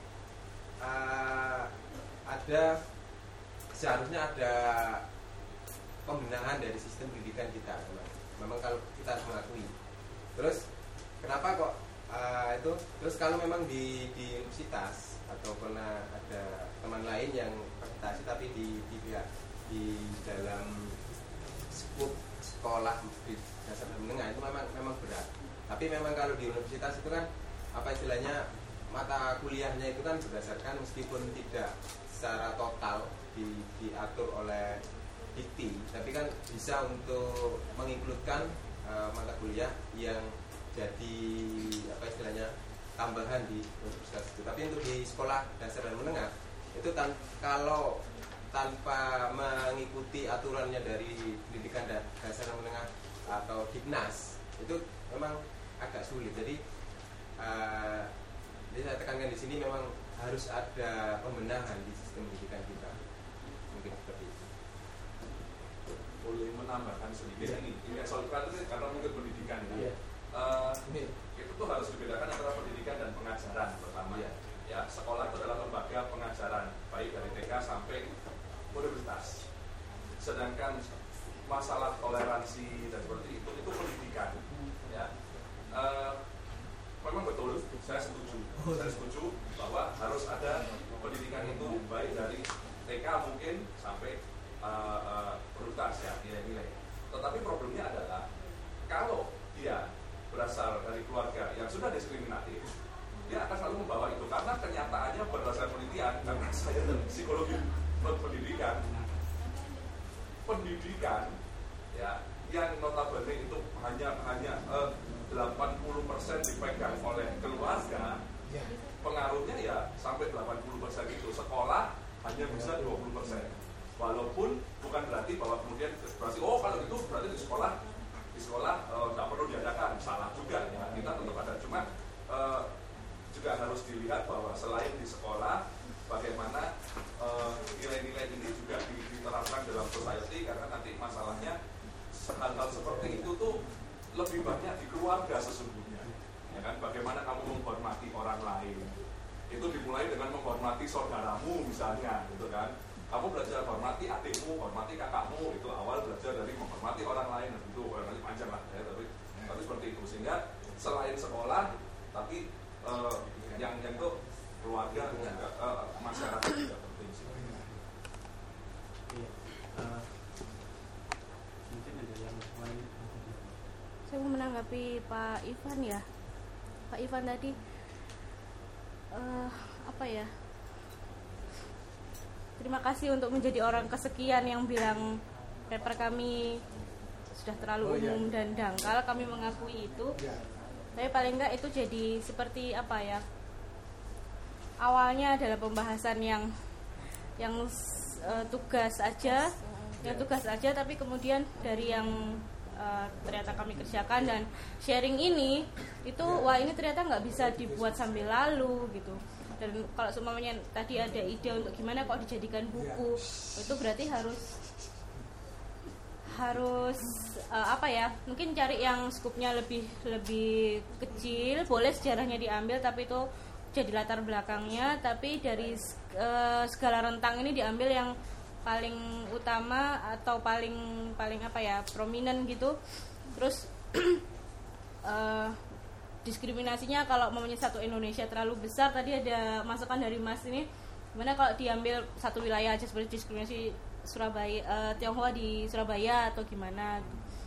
uh, ada seharusnya ada pembenahan dari sistem pendidikan kita, memang kalau kita harus mengakui. Terus kenapa kok uh, itu? Terus kalau memang di di universitas atau pernah ada teman lain yang presentasi tapi di di pihak di dalam skup sekolah di dasar dan menengah itu memang memang berat. Tapi memang kalau di universitas itu kan apa istilahnya mata kuliahnya itu kan berdasarkan meskipun tidak secara total di, diatur oleh dikti, tapi kan bisa untuk menginkludkan uh, mata kuliah yang jadi apa istilahnya tambahan di universitas itu. Tapi untuk di sekolah dasar dan menengah itu tan kalau tanpa mengikuti aturannya dari pendidikan dasar dan menengah atau Diknas itu memang agak sulit. Jadi uh, jadi saya tekankan di sini memang harus ada pembenahan di sistem pendidikan kita. Mungkin seperti itu. Boleh menambahkan sedikit ini. Ini soal itu karena mungkin pendidikan ya. Uh, itu tuh harus dibedakan antara pendidikan dan pengajaran pertama. Ya. Ya, sekolah itu adalah lembaga pengajaran baik dari T K sampai universitas. Sedangkan masalah toleransi dan seperti itu itu pendidikan. Ya. Uh, memang betul, saya setuju. Saya setuju bahwa harus ada pendidikan itu baik dari T K mungkin sampai uh, uh, universitas ya, nilai-nilai. Tetapi problemnya adalah kalau dia berasal dari keluarga yang sudah diskriminatif, dia akan selalu membawa itu karena kenyataannya berdasarkan penelitian. Karena saya dari psikologi pendidikan, pendidikan ya yang notabene itu hanya hanya uh, delapan puluh persen dipegang oleh keluarga, pengaruhnya ya sampai delapan puluh persen itu. Sekolah hanya bisa dua puluh persen. Walaupun bukan berarti bahwa kemudian berarti oh kalau itu berarti di sekolah di sekolah tidak uh, perlu diadakan, salah juga ya, kita tetap ada. Cuma uh, juga harus dilihat bahwa selain di sekolah bagaimana nilai-nilai uh, ini juga diterapkan dalam society, karena nanti masalahnya hal-hal seperti itu tuh lebih banyak di keluarga sesungguhnya, ya kan? Bagaimana kamu menghormati orang lain, itu dimulai dengan menghormati saudaramu misalnya, gitu kan? Kamu belajar hormati adikmu, hormati kakakmu, itu awal belajar dari menghormati orang lain, dan itu orang lain panjang lah, ya, tapi tapi seperti itu. Sehingga selain sekolah, tapi uh, yang yang itu keluarga juga uh, masyarakat juga penting sih. Uh, mungkin ada yang lain. Saya mau menanggapi Pak Ivan ya. Pak Ivan tadi uh, apa ya? Terima kasih untuk menjadi orang kesekian yang bilang paper kami sudah terlalu umum dan dangkal. Kami mengakui itu. Tapi paling enggak itu jadi seperti apa ya? Awalnya adalah pembahasan yang yang uh, tugas aja, yang tugas aja, tapi kemudian dari yang Uh, ternyata kami kerjakan dan sharing ini itu wah ini ternyata nggak bisa dibuat sambil lalu gitu. Dan kalau semuanya tadi ada ide untuk gimana kok dijadikan buku, itu berarti harus harus uh, apa ya, mungkin cari yang skupnya lebih lebih kecil, boleh sejarahnya diambil tapi itu jadi latar belakangnya, tapi dari uh, segala rentang ini diambil yang paling utama atau paling paling apa ya, prominent gitu. Terus uh, diskriminasinya kalau mempunyai satu Indonesia terlalu besar, tadi ada masukan dari Mas ini gimana kalau diambil satu wilayah aja seperti diskriminasi Surabaya, uh, Tionghoa di Surabaya atau gimana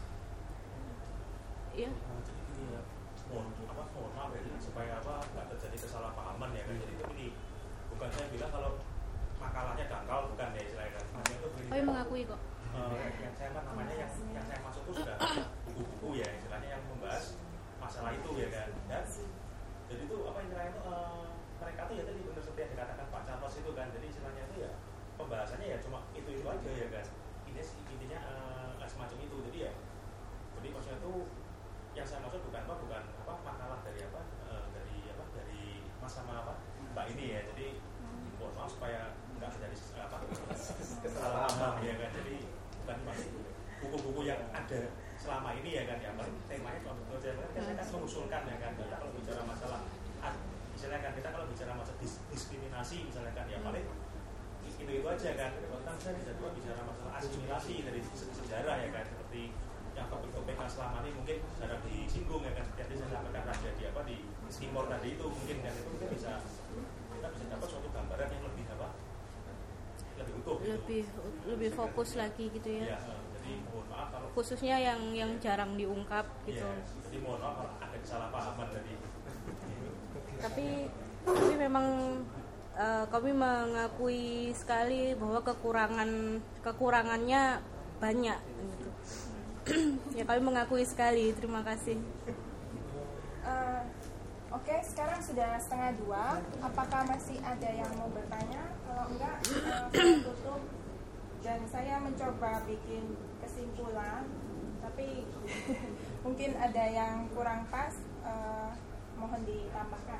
ya. Jadi mohon apa mohon maaf ya, supaya apa nggak terjadi kesalahpahaman ya kan. Jadi itu ini bukan saya bilang kalau makalahnya dangkal, bukan ya istilahnya. Namanya itu begini. Oh, yang mengakui kok. Uh, yang saya namanya yang yang saya masuk itu sudah buku-buku ya istilahnya yang membahas masalah itu ya kan. Dan jadi itu apa istilahnya itu uh, mereka tuh ya tadi benar seperti yang dikatakan Pak Carlos itu kan. Jadi istilahnya itu ya pembahasannya ya cuma itu itu aja ya kan. Ini intinya uh, semacam itu. Jadi ya jadi maksudnya itu yang saya maksud bukan apa bukan apa makalah dari apa uh, dari apa dari Mas sama apa Mbak ini ya. Jadi mohon maaf supaya nggak terjadi apa kesalahan ya kan. Jadi bukan masih buku-buku yang ada selama ini ya kan, ya paling temanya cuma betul saya kan mengusulkan ya kan. Kita kalau bicara masalah misalnya kan kita kalau bicara masalah diskriminasi misalnya kan ya paling itu itu aja kan. Kalau kita bisa juga bicara masalah asimilasi dari sejarah ya kan, seperti yang topik-topik yang selama ini mungkin jarang disinggung ya kan, seperti saya sampaikan tadi di apa di Timor tadi itu mungkin kan itu kita bisa kita bisa dapat suatu gambaran yang lebih apa? Lebih utuh. Gitu. Lebih lebih fokus lagi gitu ya. Iya, jadi mohon maaf kalau khususnya yang yang jarang diungkap gitu. Iya, jadi mohon maaf kalau ada kesalahpahaman tadi. Tapi tapi memang uh, kami mengakui sekali bahwa kekurangan kekurangannya banyak gitu. Ya kami mengakui sekali, terima kasih. Uh, Oke, okay, sekarang sudah setengah dua. Apakah masih ada yang mau bertanya? Kalau enggak, uh, saya tutup. Dan saya mencoba bikin kesimpulan, tapi mungkin ada yang kurang pas. Uh, mohon ditambahkan.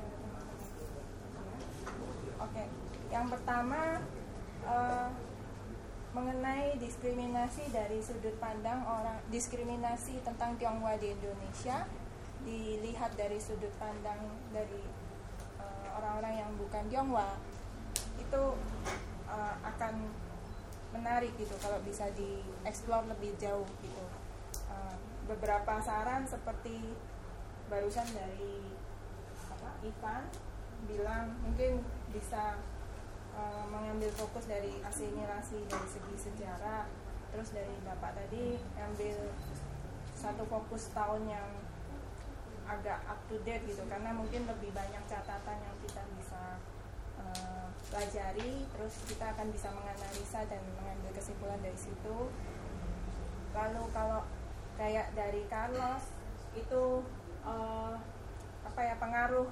Oke, okay. Yang pertama uh, mengenai diskriminasi dari sudut pandang orang, diskriminasi tentang Tionghoa di Indonesia dilihat dari sudut pandang dari uh, orang-orang yang bukan Tionghoa, itu uh, akan menarik gitu kalau bisa dieksplor lebih jauh gitu. Uh, beberapa saran seperti barusan dari apa, Ivan bilang mungkin bisa uh, mengambil fokus dari asimilasi dari segi sejarah, terus dari Bapak tadi ambil satu fokus tahun yang agak up to date gitu, karena mungkin lebih banyak catatan yang kita bisa uh, pelajari, terus kita akan bisa menganalisa dan mengambil kesimpulan dari situ. Lalu kalau kayak dari Carlos itu uh, apa ya, pengaruh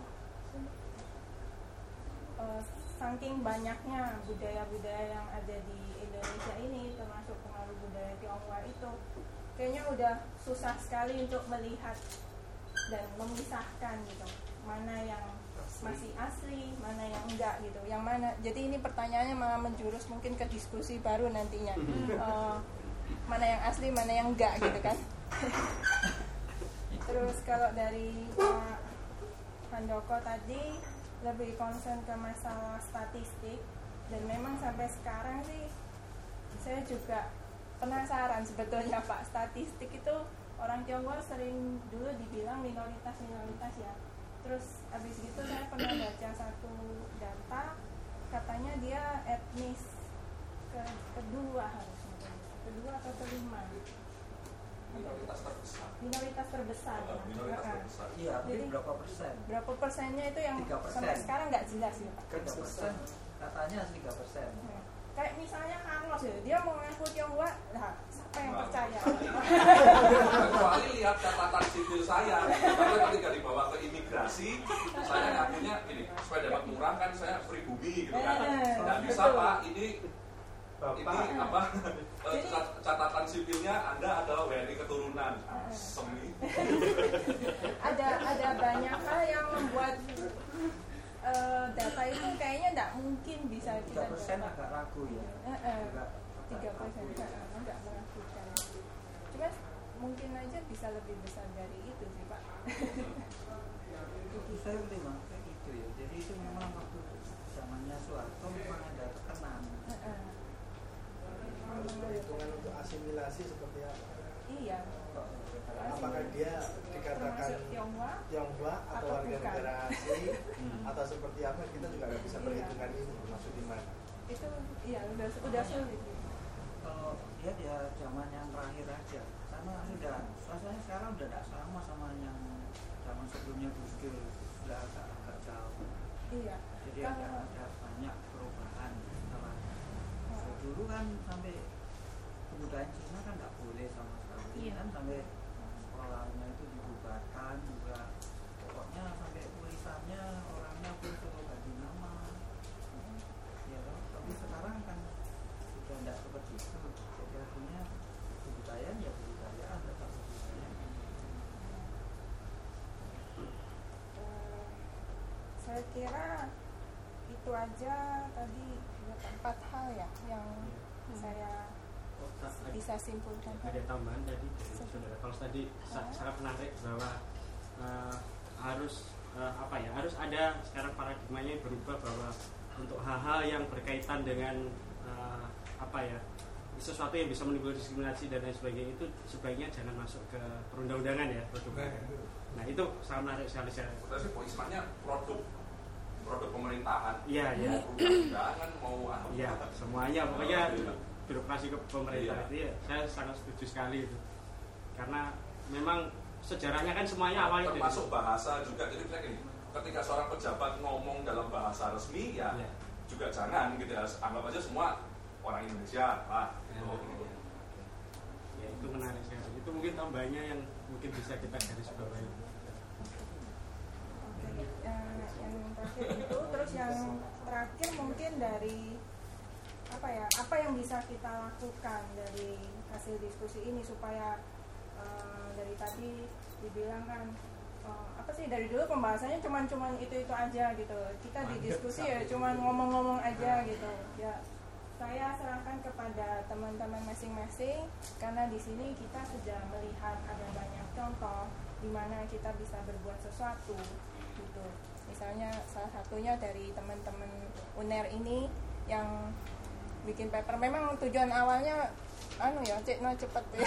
uh, saking banyaknya budaya-budaya yang ada di Indonesia ini, termasuk pengaruh budaya Tionghoa itu, kayaknya udah susah sekali untuk melihat dan memisahkan gitu, mana yang masih asli, mana yang enggak gitu, yang mana. Jadi ini pertanyaannya malah menjurus mungkin ke diskusi baru nantinya, uh, mana yang asli, mana yang enggak gitu kan. Terus kalau dari Pak Handoko tadi lebih concern ke masalah statistik, dan memang sampai sekarang sih saya juga penasaran sebetulnya Pak, statistik itu orang Tionghoa sering dulu dibilang minoritas-minoritas ya. Terus abis itu saya pernah baca satu data, katanya dia etnis ke, kedua harusnya, kedua atau kelima. Minoritas terbesar. Minoritas terbesar. Uh, minoritas nah, terbesar. Iya, tapi jadi berapa persen? Berapa persennya itu yang tiga persen. Sampai sekarang nggak jelas ya Pak. tiga persen katanya tiga persen. Nah, kayak misalnya Carlos ya, dia mau ngaku Tionghoa, nah siapa yang Nah. percaya? Kecuali lihat catatan sipil saya, tapi ketika dibawa ke imigrasi, saya ngakunya ini supaya dapat murah kan saya pribumi gitu kan. Nggak bisa Pak, ini ini apa catatan sipilnya Anda adalah W N I keturunan semi. ada ada banyak hal yang membuat uh, data itu kayaknya tidak mungkin bisa kita tiga persen agak ragu ya. tiga persen agak meragukan. Cuma mungkin aja bisa lebih besar dari itu sih Pak. Itu saya memang kayak gitu ya. Jadi itu memang waktu zamannya Soeharto memang ada tekanan. Harus perhitungan untuk asimilasi seperti apa? Iya. Apakah dia dikatakan Tionghoa, Tionghoa atau, atau warga bukan. Negara asli atau seperti apa, kita juga nggak bisa perhitungan ini maksud di mana? Itu iya udah udah sulit. Kalau dia dia zaman yang terakhir aja, karena sudah rasanya sekarang udah tidak sama sama yang zaman sebelumnya Gus Dur, sudah agak agak jauh. Iya. Jadi ada, ada banyak perubahan setelah oh. Dulu kan sampai kebudayaan Cina kan nggak boleh sama sekali, iya. Kan sampai sekolahnya itu dibubarkan juga, pokoknya sampai tulisannya orangnya pun suruh ganti nama. Hmm. Ya, tapi sekarang kan sudah tidak seperti itu, jadi artinya kebudayaan ya kebudayaan tetap kebudayaan. Uh, saya kira itu aja tadi empat hal ya yang hmm. saya oh, bisa simpulkan. Ada tambahan tadi dari saudara Kalau tadi uh. sangat menarik bahwa uh, harus uh, apa ya harus ada sekarang paradigmanya berubah, bahwa untuk hal-hal yang berkaitan dengan uh, apa ya sesuatu yang bisa menimbulkan diskriminasi dan lain sebagainya itu sebaiknya jangan masuk ke perundang-undangan ya, produk. Nah itu sangat menarik sekali saya. Berarti istilahnya produk produk pemerintahan. Iya, iya. Jangan mau apa. Iya, semuanya pokoknya iya. birokrasi ke pemerintah Iya. itu ya, saya sangat setuju sekali itu. Karena memang sejarahnya kan semuanya awalnya termasuk bahasa juga. Jadi misalnya gini, ketika seorang pejabat ngomong dalam bahasa resmi ya, ya. juga jangan gitu ya, anggap aja semua orang Indonesia lah. Ya, gitu. Ya itu menarik sekali. Itu mungkin tambahnya yang mungkin bisa kita garis bawahi. Oke, yang, yang terakhir itu, terus yang terakhir mungkin dari apa ya, apa yang bisa kita lakukan dari hasil diskusi ini supaya uh, dari tadi dibilang kan uh, apa sih, dari dulu pembahasannya cuman-cuman itu-itu aja gitu, kita di diskusi ya cuman ngomong-ngomong aja gitu ya. Saya serahkan kepada teman-teman masing-masing karena di sini kita sudah melihat ada banyak contoh di mana kita bisa berbuat sesuatu gitu. Misalnya salah satunya dari teman-teman U N E R ini yang bikin paper, memang tujuan awalnya anu ya, cek no cepet ya.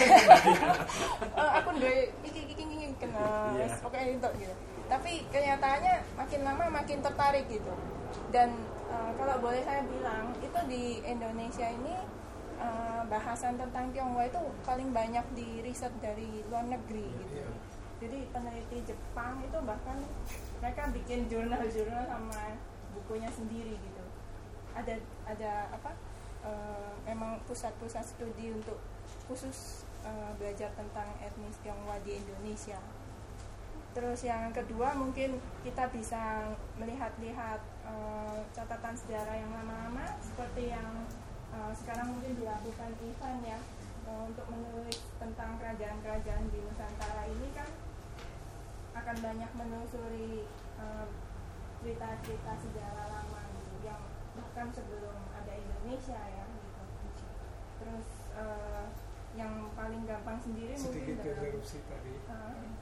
uh, aku udah iki iki iki kena oke itu gitu. Tapi kenyataannya makin lama makin tertarik gitu. Dan uh, kalau boleh saya bilang, itu di Indonesia ini uh, bahasan tentang Tionghoa itu paling banyak di riset dari luar negeri gitu. Jadi peneliti Jepang itu bahkan mereka bikin jurnal-jurnal sama bukunya sendiri gitu. Ada ada apa? Uh, memang pusat-pusat studi untuk khusus uh, belajar tentang etnis Tionghoa di Indonesia. Terus yang kedua mungkin kita bisa melihat-lihat uh, catatan sejarah yang lama-lama seperti yang uh, sekarang mungkin dilakukan Ivan ya, uh, untuk menulis tentang kerajaan-kerajaan di Nusantara ini kan akan banyak menelusuri uh, cerita-cerita sejarah lama gitu, yang bahkan sebelum ada Indonesia ya gitu. Terus uh, yang paling gampang sendiri sedikit mungkin dalam interupsi tadi uh,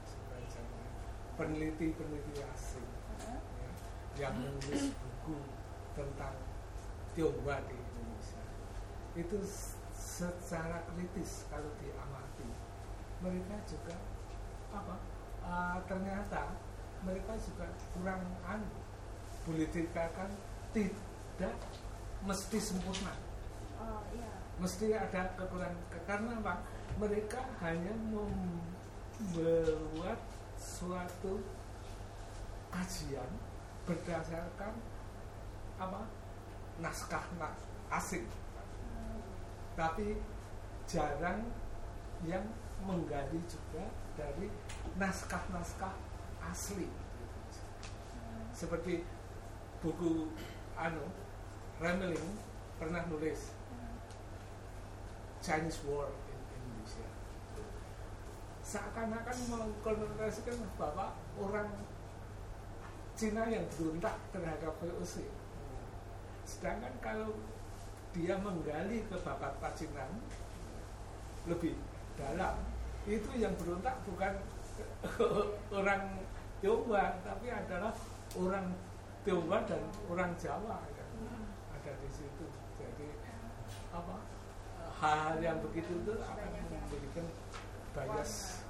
peneliti-peneliti asing uh, ya, yang menulis buku tentang Tionghoa di Indonesia itu secara kritis kalau diamati mereka juga apa uh, ternyata mereka juga kurang anu, boleh dikatakan tidak mesti sempurna. Oh, iya. Mesti ada kekurangan, karena apa? Mereka hanya membuat suatu kajian berdasarkan apa? Naskah asing. Hmm. Tapi jarang yang menggali juga dari naskah-naskah asli. Hmm. Seperti buku anu Remeling pernah nulis Chinese War in Indonesia, seakan-akan mengkonotasikan bahwa orang Cina yang berontak terhadap V O C. Sedangkan kalau dia menggali ke babat Pacinan lebih dalam, itu yang berontak bukan orang Tionghoa, tapi adalah orang Tionghoa dan orang Jawa kan. Ada di situ. Jadi apa hal yang begitu itu akan memberikan bias.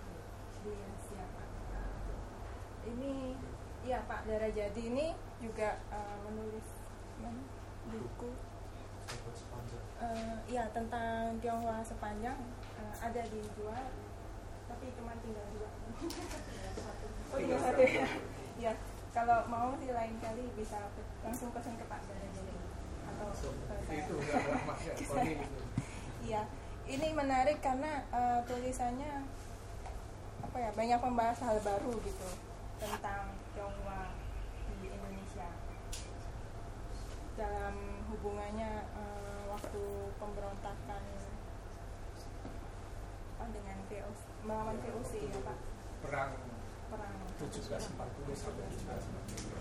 Ini ya Pak Darajadi ini juga uh, menulis mana, buku uh, ya tentang Tionghoa sepanjang, uh, ada dijual tapi cuma tinggal dua. Oh tinggal satu ya. Ya kalau mau sih lain kali bisa langsung pesan ke Pak Darajadi atau itu enggak ramah ya. Iya, ini menarik karena uh, tulisannya apa ya, banyak membahas hal baru gitu tentang Tionghoa di Indonesia dalam hubungannya uh, waktu pemberontakan apa dengan V O C, melawan V O C ya Pak, perang perang tujuh belas empat puluh sampai tujuh belas empat puluh.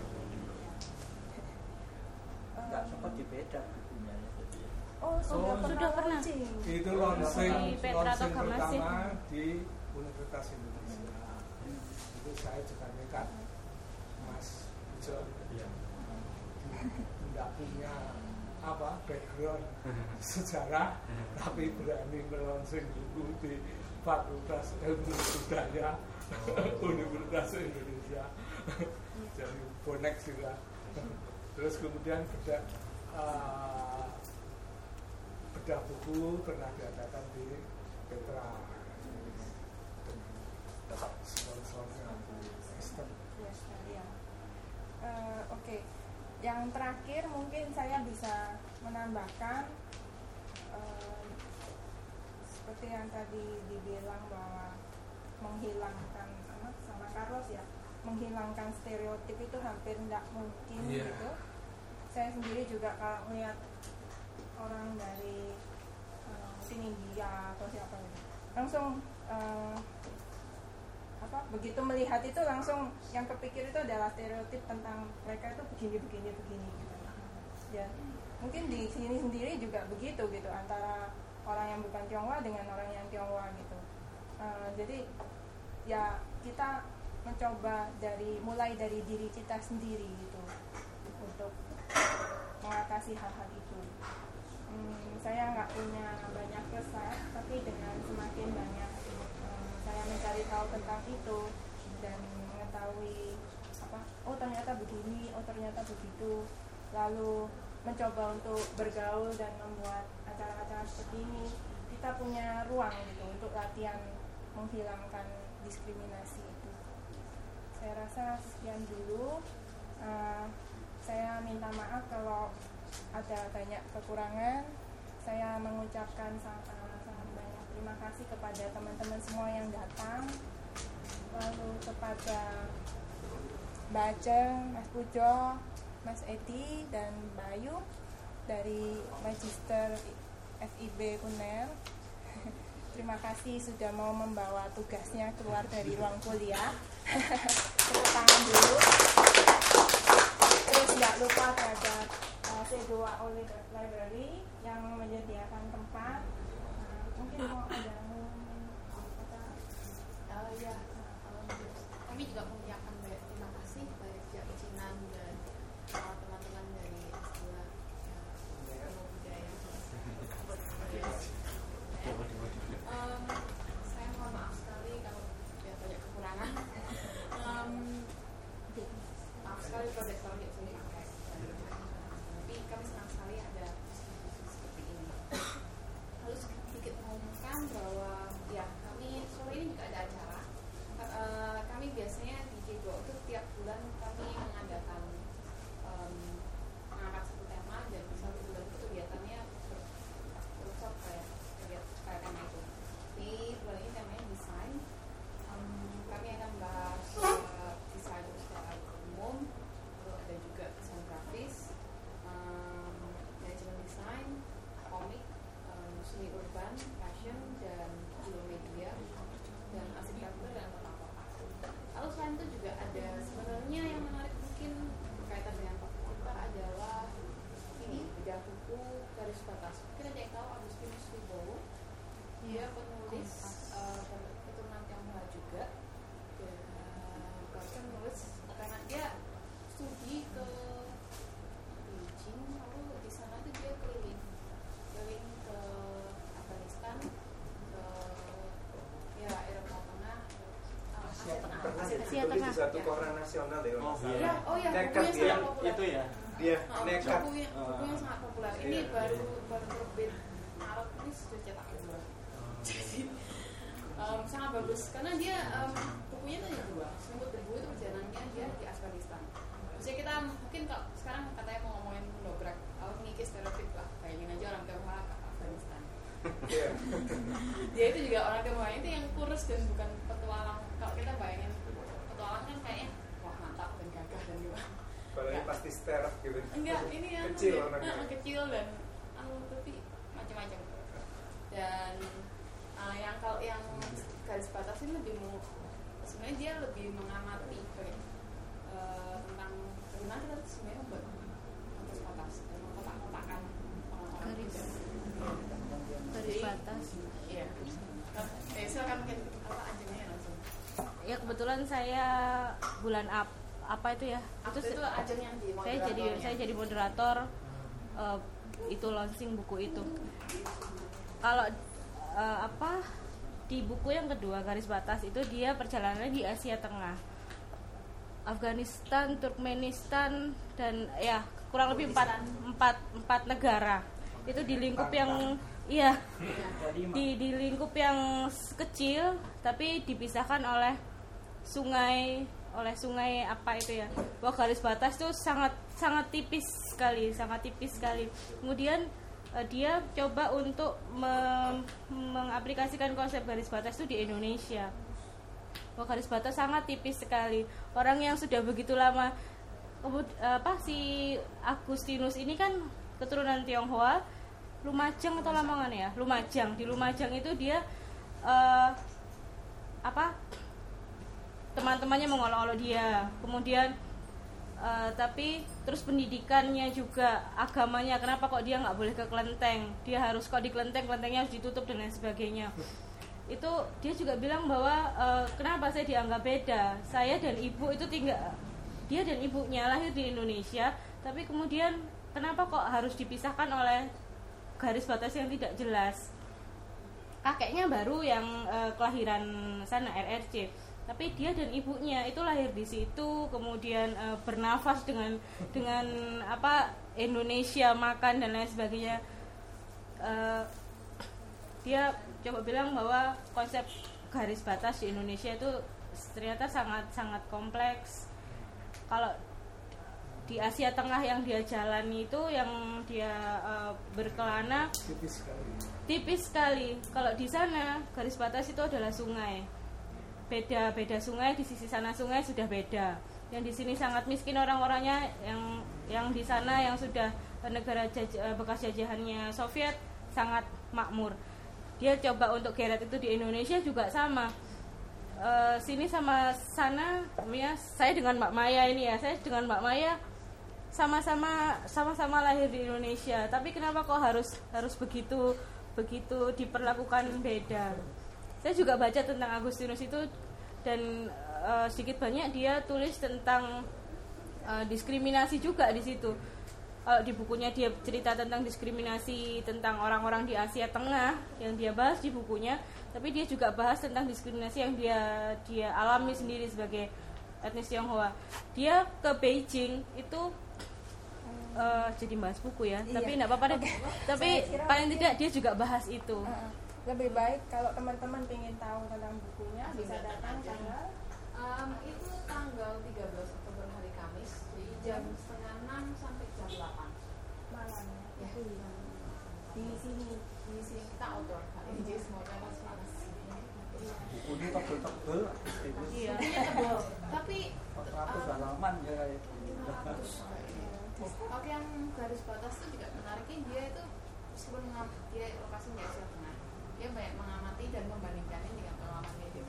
Enggak sempat dibeda bukunya ya. Oh, sudah, oh, pernah, sudah pernah. Itu launching, launching pertama di Universitas Indonesia. Hmm. Itu saya juga nekat, Mas Ujo, tidak punya apa background sejarah, tapi berani melaunching buku di Fakultas Ilmu Budaya Universitas Indonesia. Jadi bonek juga. Terus kemudian bedah uh, bedah buku pernah diadakan di Petra dengan sponsor sistem. Yes, ya. Uh, Oke, okay. Yang terakhir mungkin saya bisa menambahkan uh, seperti yang tadi dibilang bahwa menghilangkan anak sama Carlos ya, menghilangkan stereotip itu hampir tidak mungkin yeah. gitu. Saya sendiri juga kalau melihat orang dari uh, mungkin India atau siapa gitu, langsung uh, apa begitu melihat itu langsung yang kepikir itu adalah stereotip tentang mereka itu begini begini begini gitu. Ya mungkin di sini sendiri juga begitu gitu antara orang yang bukan Tionghoa dengan orang yang Tionghoa gitu. Uh, jadi ya kita mencoba dari mulai dari diri kita sendiri gitu untuk mengatasi hal-hal itu. Hmm, saya nggak punya banyak resep, tapi dengan semakin banyak um, saya mencari tahu tentang itu dan mengetahui apa, oh ternyata begini, oh ternyata begitu, lalu mencoba untuk bergaul dan membuat acara-acara seperti ini, kita punya ruang gitu untuk latihan menghilangkan diskriminasi itu. Saya rasa sekian dulu. Uh, saya minta maaf kalau ada banyak kekurangan. Saya mengucapkan sangat, sangat banyak terima kasih kepada teman-teman semua yang datang, lalu kepada Mbak Ajeng, Mas Pujo, Mas Edi, dan Bayu dari Magister F I B U N E R. Terima kasih sudah mau membawa tugasnya keluar dari ruang kuliah. Tepuk tangan dulu. Terus nggak lupa terhadap uh, C dua oleh Library yang menyediakan tempat. Uh, mungkin mau ada apa? Uh, ya, um, kami juga mengucapkan banyak terima kasih kepada pihak Cinan dan uh, teman-teman dari S dua Ilmu Budaya. Um, saya mohon maaf sekali kalau ya, banyak kekurangan. Um, maaf sekali kalau ada soal yang sulit dipakai. Tapi kami senang sekali ada seperti ini. Lalu sedikit mengumumkan bahwa ya kami sore ini juga ada acara. Uh, kami biasanya di J dua itu tiap bulan kami mengadakan um, mengangkat satu tema dan satu bulan itu kegiatannya workshop kayak kayak tema itu. Di bulan ini temanya desain. Um, kami akan bahas uh, desain secara umum, lalu ada juga desain grafis, um, manajemen desain, komik, um, seni urban, fashion, dan juga media, dan arsitektur dan tata kota. Lalu selain itu juga ada sebenarnya yang menarik mungkin berkaitan dengan topik kita adalah ini bedah buku garis batas. Mungkin ada yang tahu Agustinus Wibowo. Dia penulis uh, keturunan Tionghoa juga, dan bahkan menulis karena dia studi ke Beijing, lalu di sana tuh dia keliling keliling ke Afghanistan, ke ya Eropa Tengah, uh, Asia Tengah, Asia Tengah. Itu satu koran nasional ya. Oh iya, oh ya, bukunya sangat populer. Itu ya. Dia oh, nekat. Bukunya, bukunya sangat populer. Ini iya, baru baru terbit Maret ini sudah cetak kedua. Jadi um, sangat bagus karena dia um, bukunya tuh ada dua. Semut Debu itu perjalanannya dia di Afghanistan. Jadi kita mungkin kalau sekarang katanya mau ngomongin mendobrak, kalau mengikis stereotip lah, bayangin aja orang Tionghoa ke Afghanistan. Yeah. Dia itu juga orang Tionghoa itu yang kurus dan bukan petualang. Kalau kita bayangin petualang kan kayaknya wah mantap dan gagah dan juga. Kalau ini pasti steril gitu. Enggak, ini yang kecil ya, orangnya. Nah, kecil dan anu tapi macam-macam. Dan uh, yang kalau yang garis batas ini lebih mau sebenarnya dia lebih mengamati kayak uh, tentang bagaimana kita sebenarnya membuat garis batas dan mengkotak-kotakan orang-orang garis garis Jadi, batas. Iya. Eh, silakan mungkin apa ajengnya langsung. Ya kebetulan saya bulan ap apa itu ya itu, itu ajeng yang di saya jadi saya jadi moderator uh, itu launching buku itu. Kalau uh, apa di buku yang kedua garis batas itu dia perjalanannya di Asia Tengah, Afghanistan, Turkmenistan dan ya kurang lebih empat empat empat negara. Itu di lingkup yang iya di di lingkup yang kecil tapi dipisahkan oleh sungai oleh sungai apa itu ya. Wah, garis batas itu sangat sangat tipis sekali, sangat tipis sekali. Kemudian uh, dia coba untuk mem- mengaplikasikan konsep garis batas itu di Indonesia. Wah, garis batas sangat tipis sekali. Orang yang sudah begitu lama, kebud- apa si Agustinus ini kan keturunan Tionghoa, Lumajang atau Lamongan ya? Lumajang. Di Lumajang itu dia uh, apa? Teman-temannya mengolok-olok dia. Kemudian uh, tapi terus pendidikannya juga, agamanya, kenapa kok dia nggak boleh ke kelenteng? Dia harus kok di kelenteng, kelentengnya harus ditutup dan lain sebagainya. Itu dia juga bilang bahwa e, kenapa saya dianggap beda, saya dan ibu itu tinggal, dia dan ibunya lahir di Indonesia, tapi kemudian kenapa kok harus dipisahkan oleh garis batas yang tidak jelas. Kakeknya baru yang e, kelahiran sana R R C, tapi dia dan ibunya itu lahir di situ, kemudian e, bernafas dengan dengan apa Indonesia, makan dan lain sebagainya. E, dia coba bilang bahwa konsep garis batas di Indonesia itu ternyata sangat-sangat kompleks. Kalau di Asia Tengah yang dia jalani itu, yang dia uh, berkelana tipis sekali. Tipis sekali. Kalau di sana garis batas itu adalah sungai. Beda-beda sungai, di sisi sana sungai sudah beda. Yang di sini sangat miskin orang-orangnya, yang yang di sana yang sudah negara jaj- bekas jajahannya Soviet sangat makmur. Dia coba untuk geret itu di Indonesia juga sama. E, sini sama sana, ya, saya dengan Mbak Maya ini ya, saya dengan Mbak Maya sama-sama sama-sama lahir di Indonesia. Tapi kenapa kok harus harus begitu begitu diperlakukan beda? Saya juga baca tentang Agustinus itu dan e, sedikit banyak dia tulis tentang e, diskriminasi juga di situ. Kalau di bukunya dia cerita tentang diskriminasi tentang orang-orang di Asia Tengah yang dia bahas di bukunya, tapi dia juga bahas tentang diskriminasi yang dia dia alami sendiri sebagai etnis Tionghoa. Dia ke Beijing itu uh, jadi bahas buku ya, iya. Tapi enggak apa-apa deh. Okay. Tapi paling tidak dia juga bahas itu. Uh, lebih baik kalau teman-teman ingin tahu tentang bukunya bisa datang tanggal um, itu tanggal tiga belas Oktober hari Kamis di jam setengah enam sampai jam delapan malam ya. Ya. Di sini di sini kita outdoor hari ini semuanya panas-panas. Bukunya tebel-tebel. Iya, tebel. Tapi empat ratus halaman ya kayak. Oke, yang garis batas itu juga menariknya, dia itu meskipun dia lokasinya Asia Tengah, dia banyak mengamati dan membandingkannya dengan pengalamannya di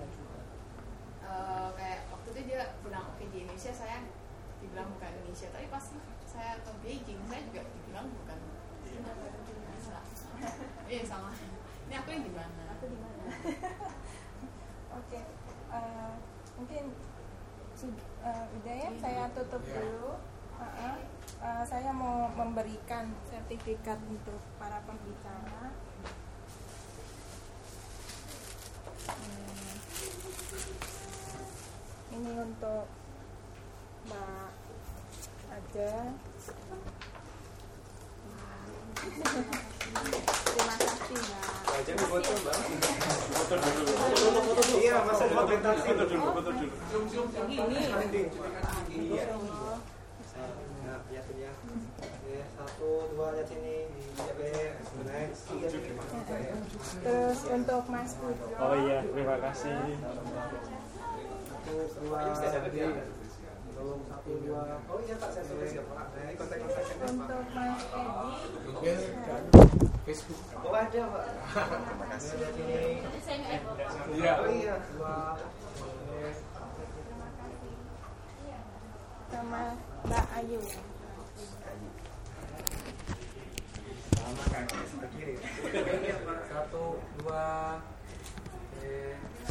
uh, kayak waktu itu dia bilang oke okay, di Indonesia saya dibilang bukan Indonesia, tapi pas saya ke Beijing saya juga dibilang bukan Indonesia. Iya sama. Ini aku yang di mana? Aku di mana? Oke, uh, mungkin uh, udah ya, saya tutup dulu. Uh-uh. Uh, saya mau memberikan sertifikat untuk para pembicara. Hmm. Ini untuk Mbak Aja. Terima kasih Mbak. Aja nih foto Mbak. Foto dulu. Foto foto dulu. Iya, masa dokumentasi. Foto dulu, foto dulu. Ini. Iya. Nah, lihat ya. Oke, satu, dua, lihat sini. Next. Terus untuk Mas Pujo. Oh iya, terima kasih. Satu, dua, belum satu, dua. Oh iya Pak, saya sudah siap. Ini kontak-kontaknya. Untuk Mas Edi. Facebook. Oh ada Pak. Terima kasih. Lihat sini. Iya. Oh iya. Dua. Sama Mbak Ayu. Sama kan, sebelah kiri. Satu, dua, eh,